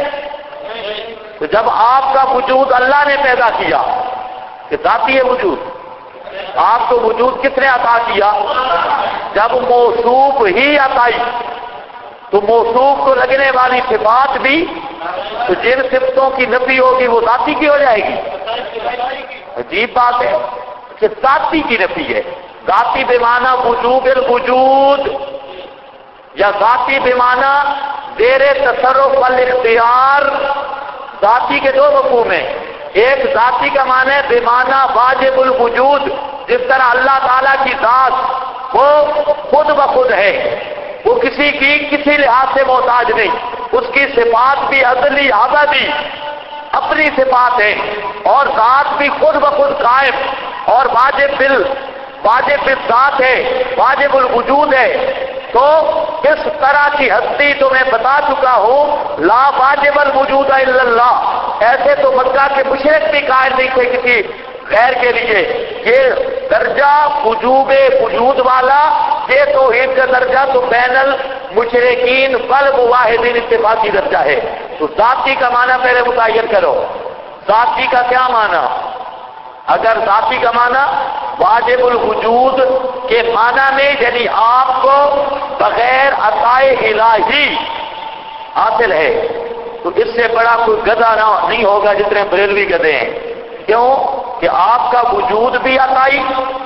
تو جب آپ کا وجود اللہ نے پیدا کیا کہ ذاتی ہے وجود، آپ کو وجود کس نے عطا کیا؟ جب موصوف ہی عطائی، تو موصوف کو لگنے والی صفات بھی، تو جن صفتوں کی نفی ہوگی وہ ذاتی کی ہو جائے گی؟ عجیب بات ہے کہ ذاتی کی نفی ہے، ذاتی بمعنی وجوب الوجود، یا ذاتی بمعنی زیر تصرف والاختیار، ذاتی کے 2 مفہوم ہیں، ایک ذاتی کا معنی ہے بمعنی واجب الوجود، جس طرح اللہ تعالیٰ کی ذات وہ خود بخود ہے، وہ کسی کی کسی لحاظ سے محتاج نہیں، اس کی صفات بھی ازلی ابدی اپنی صفات ہے، اور ذات بھی خود بخود قائم اور واجب بالذات ہے، واجب الوجود ہے، تو اس طرح کی ہستی تو میں بتا چکا ہوں، لا واجب الوجود الا اللہ، ایسے تو مکہ کے مشرک بھی قائل نہیں تھے کسی غیر کے لیے، یہ درجہ وجوب وجود والا، یہ توحید کا درجہ تو بین المشرکین والموحدین اتفاقی درجہ ہے۔ تو ذاتی کا معنی پہلے متعین کرو، ذاتی کا کیا معنی؟ اگر ذاتی کا معنی واجب الوجود کے معنی میں، یعنی آپ کو بغیر عطائے الہی حاصل ہے، تو اس سے بڑا کوئی گدھا نہیں ہوگا جتنے بریلوی گدھے ہیں، کیوں کہ آپ کا وجود بھی عطائی،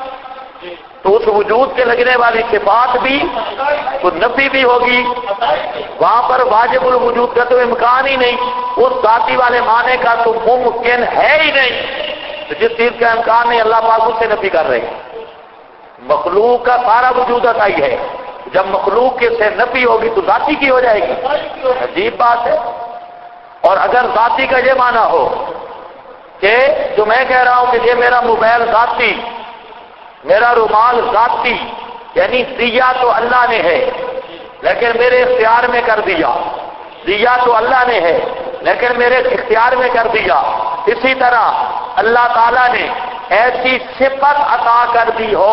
تو اس وجود کے لگنے والی صفات بھی تو نفی بھی ہوگی، وہاں پر واجب الوجود کا تو امکان ہی نہیں، اس ذاتی والے معنی کا تو ممکن ہے ہی نہیں، تو جس چیز کا امکان نہیں اللہ پاک اس سے نفی کر رہے ہیں۔ مخلوق کا سارا وجود عطائی ہے، جب مخلوق کے سے نفی ہوگی تو ذاتی کی ہو جائے گی، عجیب بات ہے۔ اور اگر ذاتی کا یہ معنی ہو کہ جو میں کہہ رہا ہوں کہ یہ میرا موبائل ذاتی، میرا رومال ذاتی، یعنی دیا تو اللہ نے ہے لیکن میرے اختیار میں کر دیا، دیا تو اللہ نے ہے لیکن میرے اختیار میں کر دیا، اسی طرح اللہ تعالیٰ نے ایسی صفت عطا کر دی ہو،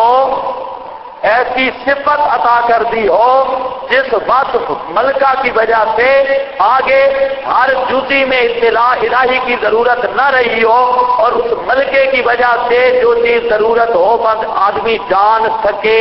ایسی صفت عطا کر دی ہو جس وصف ملکہ کی وجہ سے آگے ہر جزی میں اطلاع الہی کی ضرورت نہ رہی ہو، اور اس ملکے کی وجہ سے جو چیز ضرورت ہو بس آدمی جان سکے،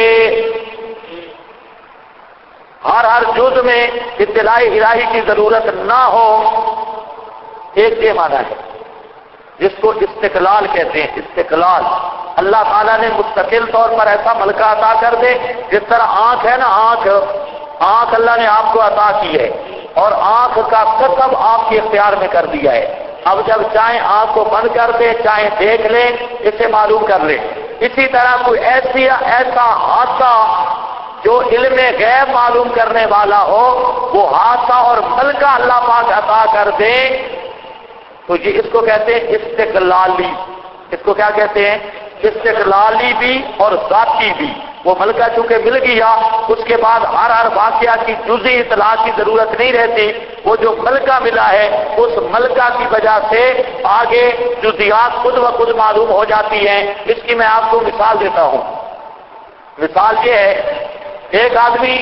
ہر جز میں اطلاع الہی کی ضرورت نہ ہو، ایک یہ معنی ہے جس کو استقلال کہتے ہیں، استقلال۔ اللہ تعالیٰ نے مستقل طور پر ایسا ملکہ عطا کر دے، جس طرح آنکھ ہے نا، آنکھ اللہ نے آپ کو عطا کی ہے، اور آنکھ کا کسب آپ کے اختیار میں کر دیا ہے، اب جب چاہیں آنکھ کو بند کر دے، چاہیں دیکھ لیں، اسے معلوم کر لیں، اسی طرح کوئی ایسا حادثہ جو علم غیب معلوم کرنے والا ہو، وہ حادثہ اور ملکہ اللہ پاک عطا کر دیں، تو یہ اس کو کہتے ہیں استقلالی۔ اس کو کیا کہتے ہیں؟ استقلالی بھی اور ذاتی بھی۔ وہ ملکہ چونکہ مل گیا، اس کے بعد ہر واقعہ کی جزئی اطلاع کی ضرورت نہیں رہتی، وہ جو ملکہ ملا ہے اس ملکہ کی وجہ سے آگے جزیات خود بخود معلوم ہو جاتی ہیں۔ اس کی میں آپ کو مثال دیتا ہوں۔ مثال یہ ہے، ایک آدمی،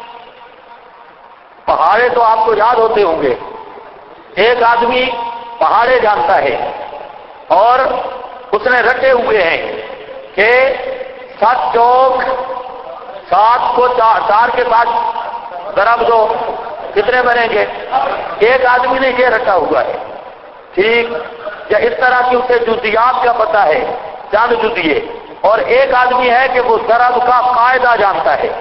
پہاڑے تو آپ کو یاد ہوتے ہوں گے، ایک آدمی پہاڑے جانتا ہے اور اس نے رٹے ہوئے ہیں کہ 7 چوک 7 کو 4 کے ساتھ ضرب دو، کتنے بنیں گے؟ ایک آدمی نے یہ رٹا ہوا ہے، ٹھیک، یا اس طرح کی اسے جزیات کا پتہ ہے، چاند جزیے، اور ایک آدمی ہے کہ وہ ضرب کا قاعدہ جانتا ہے۔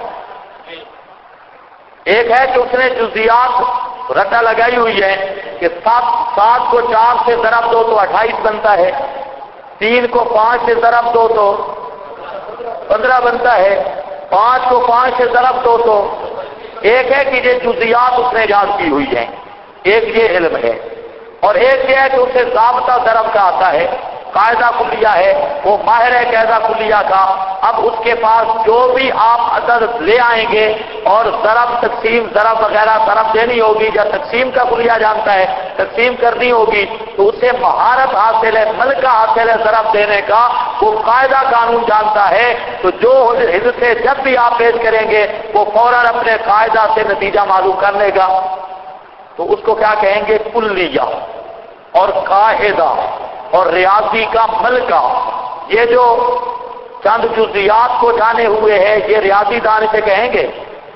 ایک ہے کہ اس نے جزیات رٹا لگائی ہوئی ہے کہ 7 کو 4 سے ضرب دو تو 28 بنتا ہے، 3 کو 5 سے ضرب دو تو 15 بنتا ہے، 5 کو 5 سے ضرب دو تو ایک ہے کہ یہ جزیات اس نے یاد کی ہوئی ہیں، ایک یہ علم ہے، اور ایک یہ ہے کہ اسے ضابطہ ضرب کا آتا ہے، قاعدہ کلیہ ہے، وہ ماہر ہے قاعدہ کلیہ کا۔ اب اس کے پاس جو بھی آپ عدد لے آئیں گے اور ضرب تقسیم ضرب وغیرہ ضرب دینی ہوگی، یا تقسیم کا کلیہ جانتا ہے، تقسیم کرنی ہوگی، تو اسے مہارت حاصل ہے، ملکہ حاصل ہے ضرب دینے کا، وہ قاعدہ قانون جانتا ہے، تو جو حصے جب بھی آپ پیش کریں گے وہ فوراً اپنے قاعدہ سے نتیجہ معلوم کر لے گا۔ تو اس کو کیا کہیں گے؟ کلیہ اور قاعدہ اور ریاضی کا ملکہ۔ یہ جو چند جزیات کو جانے ہوئے ہیں، یہ ریاضی دان سے کہیں گے؟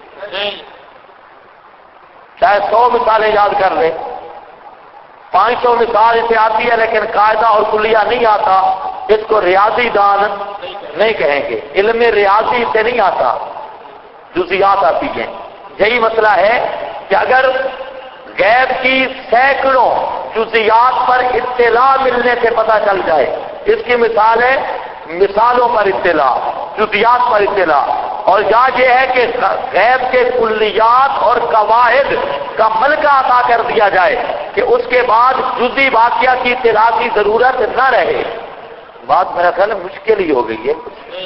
چاہے 100 مثالیں یاد کر لیں، 500 مثال اسے آتی ہے لیکن قاعدہ اور کلیہ نہیں آتا، اس کو ریاضی دان نہیں کہیں گے۔ علم ریاضی سے نہیں آتا، جزیات آتی ہیں۔ یہی مسئلہ ہے کہ اگر غیب کی سینکڑوں جزیات پر اطلاع ملنے سے پتہ چل جائے، اس کی مثال ہے مثالوں پر اطلاع، جزیات پر اطلاع، اور یہ ہے کہ غیب کے کلیات اور قواعد کا ملکہ عطا کر دیا جائے کہ اس کے بعد جزی واقعہ کی اطلاع کی ضرورت نہ رہے۔ بات میرا خیال ہے مشکل ہی ہو گئی ہے،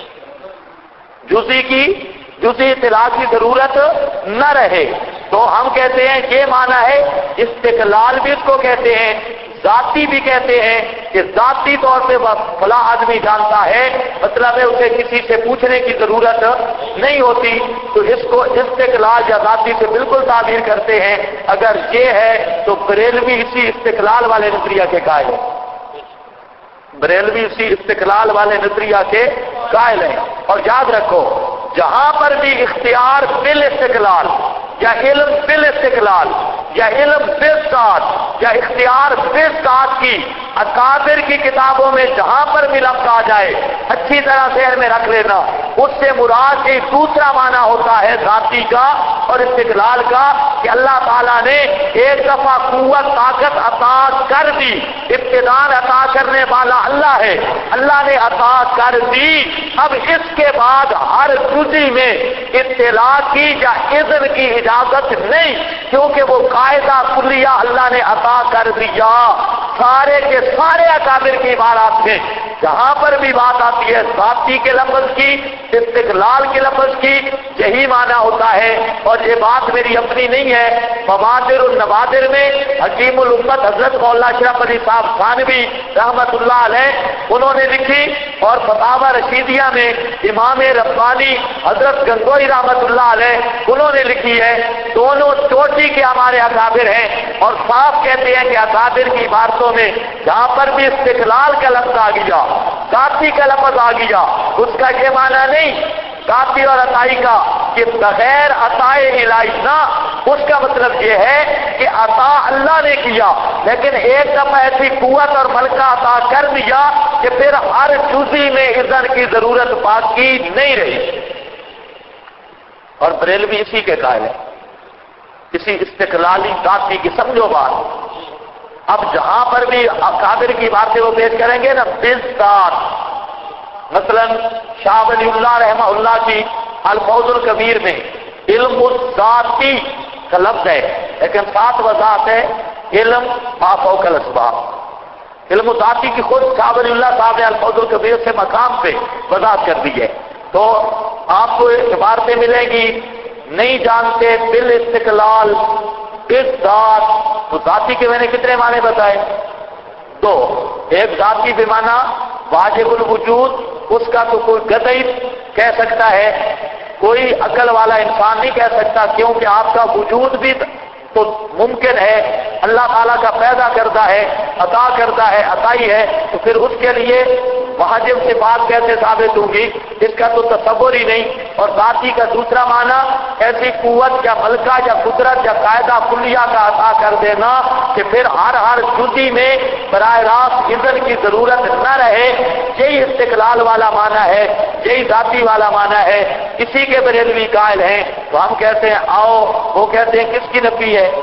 جزی اطلاع کی ضرورت نہ رہے، تو ہم کہتے ہیں یہ معنی ہے۔ استقلال بھی اس کو کہتے ہیں، ذاتی بھی کہتے ہیں کہ ذاتی طور پہ فلاں آدمی جانتا ہے، مطلب ہے اسے کسی سے پوچھنے کی ضرورت نہیں ہوتی، تو اس کو استقلال یا ذاتی سے بالکل تعبیر کرتے ہیں۔ اگر یہ ہے تو بریلوی اسی استقلال والے نظریہ کے قائل ہے، بریلوی اسی استقلال والے نظریہ کے قائل ہیں۔ اور یاد رکھو، جہاں پر بھی اختیار بالاستقلال یا علم بالاستقلال یا علم بالذات یا اختیار بالذات کی اکابر کی کتابوں میں جہاں پر بھی لفظ آ جائے، اچھی طرح ذہن میں رکھ لینا، اس سے مراد ایک دوسرا معنی ہوتا ہے ذاتی کا اور استقلال کا، کہ اللہ تعالیٰ نے ایک دفعہ قوت طاقت عطا کر دی، ابتداء عطا کرنے والا اللہ ہے، اللہ نے عطا کر دی، اب اس کے بعد ہر جزی میں اطلاع کی یا اذن کی اجازت نہیں، کیونکہ وہ قاعدہ کلیہ اللہ نے عطا کر دیا۔ سارے کے سارے اکابر کی عبارات میں جہاں پر بھی بات آتی ہے ذاتی کے لفظ کی، استقلال کے لفظ کی، یہی معنی ہوتا ہے۔ اور یہ بات میری اپنی نہیں ہے، مبادر النوادر میں حکیم الامت حضرت مولانا اشرف علی صاحب تھانوی رحمت اللہ علیہ انہوں نے لکھی، اور فتاوی رشیدیہ میں امام ربانی حضرت گنگوئی رحمت اللہ علیہ انہوں نے لکھی ہے۔ دونوں چوٹی کے ہمارے اکابر ہیں، اور صاف کہتے ہیں کہ اکابر کی عبارتوں میں جہاں پر بھی استقلال کا لفظ آ گیا، ذاتی کا لفظ آ گیا، اس کا یہ معنی نہیں ذاتی اور عطائی کا کہ بغیر عطائے الہی نہ، اس کا مطلب یہ ہے کہ عطا اللہ نے کیا، لیکن ایک دفعہ ایسی قوت اور ملکہ عطا کر دیا کہ پھر ہر جزی میں اذن کی ضرورت باقی نہیں رہی۔ اور بریلوی اسی کے قائل ہے، اسی استقلالی ذاتی کی، سمجھو بات۔ اب جہاں پر بھی اکابر کی باتیں وہ پیش کریں گے نا بالذات، مثلا شاہ ولی اللہ رحمہ اللہ کی الفوز الکبیر میں علم الذاتی کا لفظ ہے، لیکن ساتھ وضاحت ہے علم ما فوق الاسباب. علم الذاتی کی خود شاہ ولی اللہ صاحب نے الفوز الکبیر سے مقام پہ وضاحت کر دی ہے. تو آپ کو عبارتیں ملیں گی، نہیں جانتے بالاستقلال اس ذات. تو ذاتی کے میں نے کتنے معنی بتائے؟ دو. ایک ذاتی بے معنی واجب الوجود، اس کا تو کوئی قطعی کہہ سکتا ہے، کوئی عقل والا انسان نہیں کہہ سکتا، کیونکہ آپ کا وجود بھی تو ممکن ہے، اللہ تعالیٰ کا پیدا کرتا ہے، عطا کرتا ہے، عطائی ہے، تو پھر اس کے لیے واجب سے بات کیسے ثابت ہوگی؟ اس کا تو تصور ہی نہیں. اور ذاتی کا دوسرا معنی ایسی قوت یا ملکہ یا قدرت یا قاعدہ کلیہ کا عطا کر دینا کہ پھر ہر جزی میں براہ راست اذن کی ضرورت نہ رہے. یہی استقلال والا معنی ہے، یہی ذاتی والا معنی ہے. اسی کے بریلوی قائل ہیں. تو ہم کہتے ہیں آؤ، وہ کہتے ہیں کس کی نفی ہے؟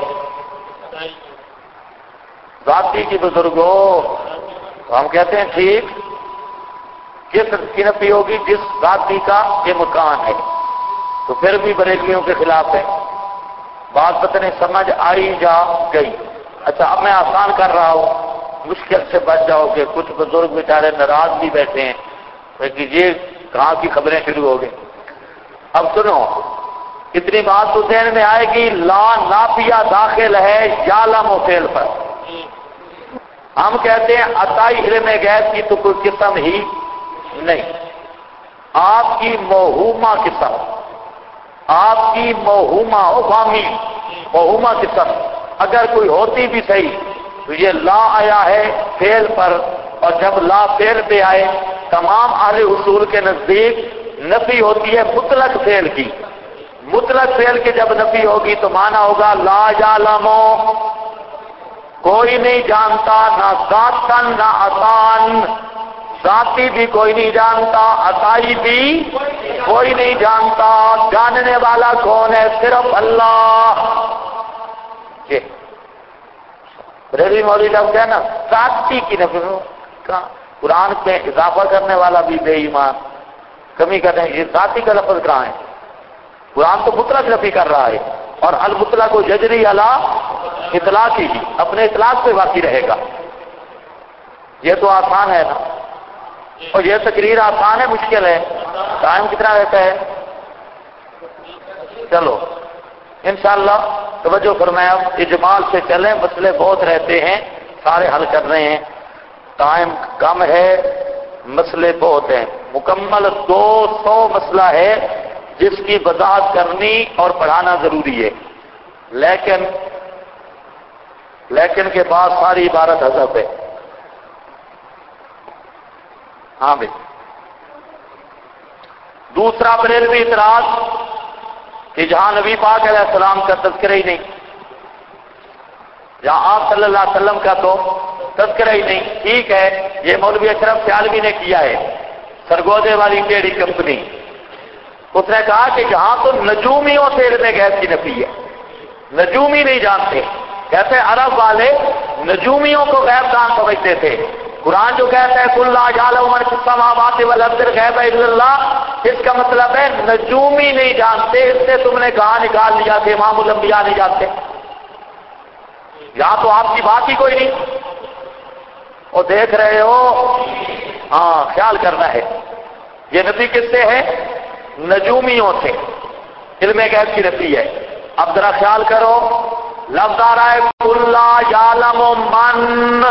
ذاتی کی بزرگوں. تو ہم کہتے ہیں ٹھیک، کس کی نفی ہوگی؟ جس ذاتی کا یہ مکان ہے. تو پھر بھی بریلویوں کے خلاف ہے. بات پتہ نہیں سمجھ آئی جا گئی. اچھا اب میں آسان کر رہا ہوں، مشکل سے بچ جاؤ گے. کچھ بزرگ بیچارے ناراض بھی بیٹھے ہیں کہ یہ کہاں کی خبریں شروع ہو گئی. اب سنو، اتنی بات تو ذہن میں آئے گی، لا نافیہ داخل ہے یعلم و فعل پر. ہم کہتے ہیں عطائی علم غیب کی تو کوئی قسم ہی نہیں. آپ کی موہومہ قسم، آپ کی موہومہ وامی موہومہ قسم اگر کوئی ہوتی بھی صحیح تو یہ لا آیا ہے فعل پر. اور جب لا فعل پہ آئے تمام اہل اصول کے نزدیک نفی ہوتی ہے مطلق فعل کی. مطلق فعل کی جب نفی ہوگی تو معنی ہوگا لا یعلمو، کوئی نہیں جانتا، نہ ذاتن نہ عطان. ذاتی بھی کوئی نہیں جانتا، عطائی بھی کوئی نہیں جانتا. جاننے والا کون ہے؟ صرف اللہ. بریلوی مولوی صاحب کیا نا ذاتی کی نفی کا قرآن میں اضافہ کرنے والا بھی بے ایمان، کمی کرتے ہیں. یہ ذاتی کا لفظ کہاں ہے؟ قرآن تو مطلق نفی کر رہا ہے، اور المطلق کو یجری علی اطلاق ہی اپنے اطلاق پہ باقی رہے گا. یہ تو آسان ہے نا. اور یہ تقریر آسان ہے مشکل ہے؟ ٹائم کتنا رہتا ہے؟ چلو انشاءاللہ توجہ فرمائیں. اب اجمال سے چلیں، مسئلے بہت رہتے ہیں، سارے حل کر رہے ہیں. ٹائم کم ہے، مسئلے بہت ہیں. مکمل 200 مسئلہ ہے جس کی وضاحت کرنی اور پڑھانا ضروری ہے. لیکن کے بعد ساری عبارت حذف ہے. ہاں بھائی. دوسرا بریلوی اعتراض کہ جہاں نبی پاک علیہ السلام کا تذکرہ ہی نہیں، جہاں آپ صلی اللہ علیہ وسلم کا تو تذکرہ ہی نہیں. ٹھیک ہے، یہ مولوی اشرف سیالوی نے کیا ہے، سرگودے والی ٹیڑھی کمپنی. اس نے کہا کہ جہاں تو نجومیوں سے علم غیب کی نفی ہے، نجومی نہیں جانتے. کہتے عرب والے نجومیوں کو غیب دان سمجھتے تھے. قرآن جو کہتا ہے قل لا یعلم من فی السماوات والارض الغیب الا اللہ، اس کا مطلب ہے نجومی نہیں جانتے. اس سے تم نے کہاں نکال لیا کہ امام الانبیاء نہیں جانتے؟ یہاں تو آپ کی بات ہی کوئی نہیں. اور دیکھ رہے ہو، ہاں خیال کرنا ہے. یہ نفی کس سے ہے؟ نجومیوں سے علم غیب کی نفی ہے. اب ذرا خیال کرو، لفظ آ رہا ہے قل لا یعلم من.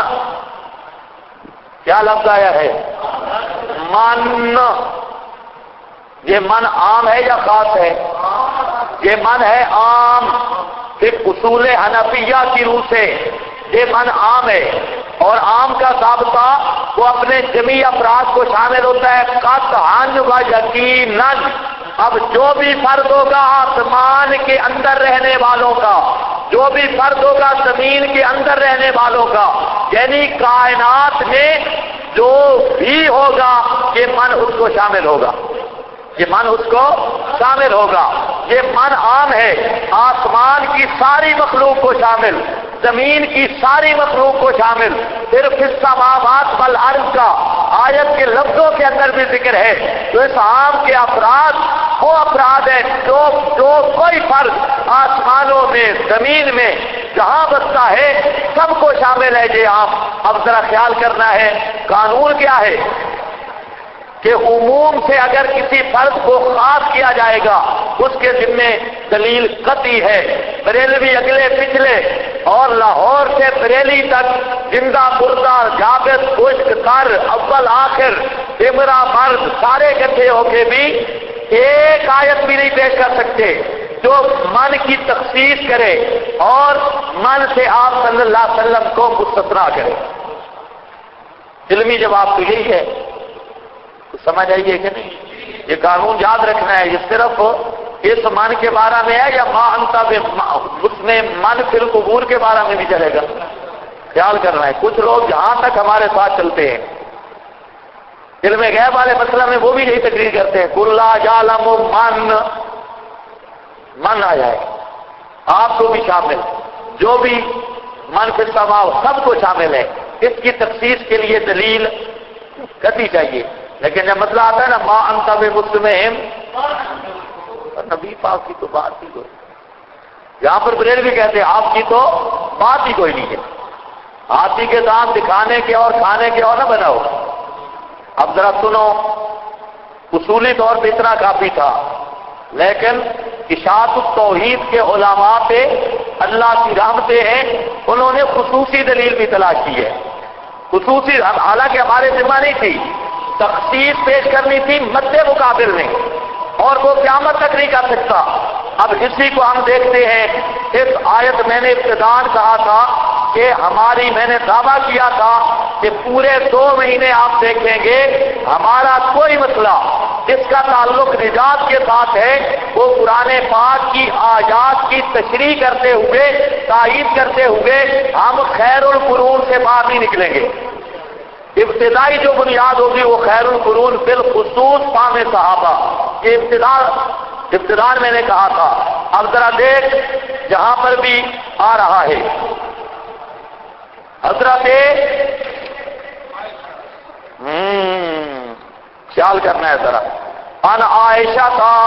کیا لفظ آیا ہے؟ من. یہ من عام ہے یا خاص ہے؟ یہ من ہے عام. پھر اصول حنفیہ کی روح سے یہ من عام ہے، اور عام کا ضابطہ وہ اپنے جمیع افراد کو شامل ہوتا ہے قطعاً و یقیناً. اب جو بھی فرد ہوگا آسمان کے اندر رہنے والوں کا، جو بھی فرد ہوگا زمین کے اندر رہنے والوں کا، یعنی کائنات میں جو بھی ہوگا یہ من اس کو شامل ہوگا. یہ من اس کو شامل ہوگا. یہ من عام ہے، آسمان کی ساری مخلوق کو شامل، زمین کی ساری مخلوق کو شامل، صرف السماوات والارض کا آیت کے لفظوں کے اندر بھی ذکر ہے، تو اس عام کے افراد وہ افراد ہیں جو کوئی فرد آسمانوں میں زمین میں جہاں بستا ہے سب کو شامل ہے یہ عام۔ اب ذرا خیال کرنا ہے قانون کیا ہے کہ عموم سے اگر کسی فرد کو خاص کیا جائے گا اس کے ذمے دلیل قطعی ہے۔ بریلوی اگلے پچھلے اور لاہور سے بریلی تک زندہ مردہ جابر خشک تر اول آخر امرا مرد سارے اکٹھے ہو کے بھی ایک آیت بھی نہیں پیش کر سکتے جو من کی تخصیص کرے اور من سے آپ صلی اللہ علیہ وسلم کو مستثنا کرے۔ علمی جواب تو یہی ہے، سمجھ آئیے کہ نہیں؟ یہ قانون یاد رکھنا ہے، یہ صرف اس من کے بارے میں ہے یا ما انتا اس میں من فی القبور کے بارے میں بھی چلے گا؟ خیال کرنا ہے۔ کچھ لوگ جہاں تک ہمارے ساتھ چلتے ہیں علم غیب والے مسئلہ میں وہ بھی یہی تقریر کرتے ہیں قل لا یعلم من آ جائے آپ کو بھی شامل، جو بھی من فی السماء سب کو شامل ہے۔ اس کی تخصیص کے لیے دلیل قطعی چاہیے، لیکن جب مسئلہ آتا ہے نا ما انت بمسلم، نبی پاک کی تو بات ہی کوئی، یہاں پر بریل بھی کہتے ہیں آپ کی تو بات ہی کوئی نہیں ہے۔ ہاتھی کے دانت دکھانے کے اور کھانے کے اور نہ بناؤ۔ اب ذرا سنو، اصولی طور پہ اتنا کافی تھا، لیکن اشاعت التوحید کے علماء پہ اللہ کی رحمتیں ہیں، انہوں نے خصوصی دلیل بھی تلاش کی ہے، خصوصی، حالانکہ ہمارے ذمہ نہیں تھی، تخصیص پیش کرنی تھی مد مقابل میں، اور وہ قیامت تک نہیں کر سکتا۔ اب اسی کو ہم دیکھتے ہیں، اس آیت میں نے ابتداءً کہا تھا کہ میں نے دعویٰ کیا تھا کہ پورے 2 مہینے آپ دیکھیں گے ہمارا کوئی مسئلہ جس کا تعلق نجات کے ساتھ ہے وہ قرآن پاک کی آیات کی تشریح کرتے ہوئے، تائید کرتے ہوئے ہم خیر القرون سے باہر نہیں نکلیں گے۔ ابتدائی جو بنیاد ہوگی وہ خیر القرون بالخصوص فہم صحابہ، یہ ابتداء میں نے کہا تھا۔ اب ذرا دیکھ جہاں پر بھی آ رہا ہے حضرت خیال کرنا ہے ذرا، ان عائشہ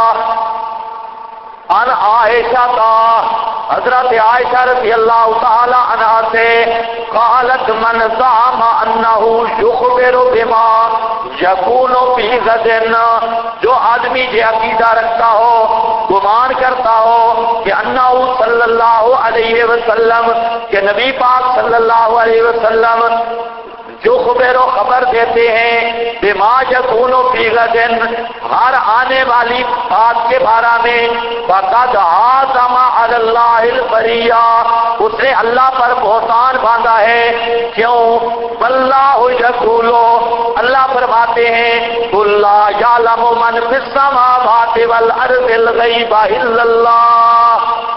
کا حضرت عائشہ رضی اللہ تعالی عنہا سے قالت من زعم انہ یخبر بما یکون فی غد، جو آدمی یہ عقیدہ رکھتا ہو، گمان کرتا ہو کہ انہ صلی اللہ علیہ وسلم، کہ نبی پاک صلی اللہ علیہ وسلم جو خبر و خبر دیتے ہیں بما یکون فی غد، ہر آنے والی بات کے بارے میں، فقد عازم علی اللہ البریہ، اس نے اللہ پر بہتان باندھا ہے۔ کیوں؟ واللہ یقول، اللہ فرماتے ہیں قل لا یعلم من فی السماوات والارض الغیب الا اللہ۔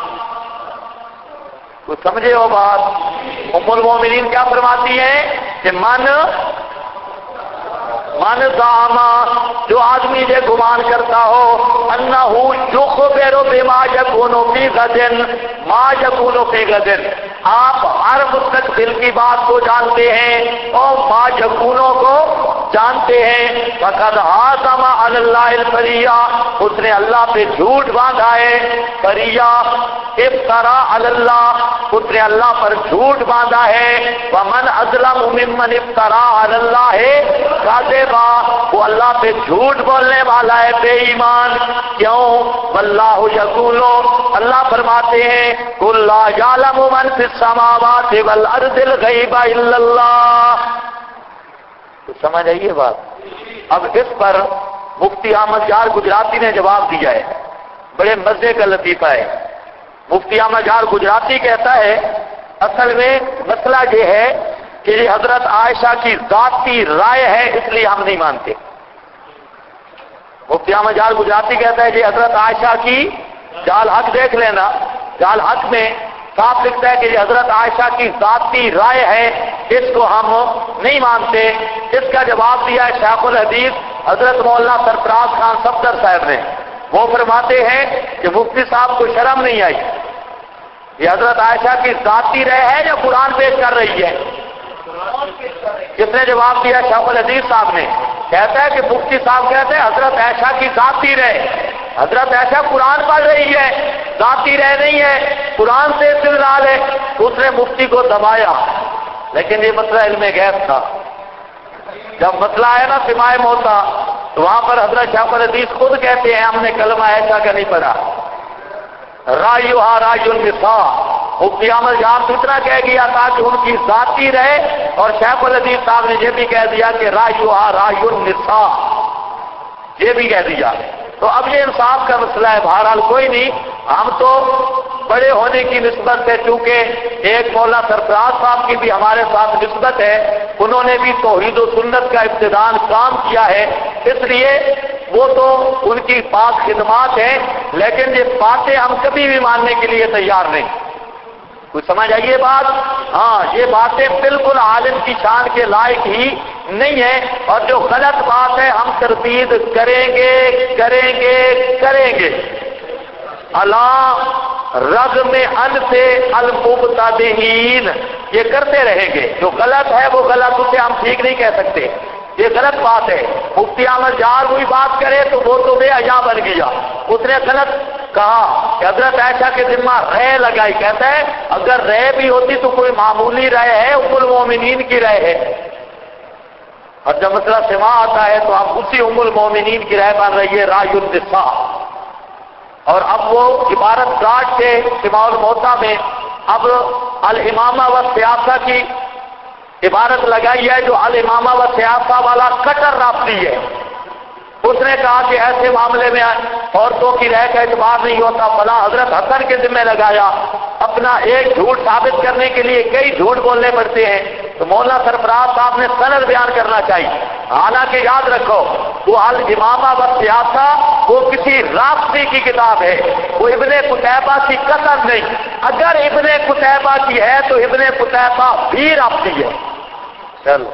کچھ سمجھے ہو بات؟ ام المومنین کیا فرماتی ہیں کہ من زعما، جو آدمی یہ گمان کرتا ہو، انہو یخبر بما یکون فی غد، ما یکون فی غد، آپ ہر مستقبل کی بات کو جانتے ہیں اور ما یکونوں کو جانتے ہیں، فقد عازم علی اللہ البریہ، اس نے اللہ پہ جھوٹ باندھا ہے، بریہ افطرا علی اللہ، اس نے اللہ پر جھوٹ باندھا ہے، ومن اظلم ممن افطرا علی اللہ کاذبا، وہ اللہ پہ جھوٹ بولنے والا ہے بے ایمان۔ کیوں؟ واللہ یقول، اللہ فرماتے ہیں قل لا یعلم من فی السماوات والارض الغیب الا اللہ۔ تو سمجھ آئیے بات؟ اب اس پر مفتی احمد یار گجراتی نے جواب دیا ہے، بڑے مزے کا لطیفہ ہے۔ مفتی احمد یار گجراتی کہتا ہے اصل میں مسئلہ یہ ہے کہ یہ حضرت عائشہ کی ذاتی رائے ہے، اس لیے ہم نہیں مانتے۔ مفتی احمد یار گجراتی کہتا ہے یہ حضرت عائشہ کی، جال حق دیکھ لینا، جال حق میں صاف لکھتا ہے کہ یہ حضرت عائشہ کی ذاتی رائے ہے، اس کو ہم نہیں مانتے۔ اس کا جواب دیا ہے شیخ الحدیث حضرت مولانا سرفراز خان صفدر صاحب نے۔ وہ فرماتے ہیں کہ مفتی صاحب کو شرم نہیں آئی، یہ حضرت عائشہ کی ذاتی رائے ہے یا قرآن پیش کر رہی ہے؟ کس نے جواب دیا؟ شیخ الحدیث صاحب نے. کہتا ہے کہ مفتی صاحب کہتے ہیں حضرت عائشہ کی ذاتی رائے. حضرت عائشہ قرآن پڑھ رہی ہے، ذاتی رائے نہیں ہے، قرآن سے استدلال ہے. اس نے مفتی کو دبایا، لیکن یہ مسئلہ علم غیب تھا. جب مسئلہ آیا نا سماع موتا، تو وہاں پر حضرت شیخ الحدیث خود کہتے ہیں ہم نے کلمہ عائشہ کا نہیں پڑھا. رایوہا رای النساء، مفتی احمد جان اتنا کہہ گیا تھا کہ ان کی ذاتی رہے، اور شیخ الحدیث صاحب نے یہ بھی کہہ دیا کہ رایوہا رای النساء، یہ بھی کہہ دیا. تو اب یہ انصاف کا مسئلہ ہے. بہرحال کوئی نہیں، ہم تو بڑے ہونے کی نسبت سے، چونکہ ایک مولانا سرفراز صاحب کی بھی ہمارے ساتھ نسبت ہے، انہوں نے بھی توحید و سنت کا ابتدان کام کیا ہے، اس لیے وہ تو ان کی پاک خدمات ہیں، لیکن یہ باتیں ہم کبھی بھی ماننے کے لیے تیار نہیں. کچھ سمجھ آئیے بات؟ ہاں، یہ باتیں بالکل عالم کی شان کے لائق ہی نہیں ہے، اور جو غلط بات ہے ہم تردید کریں گے کریں گے کریں گے. اللہ رغم ان سے المبتدئین، یہ کرتے رہیں گے. جو غلط ہے وہ غلط، اسے ہم ٹھیک نہیں کہہ سکتے، یہ غلط بات ہے. مفتی احمد جار کوئی بات کرے تو وہ تو بے حیا بن گیا. اس نے غلط کہا کہ حضرت عائشہ کے ذمہ رائے لگائی. کہتا ہے اگر رائے بھی ہوتی تو کوئی معمولی رائے ہے، ام المومنین کی رائے ہے. اور جب مسئلہ سماع آتا ہے تو اب اسی ام المومنین کی رائے بن رہی ہے رای النساء. اور اب وہ عبارت کاٹ کے سماع الموتا میں اب الامامہ و سیاسہ کی عبارت لگائی ہے، جو الامامہ و سیاسہ والا کٹر رافضی ہے. اس نے کہا کہ ایسے معاملے میں عورتوں کی رائے کا اعتبار نہیں ہوتا. فلاں حضرت حسن کے ذمہ لگایا. اپنا ایک جھوٹ ثابت کرنے کے لیے کئی جھوٹ بولنے پڑتے ہیں. تو مولانا سرفراز صاحب نے سند بیان کرنا چاہیے. حالانکہ یاد رکھو وہ الامامہ و سیاسہ وہ کسی رافضی کی کتاب ہے، وہ ابن قتیبہ کی قسم نہیں. اگر ابن قتیبہ کی ہے تو ابن قتیبہ بھی رافضی ہے. چلو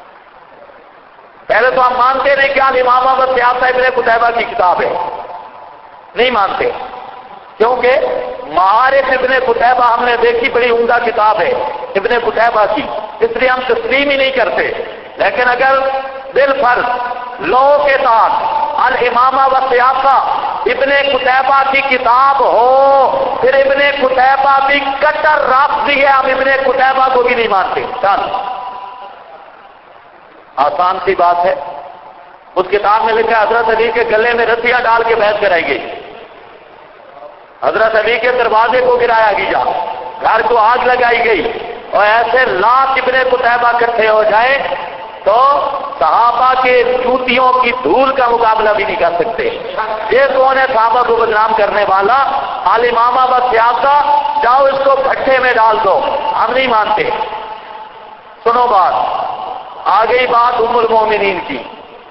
پہلے تو ہم مانتے نہیں کہ الامامہ و سیاسہ ابن قتیبہ کی کتاب ہے، نہیں مانتے، کیونکہ معارف ابن قتیبہ ہم نے دیکھی بڑی عمدہ کتاب ہے ابن قتیبہ کی، اس لیے ہم تسلیم ہی نہیں کرتے. لیکن اگر بالفرض لو کے ساتھ الامامہ و سیاسہ ابن قتیبہ کی کتاب ہو، پھر ابن قتیبہ بھی کٹر رافضی ہے، ہم ابن قتیبہ کو بھی نہیں مانتے. چل آسان سی بات ہے. اس کتاب میں لکھا حضرت علی کے گلے میں رسیاں ڈال کے بیعت کرائی گئی، حضرت علی کے دروازے کو گرایا گیا، گھر کو آگ لگائی گئی، اور ایسے لاکھ ابن قتیبہ اکٹھے ہو جائیں تو صحابہ کے جوتیوں کی دھول کا مقابلہ بھی نہیں کر سکتے. یہ کون ہے صحابہ کو بدنام کرنے والا؟ الامامہ و سیاسہ. جاؤ اس کو بھٹے میں ڈال دو، ہم نہیں مانتے. سنو بات، آ گئی بات ام المومنین کی،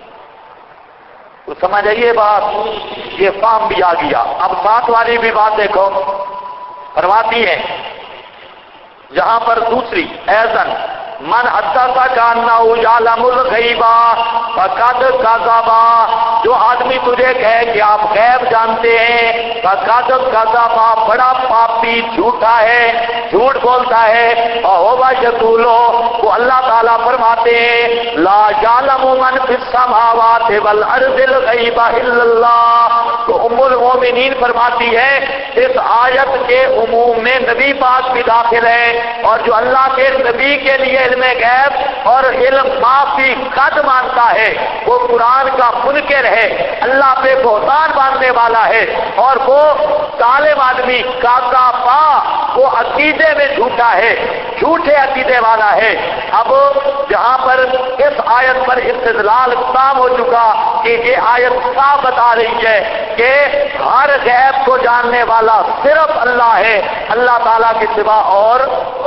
تو سمجھ آئیے بات، یہ فام بھی آ گیا. اب ساتھ والی بھی بات دیکھو، فرماتی ہے جہاں پر دوسری ایذن من حدث کانہ یعلم الغیب فقد کذب، جو آدمی تجھے کہے کہ آپ غیب جانتے ہیں، فقد کذب، بڑا پاپی جھوٹا ہے، جھوٹ بولتا ہے. اور وہ یقولو، وہ اللہ تعالیٰ فرماتے ہیں لا یعلم من فی السماوات والارض الغیب الا اللہ. تو ام المومنین فرماتی ہے اس آیت کے عموم میں نبی پاک بھی داخل ہے، اور جو اللہ کے نبی کے لیے علم غیب اور علم معافی قد مانتا ہے وہ قرآن کا منکر ہے، اللہ پہ بہتان باندھنے والا ہے، اور وہ ظالم آدمی کاکا پا وہ عقیدے میں جھوٹا ہے، جھوٹے عقیدے والا ہے. اب جہاں پر اس آیت پر استدلال تام ہو چکا کہ یہ آیت صاف بتا رہی ہے کہ ہر غیب کو جاننے والا صرف اللہ ہے، اللہ تعالیٰ کے سوا اور.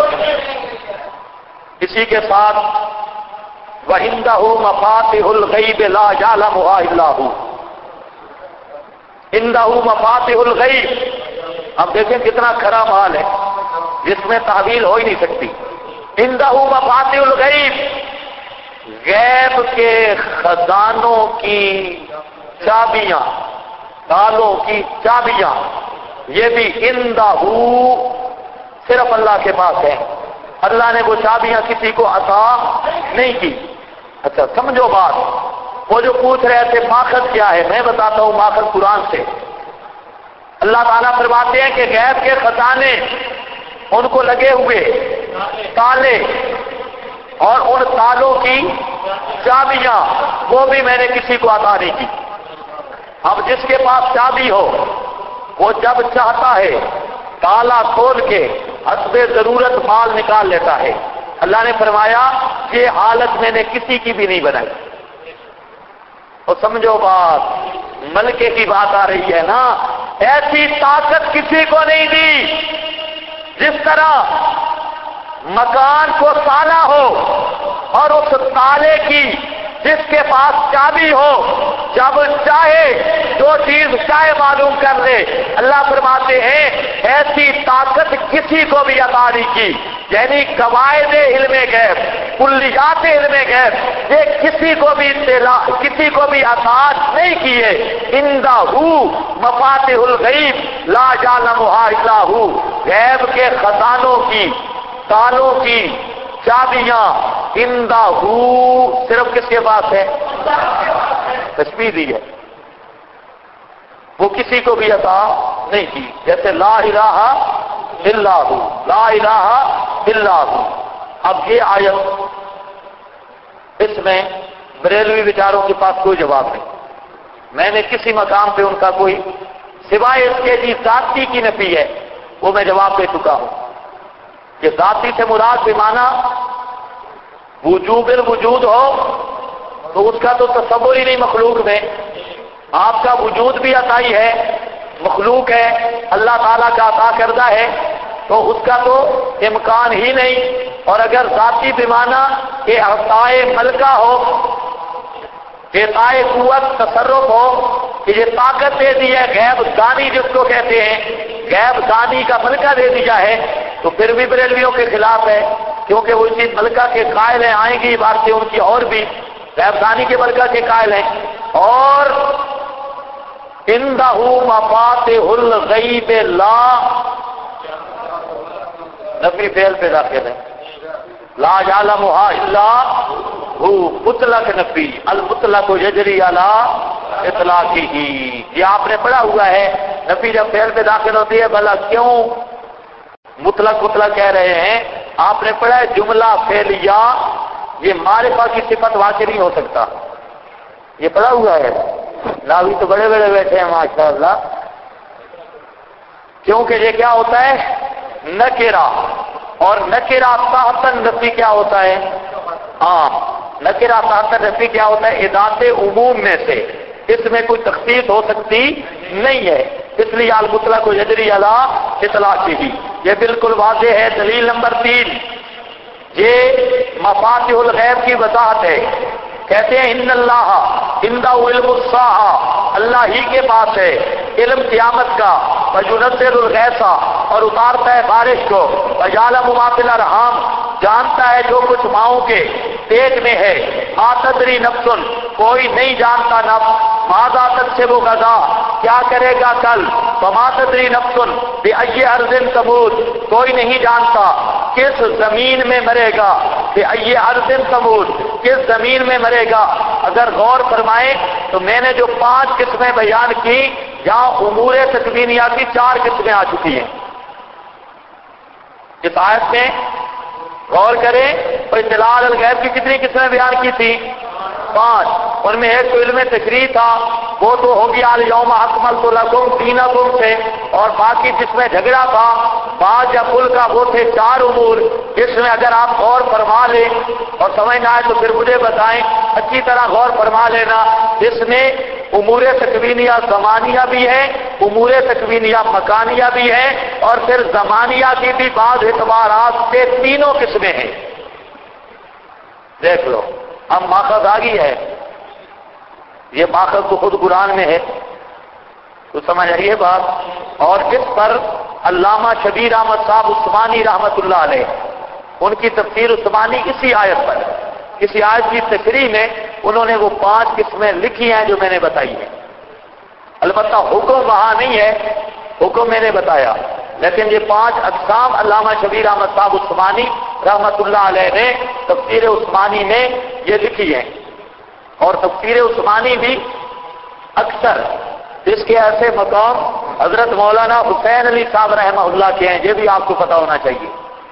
اسی کے ساتھ وَعِندَهُ مَفَاتِحُ الْغَيْبِ لَا يَعْلَمُهَا إِلَّا هُوَ، عِندَهُ مَفَاتِحُ الْغَيْبِ. اب دیکھیں کتنا کھرا مال ہے جس میں تعویل ہو ہی نہیں سکتی. عِندَهُ مَفَاتِحُ الْغَيْبِ، غیب کے خزانوں کی چابیاں، تالوں کی چابیاں، یہ بھی عِندَهُ صرف اللہ کے پاس ہیں، اللہ نے وہ چابیاں کسی کو عطا نہیں کی۔ اچھا سمجھو بات، وہ جو پوچھ رہے تھے ماخذ کیا ہے، میں بتاتا ہوں ماخذ قرآن سے۔ اللہ تعالیٰ فرماتے ہیں کہ غیب کے خزانے، ان کو لگے ہوئے تالے اور ان تالوں کی چابیاں، وہ بھی میں نے کسی کو عطا نہیں کی۔ اب جس کے پاس چابی ہو وہ جب چاہتا ہے تالا کھول کے حسب ضرورت مال نکال لیتا ہے۔ اللہ نے فرمایا یہ حالت میں نے کسی کی بھی نہیں بنائی۔ اور سمجھو بات، ملکے کی بات آ رہی ہے نا، ایسی طاقت کسی کو نہیں دی جس طرح مکان کو تالا ہو اور اس تالے کی جس کے پاس چابی ہو، جب چاہے جو چیز چاہے معلوم کر لے۔ اللہ فرماتے ہیں ایسی طاقت کسی کو بھی عطا نہیں کی، یعنی قواعد علم غیب، کلیات علم غیب، یہ کسی کو بھی عطا نہیں کیے۔ عندہ مفاتح الغیب لا یعلمها الا هو، غیب کے خزانوں کی، تالوں کی چابیاں عندہ صرف کس کے پاس ہے؟ تشبیہ دی ہے، وہ کسی کو بھی عطا نہیں کی۔ جیسے لا الہ الا ہو، لا الہ الا ہو۔ اب یہ آیت، اس میں بریلوی بیچاروں کے پاس کوئی جواب نہیں۔ میں نے کسی مقام پہ ان کا کوئی، سوائے اس کے جی ذاتی کی نفی ہے، وہ میں جواب دے چکا ہوں کہ ذاتی سے مراد بمانا وجوب الوجود ہو تو اس کا تو تصور ہی نہیں مخلوق میں۔ آپ کا وجود بھی عطائی ہے، مخلوق ہے، اللہ تعالیٰ کا عطا کردہ ہے، تو اس کا تو امکان ہی نہیں۔ اور اگر ذاتی بمانا کہ عطائے ملکہ ہو، عطائے قوت تصرف ہو کہ یہ طاقت دے دی ہے، غیب دانی جس کو کہتے ہیں، غیب دانی کا ملکہ دے دیا ہے، تو پھر بھی بریلویوں کے خلاف ہے، کیونکہ وہ اسی ملکہ کے قائل ہیں۔ آئیں گی باتیں ان کی اور بھی، غیب دانی کے ملکہ کے قائل ہیں۔ اور عندہ مفاتح الغیب لا، نفی فعل پہ داخل ہے، لا یعلمها الا ہو، مطلق نفی، المطلق یجری علی اطلاقہ۔ یہ آپ نے پڑھا ہوا ہے، نفی جب فعل پہ داخل ہوتی ہے، بھلا کیوں مطلق کہہ رہے ہیں؟ آپ نے پڑھا ہے جملہ فعلیہ یہ معرفہ کی صفت واقع نہیں ہو سکتا، یہ پڑھا ہوا ہے۔ ناوی تو بڑے بڑے بیٹھے ہیں ماشاءاللہ، کیونکہ یہ کیا ہوتا ہے؟ نکرہ، اور نکرہ تحت نفی کیا ہوتا ہے؟ ہاں، نکرہ تحت نفی کیا ہوتا ہے؟ اضافے عموم میں سے، اس میں کوئی تخصیص ہو سکتی نہیں ہے، اس لیے المطلق یجری علی اطلاقہ۔ یہ بالکل واضح ہے۔ دلیل نمبر 3، یہ مفاتح الغیب کی وضاحت ہے۔ کہتے ہیں ان اللہ عنده علم الساعہ، اللہ ہی کے پاس ہے علم قیامت کا، وینزل الغیث، اور اتارتا ہے بارش کو، ویعلم ما فی الارحام، جانتا ہے جو کچھ ماؤں کے پیٹ میں ہے، ما تدری نفس، کوئی نہیں جانتا نفس، ماذا تکسب غدا، کیا کرے گا کل، وما تدری نفس بأی ارض تموت، کوئی نہیں جانتا کس زمین میں مرے گا، بأی ارض تموت، کس زمین میں مرے گا۔ اگر غور فرمائیں تو میں نے جو 5 قسمیں بیان کی، یہاں امور تکوینیہ کی 4 قسمیں آ چکی ہیں۔ اس آیت میں غور کریں تو اطلاع الغیب کی کتنی قسمیں بیان کی تھی؟ 5۔ ان میں ایک تو علم تشریح تھا، وہ تو ہو گیا الیوم اکملت لکم دینکم سے، اور باقی جس میں جھگڑا تھا بعض یا کل کا، وہ تھے 4 امور۔ اس میں اگر آپ غور فرما لیں اور سمجھ نہ آئے تو پھر مجھے بتائیں، اچھی طرح غور فرما لینا۔ اس میں امور تکوینیہ زمانیہ بھی ہے، امور تکوینیہ مکانیہ بھی ہے، اور پھر زمانیہ کی بھی بعض اعتبارات سے 3 قسمیں ہیں۔ دیکھ لو، اب ماخذ آ گئی ہے، یہ ماخذ تو خود قرآن میں ہے، تو سمجھ آئیے بات۔ اور اس پر علامہ شبیر احمد صاحب عثمانی رحمت اللہ علیہ، ان کی تفسیر عثمانی اسی آیت پر، کسی آیت کی تشریح میں انہوں نے وہ 5 قسمیں لکھی ہیں جو میں نے بتائی ہیں۔ البتہ حکم وہاں نہیں ہے، حکم میں نے بتایا، لیکن یہ 5 اقسام علامہ شبیر احمد صاحب عثمانی رحمت اللہ علیہ نے تفسیر عثمانی میں یہ لکھی ہیں. اور تفسیر عثمانی بھی اکثر اس کے ایسے مقام حضرت مولانا حسین علی صاحب رحمہ اللہ کے ہیں، یہ بھی آپ کو پتا ہونا چاہیے.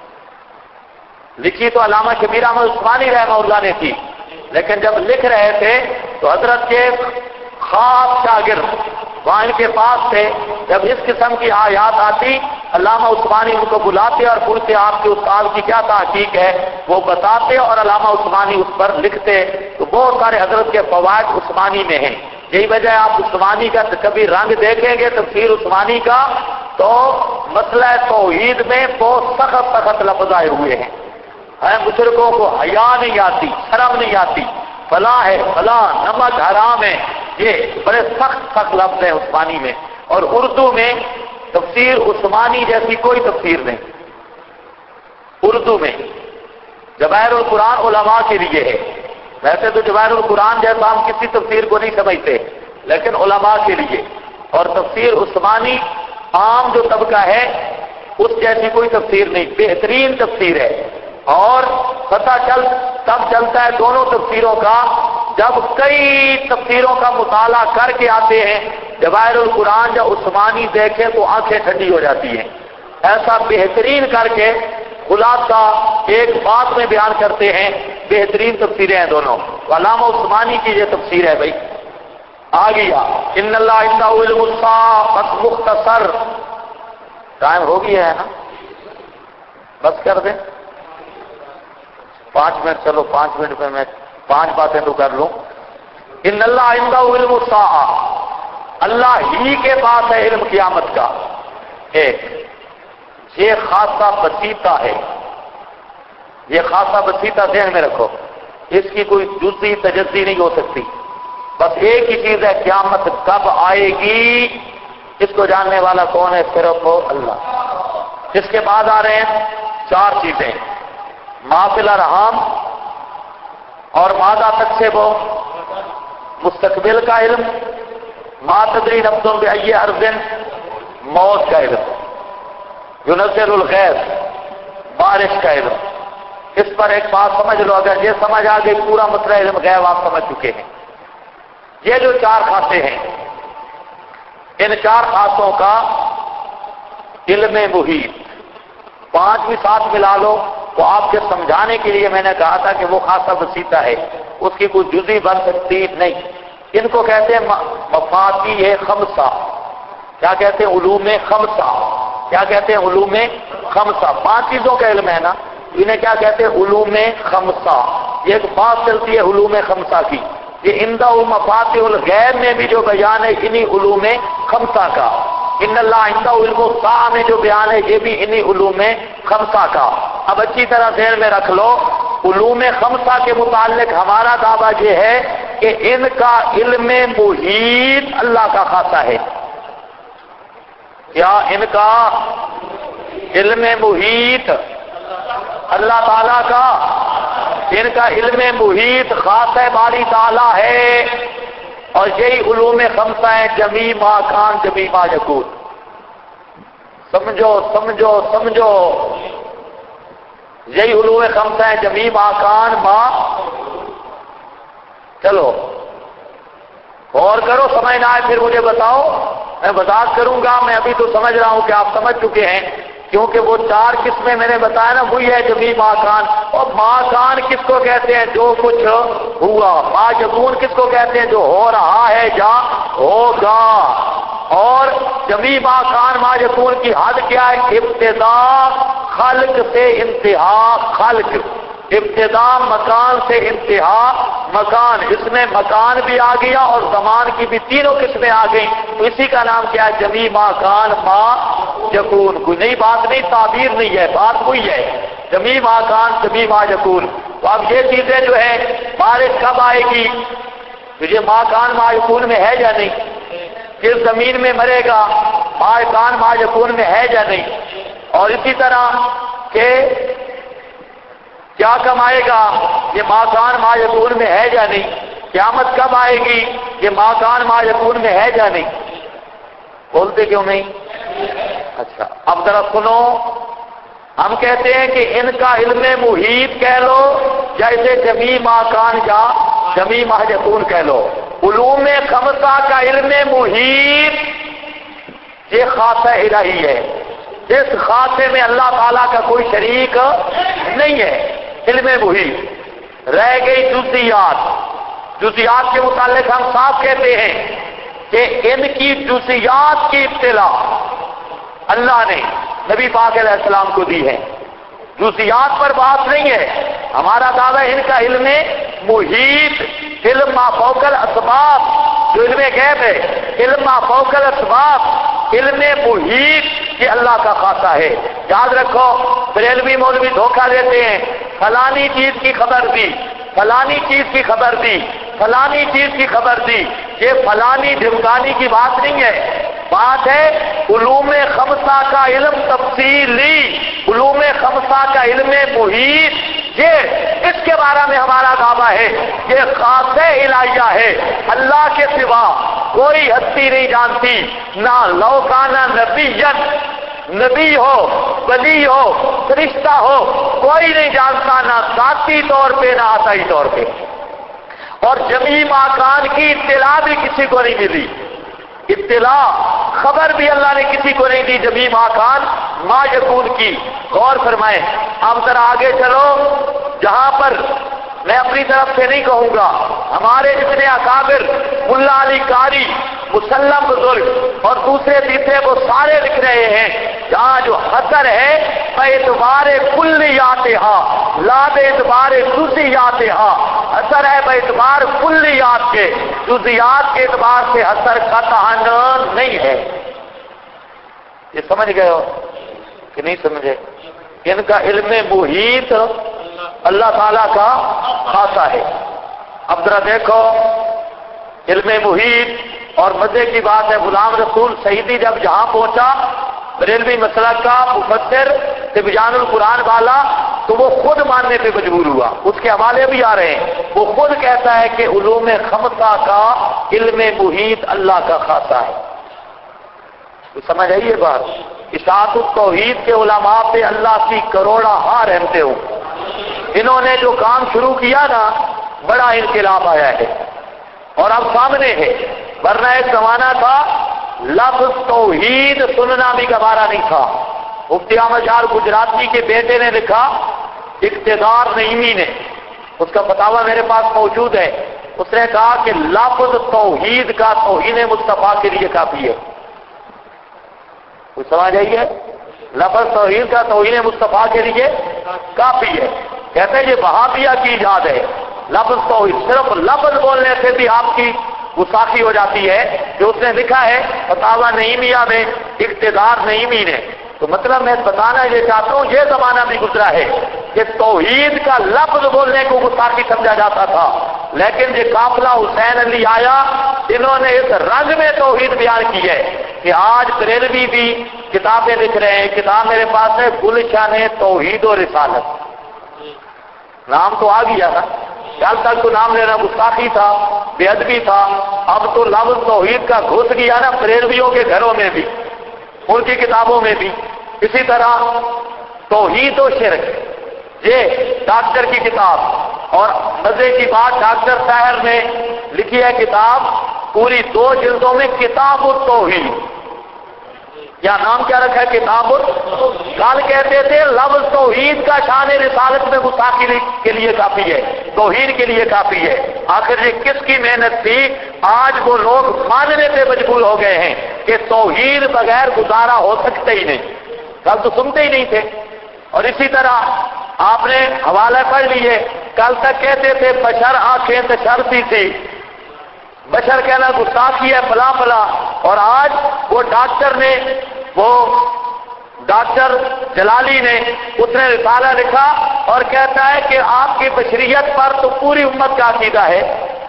لکھی تو علامہ شبیر احمد عثمانی رحمہ اللہ نے تھی، لیکن جب لکھ رہے تھے تو حضرت کے خاص شاگرد وہاں ان کے پاس تھے. جب اس قسم کی آیات آتی علامہ عثمانی ان کو بلاتے اور پوچھتے آپ کے استاد کی کیا تحقیق ہے، وہ بتاتے اور علامہ عثمانی اس پر لکھتے. تو بہت سارے حضرت کے فوائد عثمانی میں ہیں. یہی وجہ آپ عثمانی کا کبھی رنگ دیکھیں گے تفسیر عثمانی کا تو مسئلہ توحید میں بہت سخت سخت لفظ آئے ہوئے ہیں. مشرکوں کو حیا نہیں آتی، شرم نہیں آتی، فلاں ہے فلاں، نمک حرام ہے، یہ بڑے سخت سخت لفظ ہیں عثمانی میں. اور اردو میں تفسیر عثمانی جیسی کوئی تفسیر نہیں. اردو میں جواہر القرآن علماء کے لیے ہے. ویسے تو جواہر القرآن جیسا ہم کسی تفسیر کو نہیں سمجھتے، لیکن علماء کے لیے. اور تفسیر عثمانی عام جو طبقہ ہے اس جیسی کوئی تفسیر نہیں، بہترین تفسیر ہے. اور پتہ تب چلتا ہے دونوں تفسیروں کا جب کئی تفسیروں کا مطالعہ کر کے آتے ہیں. جواہر القرآن جب عثمانی دیکھیں تو آنکھیں ٹھنڈی ہو جاتی ہیں. ایسا بہترین کر کے خلاصہ ایک بات میں بیان کرتے ہیں. بہترین تفسیریں ہیں دونوں. علامہ عثمانی کی یہ تفسیر ہے بھائی. آ گیا ان اللہ عنده علم الساعة، بس مختصر ٹائم ہو گیا ہے نا، بس کر دیں 5 منٹ. چلو 5 منٹ میں 5 باتیں تو کر لوں. ان اللہ عنده علم الساعة، اللہ ہی کے پاس ہے علم قیامت کا. ایک یہ خاصہ بسیطہ ہے، یہ خاصہ بسیطہ ذہن میں رکھو، اس کی کوئی جزئی تجزی نہیں ہو سکتی. بس ایک ہی چیز ہے، قیامت کب آئے گی اس کو جاننے والا کون ہے؟ صرف وہ اللہ. اس کے بعد آ رہے ہیں 4 چیزیں، ما فی الارحام اور ماذا تکسب مستقبل کا علم، ما تدری نفس بأی ارض موت کا علم، ينزل الغیث بارش کا علم. اس پر ایک بات سمجھ لو، اگر یہ سمجھ آ گئی پورا مسئلہ علم غیب آپ سمجھ چکے ہیں. یہ جو 4 خاصے ہیں ان 4 خاصوں کا علم محیط 5 بھی ساتھ ملا لو تو آپ کے سمجھانے کے لیے میں نے کہا تھا کہ وہ خاصہ بسیطہ ہے، اس کی کوئی جزئی بن سکتی نہیں. ان کو کہتے ہیں مفاتیح خمسہ. کیا کہتے ہیں؟ علوم خمسہ. کیا کہتے ہیں؟ علوم خمسہ. 5 چیزوں کا علم ہے نا، انہیں کیا کہتے ہیں؟ علوم خمسہ. یہ ایک بات چلتی ہے علوم خمسہ کی. یہ عندہ مفاتیح الغیب میں بھی جو بیان ہے انہی علوم خمسہ کا. ان اللہ عندہ علم الساعہ میں جو بیان ہے یہ بھی انہی علوم خمسہ کا. اب اچھی طرح ذہن میں رکھ لو، علوم خمسہ کے متعلق ہمارا دعویٰ یہ ہے کہ ان کا علم محیط اللہ کا خاصہ ہے. کیا ان کا علم محیط اللہ تعالیٰ کا، ان کا علم محیط خاصہ باری تعالیٰ ہے. اور یہی علوم خمسہ ہیں، جمیع ما کان جمیع ما یکون. سمجھو سمجھو سمجھو، یہی علوم خمسہ ہیں، جمیع ما کان ما. چلو غور کرو، سمجھ نہ آئے پھر مجھے بتاؤ، میں وضاحت کروں گا. میں ابھی تو سمجھ رہا ہوں کہ آپ سمجھ چکے ہیں، کیونکہ وہ 4 قسمیں میں نے بتایا نا، وہی ہے جمیع ما کان. اور ما کان کس کو کہتے ہیں؟ جو کچھ ہوا. ما یکون کس کو کہتے ہیں؟ جو ہو رہا ہے یا ہوگا. اور جمیع ما کان ما یکون کی حد کیا ہے؟ ابتدا خلق سے انتہا خلق. ابتدا مکان سے انتہا مکان. اس میں مکان بھی آ گیا اور زمان کی بھی تینوں قسمیں آ گئیں، تو اسی کا نام کیا ہے؟ جمیع ما کان ما یکون. کوئی نئی بات نہیں، تعبیر نہیں ہے، بات وہی ہے، جمیع ما کان جمیع ما یکون. تو اب یہ چیزیں جو ہے بارش کب آئے گی، تو یہ ما کان ما یکون میں ہے یا نہیں؟ کس زمین میں مرے گا، ما کان ما یکون میں ہے یا نہیں؟ اور اسی طرح کہ کیا کمائے گا، یہ ما کان ما یکون میں ہے یا نہیں؟ قیامت کب آئے گی، یہ ما کان ما یکون میں ہے یا نہیں؟ بولتے کیوں نہیں؟ اچھا اب ذرا سنو، ہم کہتے ہیں کہ ان کا علم محیط کہہ لو یا اسے جمی ماکان یا جمی ماجتون کہہ لو، علوم خمسہ کا علم محیط یہ خاصہ الہی ہے، اس خاصے میں اللہ تعالیٰ کا کوئی شریک نہیں ہے، علم محیط۔ رہ گئی جزیات، جزیات کے متعلق ہم صاف کہتے ہیں کہ ان کی جزیات کی اطلاع اللہ نے نبی پاک علیہ السلام کو دی ہے، جزیات پر بات نہیں ہے۔ ہمارا دعویٰ ان کا علم محیط، علم ما فوق الاسباب، جو علم غیب ہے، علم ما فوق الاسباب، علم محیط یہ اللہ کا خاصہ ہے۔ یاد رکھو بریلوی مولوی دھوکہ دیتے ہیں، فلانی چیز کی خبر دی، فلانی چیز کی خبر دی، فلانی چیز کی خبر دی، یہ فلانی ڈھمکانی کی بات نہیں ہے، بات ہے علوم خمسہ کا علم تفصیلی، علوم خمسہ کا علم محیط، یہ اس کے بارے میں ہمارا دعویٰ ہے، یہ خاص الہیہ ہے، اللہ کے سوا کوئی ہستی نہیں جانتی، نہ لوکانہ نبی ہو، ولی ہو، فرشتہ ہو، کوئی نہیں جانتا، نہ ذاتی طور پہ نہ عطائی طور پہ، اور جمیع ماکان کی اطلاع بھی کسی کو نہیں ملی، اطلاع خبر بھی اللہ نے کسی کو نہیں دی جمیع ماکان ما یکون کی۔ غور فرمائیں، اب ذرا آگے چلو، جہاں پر میں اپنی طرف سے نہیں کہوں گا، ہمارے جتنے اکابر ملا علی قاری، مسلم بزرگ اور دوسرے تیسرے وہ سارے لکھ رہے ہیں، جہاں جو حسر ہے اعتبار کلیاتہا لا اعتبار جزیاتہا، حسر ہے اعتبار کلیات کے، جزیات کے اعتبار سے حسر قطعاً نہیں ہے۔ یہ سمجھ گئے ہو کہ نہیں سمجھے؟ ان کا علم محیط اللہ تعالیٰ کا خاصہ ہے۔ اب ذرا دیکھو علم محیط، اور مزے کی بات ہے غلام رسول سعیدی جب جہاں پہنچا بریلوی مسلک کا مفسر تبیان القرآن والا، تو وہ خود ماننے پہ مجبور ہوا، اس کے حوالے بھی آ رہے ہیں، وہ خود کہتا ہے کہ علوم خمسہ کا علم محیط اللہ کا خاصہ ہے۔ تو سمجھ آئیے بات، اشاعت التوحید کے علماء پہ اللہ کی کروڑا ہاں رحمتے ہوں، انہوں نے جو کام شروع کیا نا بڑا انقلاب آیا ہے، اور اب سامنے ہے، ورنہ ایک زمانہ تھا لفظ توحید سننا بھی گوارا نہیں تھا۔ مفتی احمد شاہ گجراتی کے بیٹے نے لکھا، اقتدار نعیمی نے، اس کا فتاویٰ میرے پاس موجود ہے، اس نے کہا کہ لفظ توحید کا توہین مصطفیٰ کے لیے کافی ہے۔ کچھ سمجھ آئیے؟ لفظ توحید کا توہین مصطفیٰ کے لیے کافی ہے۔ کہتے ہیں یہ وہابیہ کی ایجاد ہے، لفظ توحید، صرف لفظ بولنے سے بھی آپ کی گستاخی ہو جاتی ہے، جو اس نے لکھا ہے فتاویٰ نعیمیہ میں اقتدار نعیمی نے۔ تو مطلب میں بتانا یہ چاہتا ہوں، یہ زمانہ بھی گزرا ہے کہ توحید کا لفظ بولنے کو گستاخی سمجھا جاتا تھا، لیکن یہ قافلہ حسین علی آیا، انہوں نے اس رنگ میں توحید بیان کی ہے کہ آج بریلوی بھی کتابیں لکھ رہے ہیں۔ کتاب میرے پاس ہے گلشن توحید و رسالت، نام تو آ گیا نا، کل تک تو نام لینا گستاخی تھا، بے ادبی تھا، اب تو لفظ توحید کا گھس گیا نا بریلویوں کے گھروں میں بھی، ان کی کتابوں میں بھی۔ اسی طرح توحید و شرک، یہ ڈاکٹر کی کتاب، اور مزے کی بات ڈاکٹر طاہر نے لکھی ہے کتاب پوری 2 جلدوں میں، کتاب التوحید، یا نام کیا رکھا ہے؟ کتاب کل کہتے تھے لفظ توحید کا شان رسالت میں گستاخی کے لیے کافی ہے، توحید کے لیے کافی ہے۔ آخر یہ کس کی محنت تھی؟ آج وہ لوگ ماننے پہ مجبور ہو گئے ہیں کہ توحید بغیر گزارا ہو سکتے ہی نہیں، کل تو سنتے ہی نہیں تھے۔ اور اسی طرح آپ نے حوالہ پڑھ لیے، کل تک کہتے تھے بشر آنکھیں تشرتی تھی، بشر کہنا گستاخی ہے، فلاں فلاں، اور آج وہ ڈاکٹر نے، وہ ڈاکٹر جلالی نے، اس نے رسالہ لکھا اور کہتا ہے کہ آپ کی بشریت پر تو پوری امت کا عقیدہ ہے۔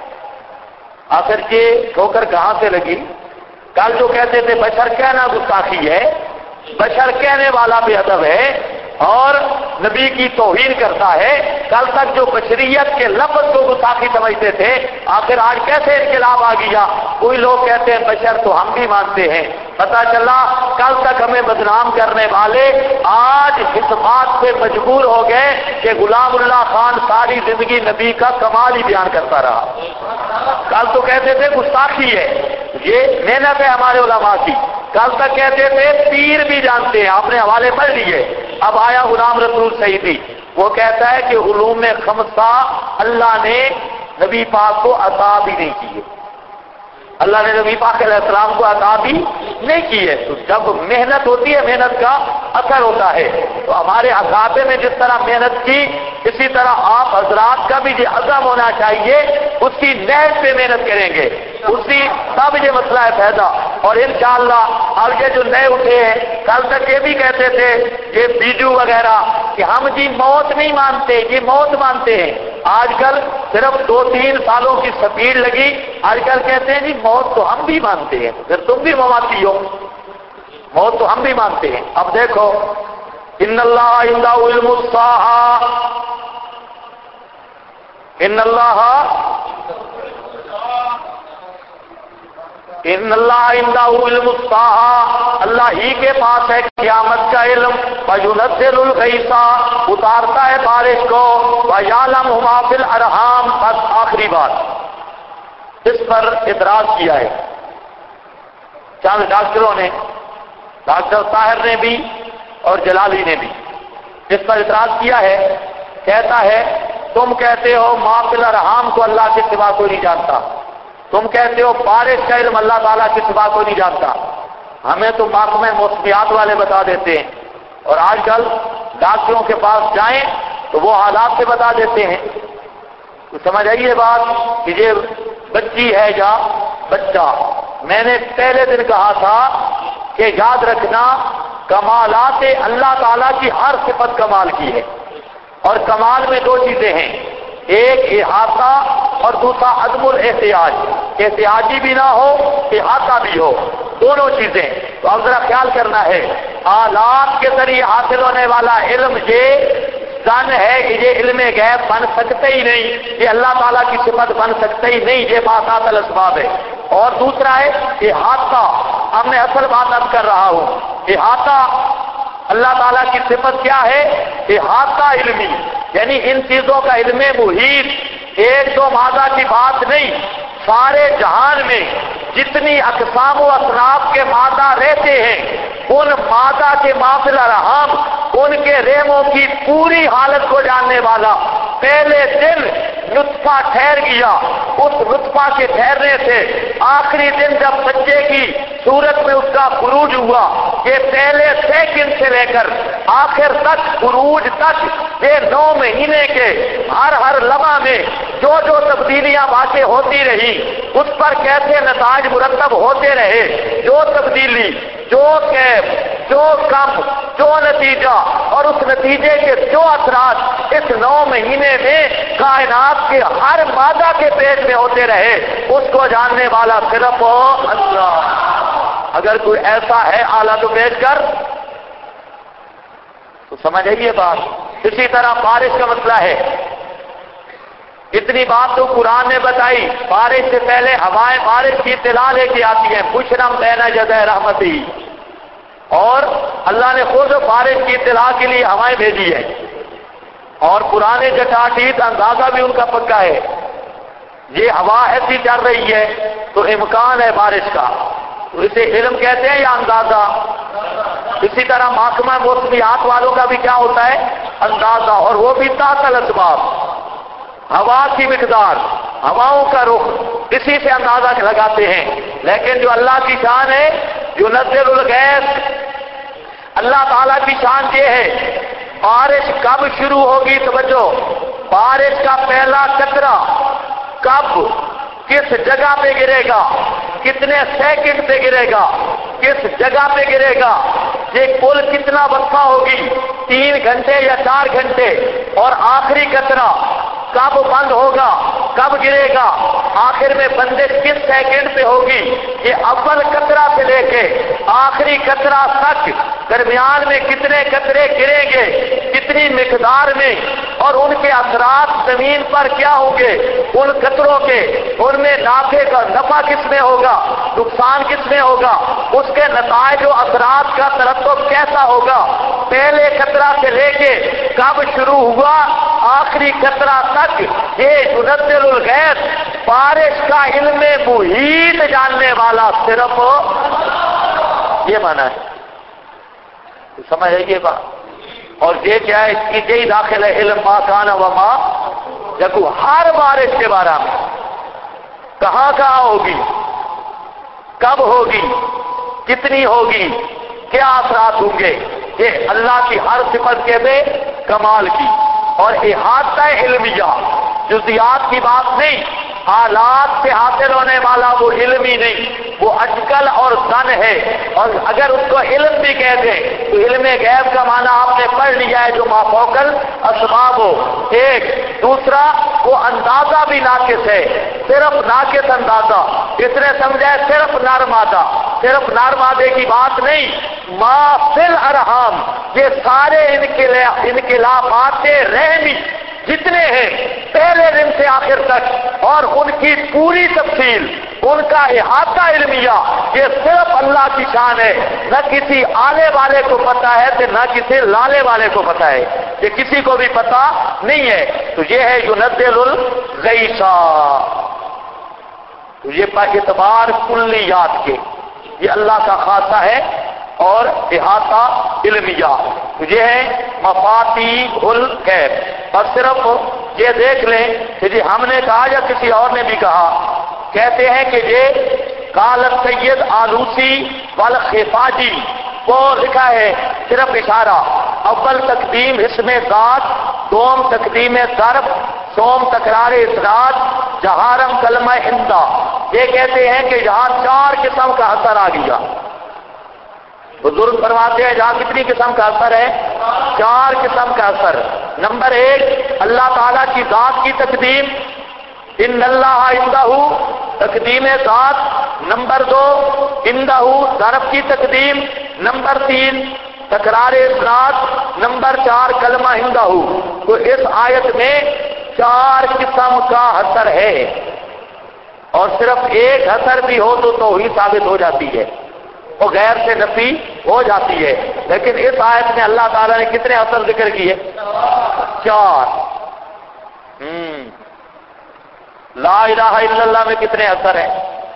آخر یہ ٹھوکر کہاں سے لگی؟ کل جو کہتے تھے بشر کہنا گستاخی ہے، بشر کہنے والا بے ادب ہے اور نبی کی توہین کرتا ہے، کل تک جو بشریت کے لفظ کو گستاخی سمجھتے تھے، آخر آج کیسے انقلاب آ گیا؟ کوئی لوگ کہتے ہیں بشر تو ہم بھی مانتے ہیں، پتہ چلا کل تک ہمیں بدنام کرنے والے آج اس بات پہ مجبور ہو گئے کہ غلام اللہ خان ساری زندگی نبی کا کمال ہی بیان کرتا رہا۔ کل تو کہتے تھے گستاخی ہے، یہ محنت ہے ہمارے علماء کی، کل تک کہتے تھے پیر بھی جانتے ہیں، آپ نے حوالے پڑھ لیے۔ اب آیا غلام رسول سعیدی، وہ کہتا ہے کہ علوم خمسہ اللہ نے نبی پاک کو عطا بھی نہیں کیے، اللہ نے نبی پاک علیہ السلام کو عطا بھی نہیں کی ہے۔ تو جب محنت ہوتی ہے محنت کا اثر ہوتا ہے، تو ہمارے اکابر نے جس طرح محنت کی اسی طرح آپ حضرات کا بھی یہ عزم ہونا چاہیے، اس کی نہج پہ محنت کریں گے، اسی تب یہ مسئلہ ہے پیدا۔ اور انشاءاللہ اب یہ جو نئے اٹھے ہیں، کل تک یہ بھی کہتے تھے یہ بیجو وغیرہ کہ ہم جی موت نہیں مانتے، یہ موت مانتے ہیں۔ آج کل صرف 2-3 سالوں کی سپیڈ لگی، آج کل کہتے ہیں جی موت تو ہم بھی مانتے ہیں، پھر تم بھی مواتی ہو، موت تو ہم بھی مانتے ہیں۔ اب دیکھو ان اللہ عنده علم الساعہ، ان اللہ عنده علم الساعہ، اللہ ہی کے پاس ہے قیامت کا علم، وَيُنَزِّلُ الْغَيْثَ، اتارتا ہے بارش کو، وَيَعْلَمُ مَا فِي الْأَرْحَامِ۔ بس آخری بات، اس پر اعتراض کیا ہے چند ڈاکٹروں نے، ڈاکٹر طاہر نے بھی اور جلالی نے بھی اس پر اعتراض کیا ہے۔ کہتا ہے تم کہتے ہو ما فی الارحام کو اللہ کے سوا کوئی نہیں جانتا، تم کہتے ہو بارش کا علم اللہ تعالیٰ کے سوا کوئی نہیں جانتا، ہمیں تو محکمہ موسمیات والے بتا دیتے ہیں، اور آج کل ڈاکٹروں کے پاس جائیں تو وہ حالات سے بتا دیتے ہیں۔ تو سمجھ آئیے بات کہ یہ بچی ہے یا بچہ۔ میں نے پہلے دن کہا تھا کہ یاد رکھنا کمالات اللہ تعالیٰ کی ہر صفت کمال کی ہے، اور کمال میں 2 چیزیں ہیں، ایک احاطہ اور دوسرا عدم الاحتیاج، احتیاجی بھی نہ ہو احاطہ بھی ہو، دونوں چیزیں۔ تو اب ذرا خیال کرنا ہے، آلات کے ذریعے حاصل ہونے والا علم یہ زن ہے کہ یہ علم غیب بن سکتے ہی نہیں، یہ اللہ تعالیٰ کی صفت بن سکتے ہی نہیں، یہ باسط الاسباب ہے۔ اور دوسرا ہے احاطہ، اب میں اصل بات اب کر رہا ہوں، احاطہ اللہ تعالیٰ کی صفت کیا ہے؟ احاطہ علمی، یعنی ان چیزوں کا علم محیط، 1-2 مادہ کی بات نہیں، سارے جہان میں جتنی اقسام و اصناف کے مادہ رہتے ہیں ان مادہ کے ما فی الارحام، ان کے ریموں کی پوری حالت کو جاننے والا، پہلے دن نطفہ ٹھہر گیا، اس نطفہ کے ٹھہرنے سے آخری دن جب بچے کی صورت میں اس کا خروج ہوا، یہ پہلے سیکنڈ سے لے کر آخر تک خروج تک، یہ 9 مہینے کے ہر لمحہ میں جو جو تبدیلیاں واقع ہوتی رہی، اس پر کیسے نتائج مرتب ہوتے رہے، جو تبدیلی، جو کیف، جو کم، جو نتیجہ، اور اس نتیجے کے جو اثرات اس 9 مہینے میں کائنات کے ہر مادہ کے پیٹ میں ہوتے رہے، اس کو جاننے والا صرف اللہ۔ اگر کوئی ایسا ہے اعلیٰ تو پیش کر، تو سمجھ آئیے بات۔ اسی طرح بارش کا مسئلہ ہے، اتنی بات تو قرآن نے بتائی، بارش سے پہلے ہوائیں بارش کی اطلاع لے کے آتی ہیں، بشرم بین یدی رحمتی، اور اللہ نے خود بارش کی اطلاع کے لیے ہوائیں بھیجی ہے، اور پرانے جٹاٹیت اندازہ بھی ان کا پکا ہے، یہ ہوا ایسی چل رہی ہے تو امکان ہے بارش کا، تو اسے علم کہتے ہیں یا اندازہ؟ اسی طرح محکمہ موسمیات والوں کا بھی کیا ہوتا ہے؟ اندازہ، اور وہ بھی تحت الاسباب، ہوا کی مقدار، ہواؤں کا رخ، اسی سے اندازہ لگاتے ہیں۔ لیکن جو اللہ کی شان ہے، ينزل الغیث، اللہ تعالیٰ کی شان یہ ہے بارش کب شروع ہوگی، توجہ، بارش کا پہلا قطرہ کب، کس جگہ پہ گرے گا، کتنے سیکنڈ پہ گرے گا، کس جگہ پہ گرے گا، یہ کل کتنا وقفہ ہوگی، 3 گھنٹے یا 4 گھنٹے، اور آخری قطرہ کب بند ہوگا، کب گرے گا، آخر میں بندش کس سیکنڈ پہ ہوگی، یہ اول قطرہ سے لے کے آخری قطرہ تک درمیان میں کتنے قطرے گریں گے، کتنی مقدار میں، اور ان کے اثرات زمین پر کیا ہوں گے، ان قطروں کے، ان میں نفع کس میں ہوگا، نقصان کس میں ہوگا، اس کے نتائج و اثرات کا ترتب کیسا ہوگا، پہلے قطرہ سے لے کے کب شروع ہوا آخری قطرہ تک، یہ ينزل الغیث، بارش کا علم محیط جاننے والا صرف یہ مانا ہے، سمجھ آئیے بات؟ اور یہ کیا ہے، اس کی یہی داخل ہے علم ما کان و ما یکون، ہر بارش کے بارے میں کہاں کہاں ہوگی، کب ہوگی، کتنی ہوگی، کیا اثرات ہوں گے، یہ اللہ کی ہر صفت کے بے کمال کی اور احاطہ علمیہ، جزیات کی بات نہیں، حالات سے حاصل ہونے والا وہ علم ہی نہیں، وہ اٹکل اور زن ہے، اور اگر اس کو علم بھی کہہ دیں تو علم غیب کا معنی آپ نے پڑھ لیا ہے جو ما فوق الاسباب ہو، ایک، دوسرا وہ اندازہ بھی ناقص ہے، صرف ناقص اندازہ، اس نے سمجھا ہے صرف نر مادہ، صرف نر مادے کی بات نہیں، ما فی الارحام، یہ سارے انقلابات رحمی جتنے ہیں پہلے دن سے آخر تک، اور ان کی پوری تفصیل، ان کا احاطہ علمیہ، یہ صرف اللہ کی شان ہے، نہ کسی آلے والے کو پتا ہے تو نہ کسی لالے والے کو پتا ہے، یہ کسی کو بھی پتا نہیں ہے، تو یہ ہے ينزل الغیث، تو یہ اعتبار کلیات کے یہ اللہ کا خاصہ ہے، اور احاطہ علمیہ یہ ہے مفاتیح الغیب۔ اور صرف یہ دیکھ لیں کہ جی ہم نے کہا یا کسی اور نے بھی کہا، کہتے ہیں کہ یہ قال السید آلوسی والخفاجی، وہ لکھا ہے صرف اشارہ، اول تقدیم اسم ذات، دوم تقدیم ظرف، سوم تکرار اسناد، جہارم کلمہ ہندہ، یہ کہتے ہیں کہ یہاں 4 قسم کا اثر آ گیا۔ بزرگ فرماتے ہیں جہاں کتنی قسم کا اثر ہے، 4 قسم کا اثر۔ نمبر 1 اللہ تعالیٰ کی ذات کی تقدیم، ان اللہ عندہ، تقدیم ذات۔ نمبر 2 عندہ ظرف کی تقدیم۔ نمبر 3 تکرار اسناد۔ نمبر 4 کلمہ عندہ۔ تو اس آیت میں 4 قسم کا اثر ہے، اور صرف ایک اثر بھی ہو تو توحید ثابت ہو جاتی ہے، وہ غیر سے نفی ہو جاتی ہے، لیکن اس آیت میں اللہ تعالیٰ نے کتنے اثر ذکر کیے؟ 4۔ لا الہ الا اللہ میں کتنے اثر ہیں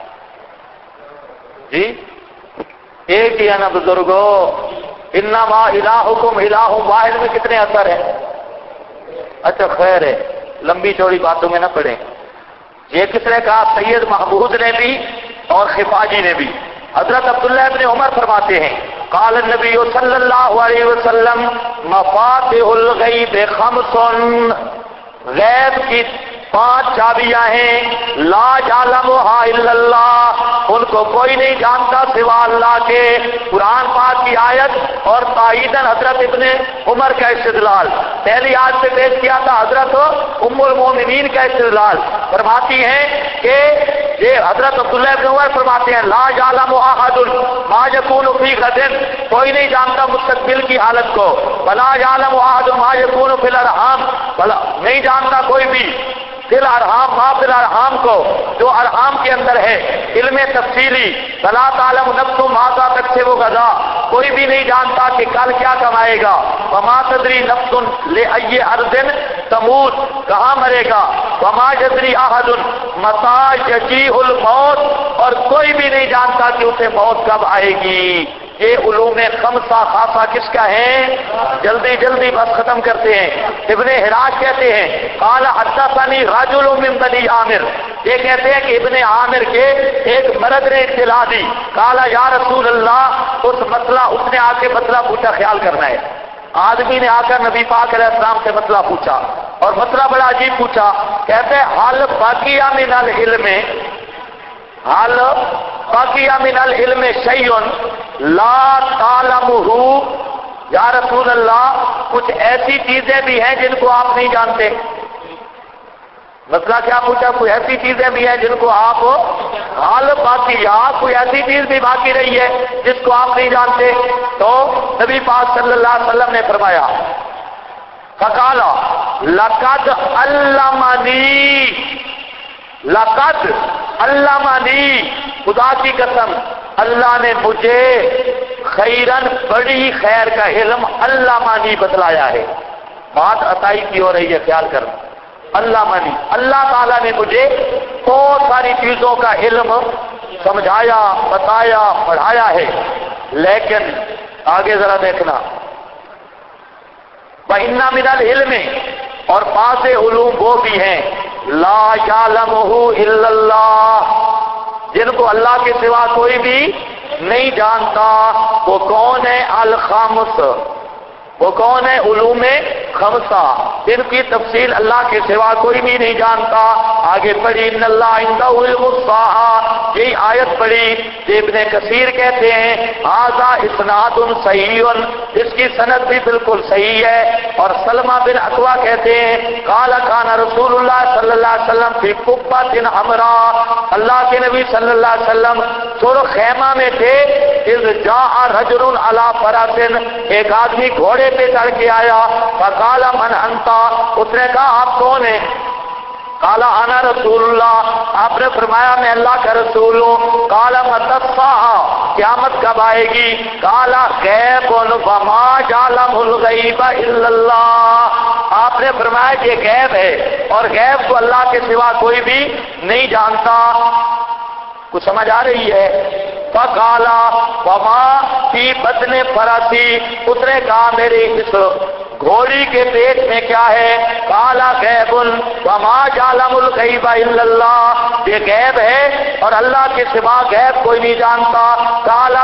جی؟ ایک ہی ہے نا بزرگو، انما الہکم الہ واحد میں کتنے اثر ہیں؟ اچھا خیر ہے، لمبی چوڑی باتوں میں نہ پڑیں۔ یہ کس نے کہا؟ سید محمود نے بھی اور خفاجی نے بھی۔ حضرت عبداللہ ابن عمر فرماتے ہیں قال النبی صلی اللہ علیہ وسلم مفاتیح الغیب 5، غیب کی 5 چابیاں ہیں، لا یعلمھا الا اللہ، ان کو کوئی نہیں جانتا سوا اللہ کے۔ قرآن پاک کی آیت اور تائیداً حضرت ابن عمر کا استدلال، پہلی آیت سے پیش کیا تھا حضرت ام المومنین کا استدلال، فرماتی ہیں کہ یہ حضرت عبداللہ ابن عمر فرماتے ہیں لا یعلم احد ما یکون فی غد، کوئی نہیں جانتا مستقبل کی حالت کو، ولا یعلم احد ما یکون فی الارحام، نہیں جانتا کوئی بھی فی الارحام ما فی الارحام کو، جو ارحام کے اندر ہے، علم تفصیلی، فلا تعلم نفس ماذا تکسب غدا، کوئی بھی نہیں جانتا کہ کل کیا کمائے گا، وما تدری نفس لأی ارض تموت، کہاں مرے گا، وما یدری احد متی یجیء الموت، اور کوئی بھی نہیں جانتا کہ اسے موت کب آئے گی۔ یہ علوم خمسہ خاصہ کس کا ہے؟ جلدی جلدی بس ختم کرتے ہیں۔ ابن حراج کہتے ہیں قال حدثنی رجل من بنی عامر، یہ کہتے ہیں کہ ابن عامر کے ایک مرد نے اطلاع دی، قال یا رسول اللہ، اس نے آ کے مسئلہ پوچھا، خیال کرنا ہے، آدمی نے آ کر نبی پاک علیہ السلام سے مسئلہ پوچھا، اور مسئلہ بڑا عجیب پوچھا، کہتے ہیں حل بقیہ من العلم، حل بقیہ من العلم شیء لا تعلمہ، یا رسول اللہ کچھ ایسی چیزیں بھی ہیں جن کو آپ نہیں جانتے۔ مسئلہ کیا پوچھا؟ کوئی ایسی چیزیں بھی ہیں جن کو آپ، حال باقی، یا کوئی ایسی چیز بھی باقی رہی ہے جس کو آپ نہیں جانتے؟ تو نبی پاک صلی اللہ علیہ وسلم نے فرمایا فقالا، لقد علمنی، لقد علمنی، خدا کی قسم اللہ نے مجھے خیرن، بڑی خیر کا علم علمنی بتلایا ہے. بات عطائی کی ہو رہی ہے، خیال کرنا. علمنی، اللہ تعالیٰ نے مجھے بہت ساری چیزوں کا علم سمجھایا، بتایا، پڑھایا ہے. لیکن آگے ذرا دیکھنا، وَإِنَّ مِنَ الْعِلْمِ، اور بعض علوم وہ بھی ہیں لا يَعْلَمُهُ إِلَّا اللَّهُ، جن کو اللہ کے سوا کوئی بھی نہیں جانتا. وہ کون ہے؟ الخامس، وہ کون ہے؟ علوم خمسہ، جن کی تفصیل اللہ کے سوا کوئی بھی نہیں جانتا. آگے پڑھی ان اللہ عنده علم الساعہ، یہی آیت پڑھی. ابن کثیر کہتے ہیں ھذا اسناد صحیح، اس کی سند بھی بالکل صحیح ہے. اور سلمہ بن اکوع کہتے ہیں قال کان رسول اللہ صلی اللہ علیہ وسلم فی قبۃ حمراء، اللہ کے نبی صلی اللہ علیہ وسلم سرخ خیمہ میں تھے. اذ جاء رجل علی فرس، ایک آدمی گھوڑے پہ چڑھ کے آیا. فقال من انت، اس نے کہا آپ کون ہیں؟ قال انا رسول اللہ، آپ نے فرمایا میں اللہ کا رسول ہوں. قال متی الساعہ، قیامت کب آئے گی؟ قال غیب وما یعلم الغیب الا اللہ، آپ نے فرمایا کہ غیب ہے اور غیب کو اللہ کے سوا کوئی بھی نہیں جانتا. کچھ سمجھ آ رہی ہے؟ فقال وما فی بطن فرسی، اس نے کہا میرے اس گھوڑی کے پیٹ میں کیا ہے؟ قال غیب وما یعلم الغیب الا اللہ، یہ غیب ہے اور اللہ کے سوا غیب کوئی نہیں جانتا. قال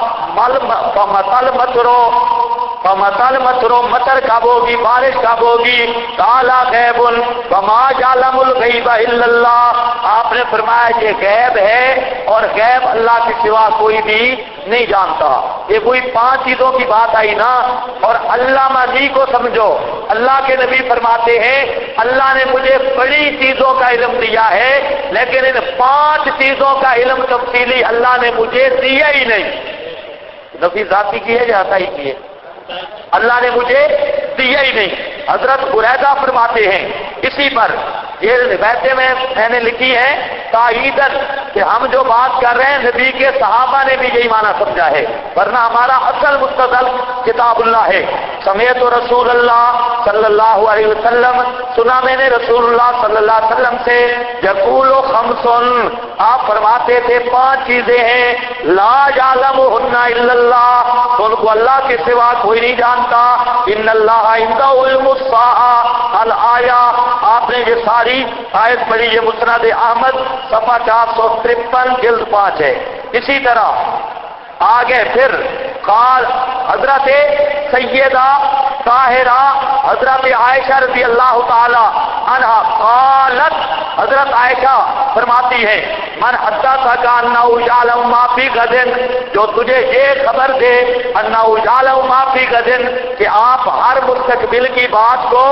فمطل مطرو، فمطل مطرو، مطر کب ہوگی، بارش کب ہوگی؟ قال غیب وما یعلم الغیب الا اللہ، آپ نے فرمایا یہ غیب ہے اور غیب اللہ کے سوا کوئی بھی نہیں جانتا. یہ کوئی 5 چیزوں کی بات آئی نا. اور علامہ جی کو سمجھو، اللہ کے نبی فرماتے ہیں اللہ نے مجھے بڑی چیزوں کا علم دیا ہے لیکن ان 5 چیزوں کا علم تفصیلی اللہ نے مجھے دیا ہی نہیں. نفی ذاتی کی ہے یا عطائی کی ہے؟ اللہ نے مجھے دیا ہی نہیں. حضرت قریظہ فرماتے ہیں اسی پر، یہ روایتیں میں نے لکھی ہے تائیدن، کہ ہم جو بات کر رہے ہیں نبی کے صحابہ نے بھی یہی معنی سمجھا ہے، ورنہ ہمارا اصل مستدل کتاب اللہ ہے. سمیت رسول اللہ صلی اللہ علیہ وسلم، سنا میں نے رسول اللہ صلی اللہ علیہ وسلم سے یقول خمسن، آپ فرماتے تھے 5 چیزیں ہیں لا یعلمہن الا اللہ، ان کو اللہ کے سوا کوئی نہیں جانتا. ان اللہ عنده علم الساعہ الآیہ، آپ نے یہ ساری آیت پڑھی، یہ مسند احمد صفحہ 453 جلد 5 ہے. اسی طرح آگے پھر قال حضرت سیدہ طاہرہ حضرت عائشہ رضی اللہ تعالی عنہا قالت، حضرت عائشہ فرماتی ہے من حدثک انہ یعلم ما فی غد، جو تجھے یہ خبر دے انہ یعلم ما فی غد، کہ آپ ہر مستقبل کی بات کو،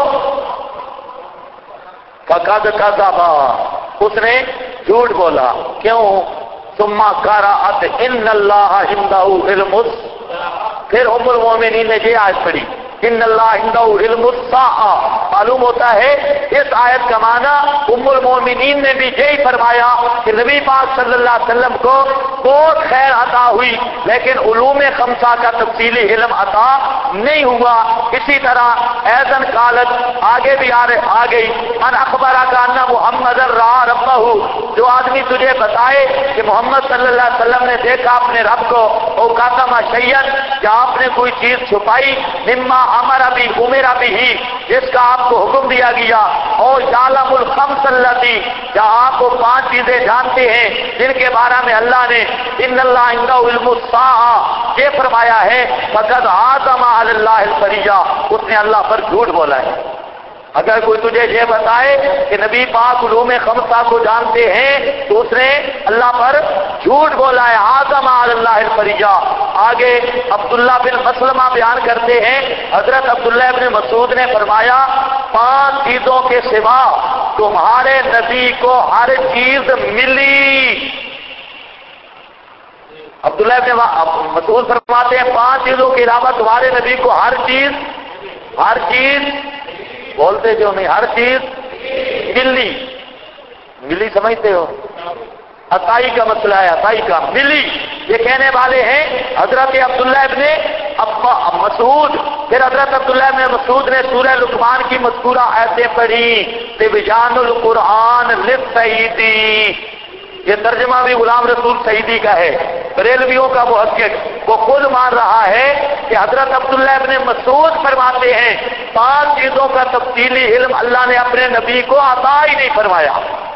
فقد کذب، اس نے جھوٹ بولا. کیوں؟ ثم قرأت ان اللہ عنده علم، پھر ام المومنین نے یہ آیت پڑھی ان اللہ عنده علم الساعہ. معلوم ہوتا ہے اس آیت کا معنی ام المومنین نے بھی یہی فرمایا کہ نبی پاک صلی اللہ علیہ وسلم کو بہت خیر عطا ہوئی لیکن علوم خمسہ کا تفصیلی علم عطا نہیں ہوا. اسی طرح ایذن قالت، آگے بھی آ گئی ان اخبرہ کا ان محمد را ربہ، جو آدمی تجھے بتائے کہ محمد صلی اللہ علیہ وسلم نے دیکھا اپنے رب کو، او کاتم شیئن، کیا آپ نے کوئی چیز چھپائی، مما امر بھی عمر بھی ہی، جس کا آپ کو حکم دیا گیا، اور یعلم الخمس التی، کیا آپ کو 5 چیزیں جانتے ہیں جن کے بارے میں اللہ نے ان اللہ عنده علم الساعہ یہ فرمایا ہے. فقد عظم علی اللہ الفریہ، اس نے اللہ پر جھوٹ بولا ہے. اگر کوئی تجھے یہ بتائے کہ نبی پاک علوم خمسہ کو جانتے ہیں تو اس نے اللہ پر جھوٹ بولا ہے. اعظم علی اللہ الفریہ. آگے عبداللہ بن مسلمہ بیان کرتے ہیں حضرت عبداللہ بن مسعود نے فرمایا 5 چیزوں کے سوا تمہارے نبی کو ہر چیز ملی. عبداللہ بن مسعود فرماتے ہیں 5 چیزوں کے علاوہ تمہارے نبی کو ہر چیز بولتے جو نہیں، ہر چیز ملی، ملی سمجھتے ہو؟ عطائی کا مسئلہ ہے، عطائی کا ملی، یہ کہنے والے ہیں حضرت عبداللہ ابن مسعود۔ پھر حضرت عبداللہ ابن مسعود نے سورہ لقمان کی مذکورہ آیتیں پڑھی، تبیان القرآن للسعیدی، یہ ترجمہ بھی غلام رسول سعیدی کا ہے، بریلویوں کا محقق، وہ خود مان رہا ہے کہ حضرت عبداللہ ابن مسعود فرماتے ہیں 5 چیزوں کا تفصیلی علم اللہ نے اپنے نبی کو عطا ہی نہیں فرمایا۔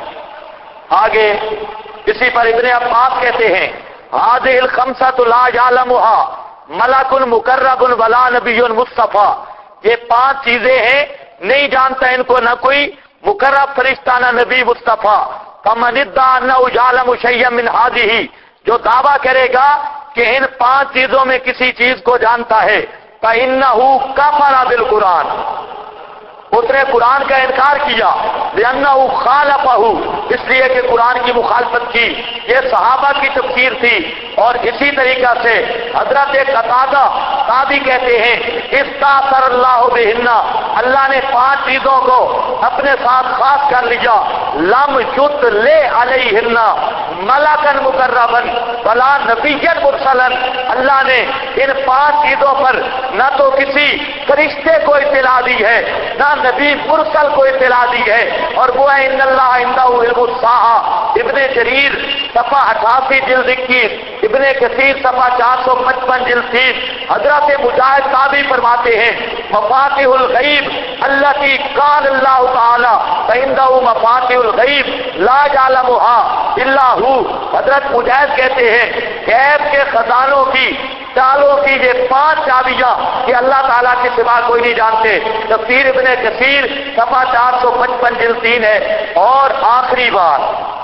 آگے اسی پر ابن عباس کہتے ہیں هذه الخمسة لا يعلمها ملک مقرب ولا نبی مصطفیٰ، یہ 5 چیزیں ہیں نہیں جانتا ان کو نہ کوئی مقرب فرشتہ نہ نبی مصطفیٰ۔ فمن ادعى انه يعلم شيئا من هذه، جو دعویٰ کرے گا کہ ان 5 چیزوں میں کسی چیز کو جانتا ہے، فإنه كفر بالقرآن، اس نے قرآن کا انکار کیا، لأنه خالفه، اس لیے کہ قرآن کی مخالفت کی۔ یہ صحابہ کی تفسیر تھی۔ اور اسی طریقہ سے حضرت قتادہ تابعی کہتے ہیں استاثر اللہ بہن، اللہ نے 5 چیزوں کو اپنے ساتھ خاص کر لیا، لم یطلع علیہن ملکا مقربا ولا نبیا مرسلا، اللہ نے ان 5 چیزوں پر نہ تو کسی فرشتے کو اطلاع دی ہے نہ نبی مرسل کو اطلاع دی ہے، اور وہ ہے ان اللہ عنده علم الساعہ، ابن جریر صفحہ 88 جلد 21، ابن کثیر صفحہ 455 جلد 3۔ حضرت مجاہد تابعی فرماتے ہیں مفاتیح الغیب التي قال اللہ تعالی فعنده مفاتیح الغیب لا يعلمها الا هو، حضرت مجاہد کہتے ہیں غیب کے خزانوں کی چالوں کی یہ 5 چابیاں کہ اللہ تعالیٰ کے سوا کوئی نہیں جانتے۔ تفسیر ابن کثیر صفحہ 455 جلد 3 ہے۔ اور آخری بات،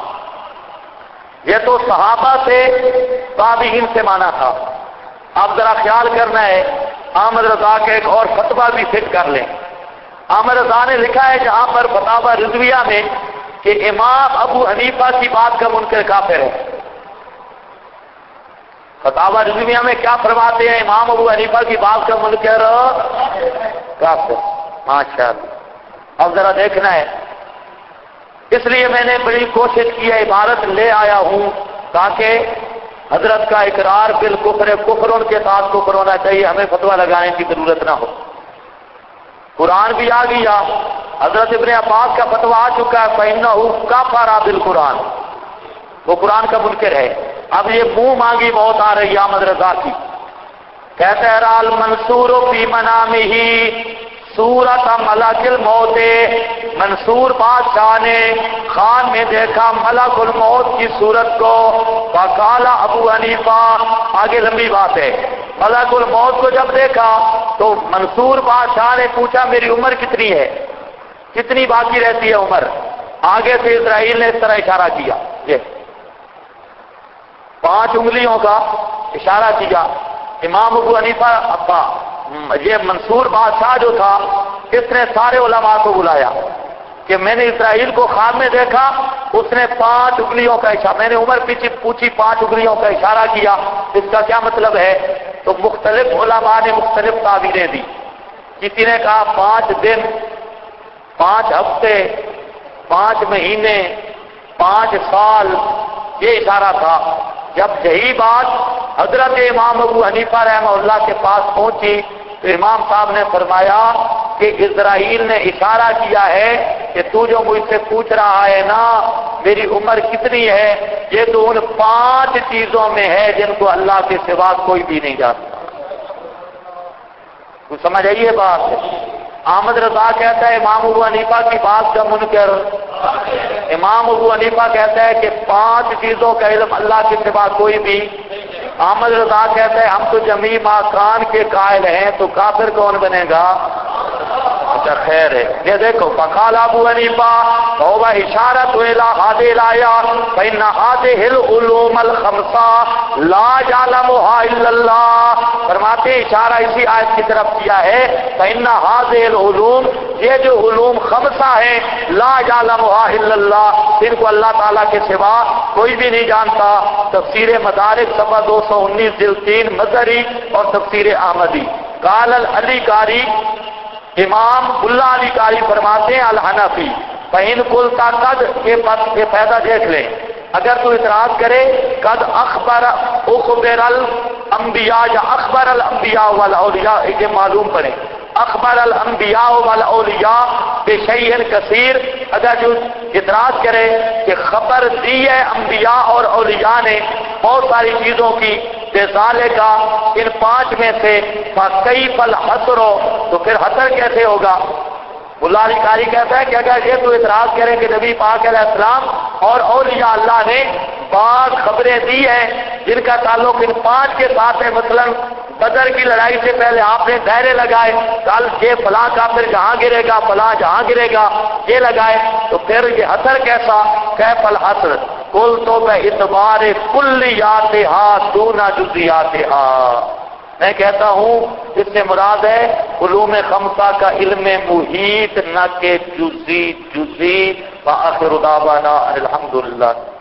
یہ تو صحابہ سے تابعین سے مانا تھا، اب ذرا خیال کرنا ہے احمد رضا کے ایک اور فتویٰ بھی فٹ کر لیں۔ احمد رضا نے لکھا ہے جہاں پر فتاوی رضویہ میں کہ امام ابو حنیفہ کی بات کا منکر کافر ہے۔ فتاوی رضویہ میں کیا فرماتے ہیں؟ امام ابو حنیفہ کی بات کا منکر کافر۔ ماشاءاللہ، اب ذرا دیکھنا ہے، اس لیے میں نے بڑی کوشش کی ہے، عبارت لے آیا ہوں تاکہ حضرت کا اقرار بالکفر، کفر ان کے ساتھ کفر ہونا چاہیے، ہمیں فتویٰ لگانے کی ضرورت نہ ہو۔ قرآن بھی آ گیا، حضرت ابن عباس کا فتویٰ آ چکا ہے فإنه كفر بالقرآن، وہ قرآن کا منکر ہے۔ اب یہ منہ مانگی موت آ رہی ہے احمد رضا کی، کہتے ہیں المنصور فی منامہ سورت ملک الموت، منصور بادشاہ نے خواب میں دیکھا ملک الموت کی صورت کو، فقال ابو حنیفہ، آگے لمبی بات ہے، ملک الموت کو جب دیکھا تو منصور بادشاہ نے پوچھا میری عمر کتنی ہے، کتنی باقی رہتی ہے عمر؟ آگے سے اسرائیل نے اس طرح اشارہ کیا، یہ 5 انگلیوں کا اشارہ کیا۔ امام ابو حنیفہ ابا، یہ منصور بادشاہ جو تھا، اس نے سارے علماء کو بلایا کہ میں نے اسرائیل کو خواب میں دیکھا، اس نے 5 انگلیوں کا اشارہ، میں نے عمر پیچھے پوچھی 5 انگلیوں کا اشارہ کیا، اس کا کیا مطلب ہے؟ تو مختلف علماء نے مختلف تعبیریں دی، کسی نے کہا 5 دن، 5 ہفتے، 5 مہینے، 5 سال، یہ اشارہ تھا۔ جب یہی بات حضرت امام ابو حنیفہ رحمہ اللہ کے پاس پہنچی تو امام صاحب نے فرمایا کہ اسرائیل نے اشارہ کیا ہے کہ تو جو مجھ سے پوچھ رہا ہے نا میری عمر کتنی ہے، یہ تو ان 5 چیزوں میں ہے جن کو اللہ کے سوا کوئی بھی نہیں جانتا۔ کچھ سمجھ آئیے بات؟ احمد رضا کہتا ہے امام ابو حنیفہ کی بات کا منکر، امام ابو حنیفہ کہتا ہے کہ 5 چیزوں کا علم اللہ کے سوا کوئی بھی، احمد رضا کہتا ہے ہم تو جمیع مکان کے قائل ہیں، تو کافر کون بنے گا؟ اچھا خیر ہے، یہ دیکھو فقال ابو حنیفہ هو اشارۃ الی هذه الآیہ فإن هذه العلوم الخمسہ لا يعلمها الا اللہ، فرماتے اشارہ اسی آیت کی طرف کیا ہے فإن هذه العلوم، یہ جو علوم خمسہ ہیں لا يعلمها الا اللہ، ان کو اللہ تعالیٰ کے سوا کوئی بھی نہیں جانتا۔ تفسیر مدارک صفحہ 219 جلد 3 مظہری اور تفسیر احمدی۔ قال العلی قاری، امام اللہ علی قاری فرماتے ہیں الحنفی فَإِن قُلْتَ قد یہ فائدہ دیکھ لیں، اگر تو اعتراض کرے قد اخبر الانبیاء یا اخبر الانبیاء والاولیاء، یہ معلوم پڑے اخبر الانبیاء والاولیاء بشیء کثیر، اگر جو اعتراض کرے کہ خبر دی ہے انبیاء اور اولیاء نے بہت ساری چیزوں کی ذالک کا ان 5 میں سے فکیف الحصر، تو پھر حصر کیسے ہوگا؟ اللہ علی قاری کہتا ہے کہ اگر یہ تو اعتراض کریں کہ نبی پاک علیہ السلام اور اولیاء اللہ نے بعض خبریں دی ہیں جن کا تعلق ان 5 کے ساتھ ہے، مثلا بدر کی لڑائی سے پہلے آپ نے دائرے لگائے، کل یہ فلاں کافر جہاں گرے گا، فلاں جہاں گرے گا، یہ لگائے، تو پھر یہ حصر کیسا؟ کیف الحصر کل تو باعتبار کلیاتہا دون جزیاتہا، میں کہتا ہوں اس سے مراد ہے علوم خمسہ کا علم محیط، نہ کہ جزی۔ وآخر دعوانا الحمدللہ۔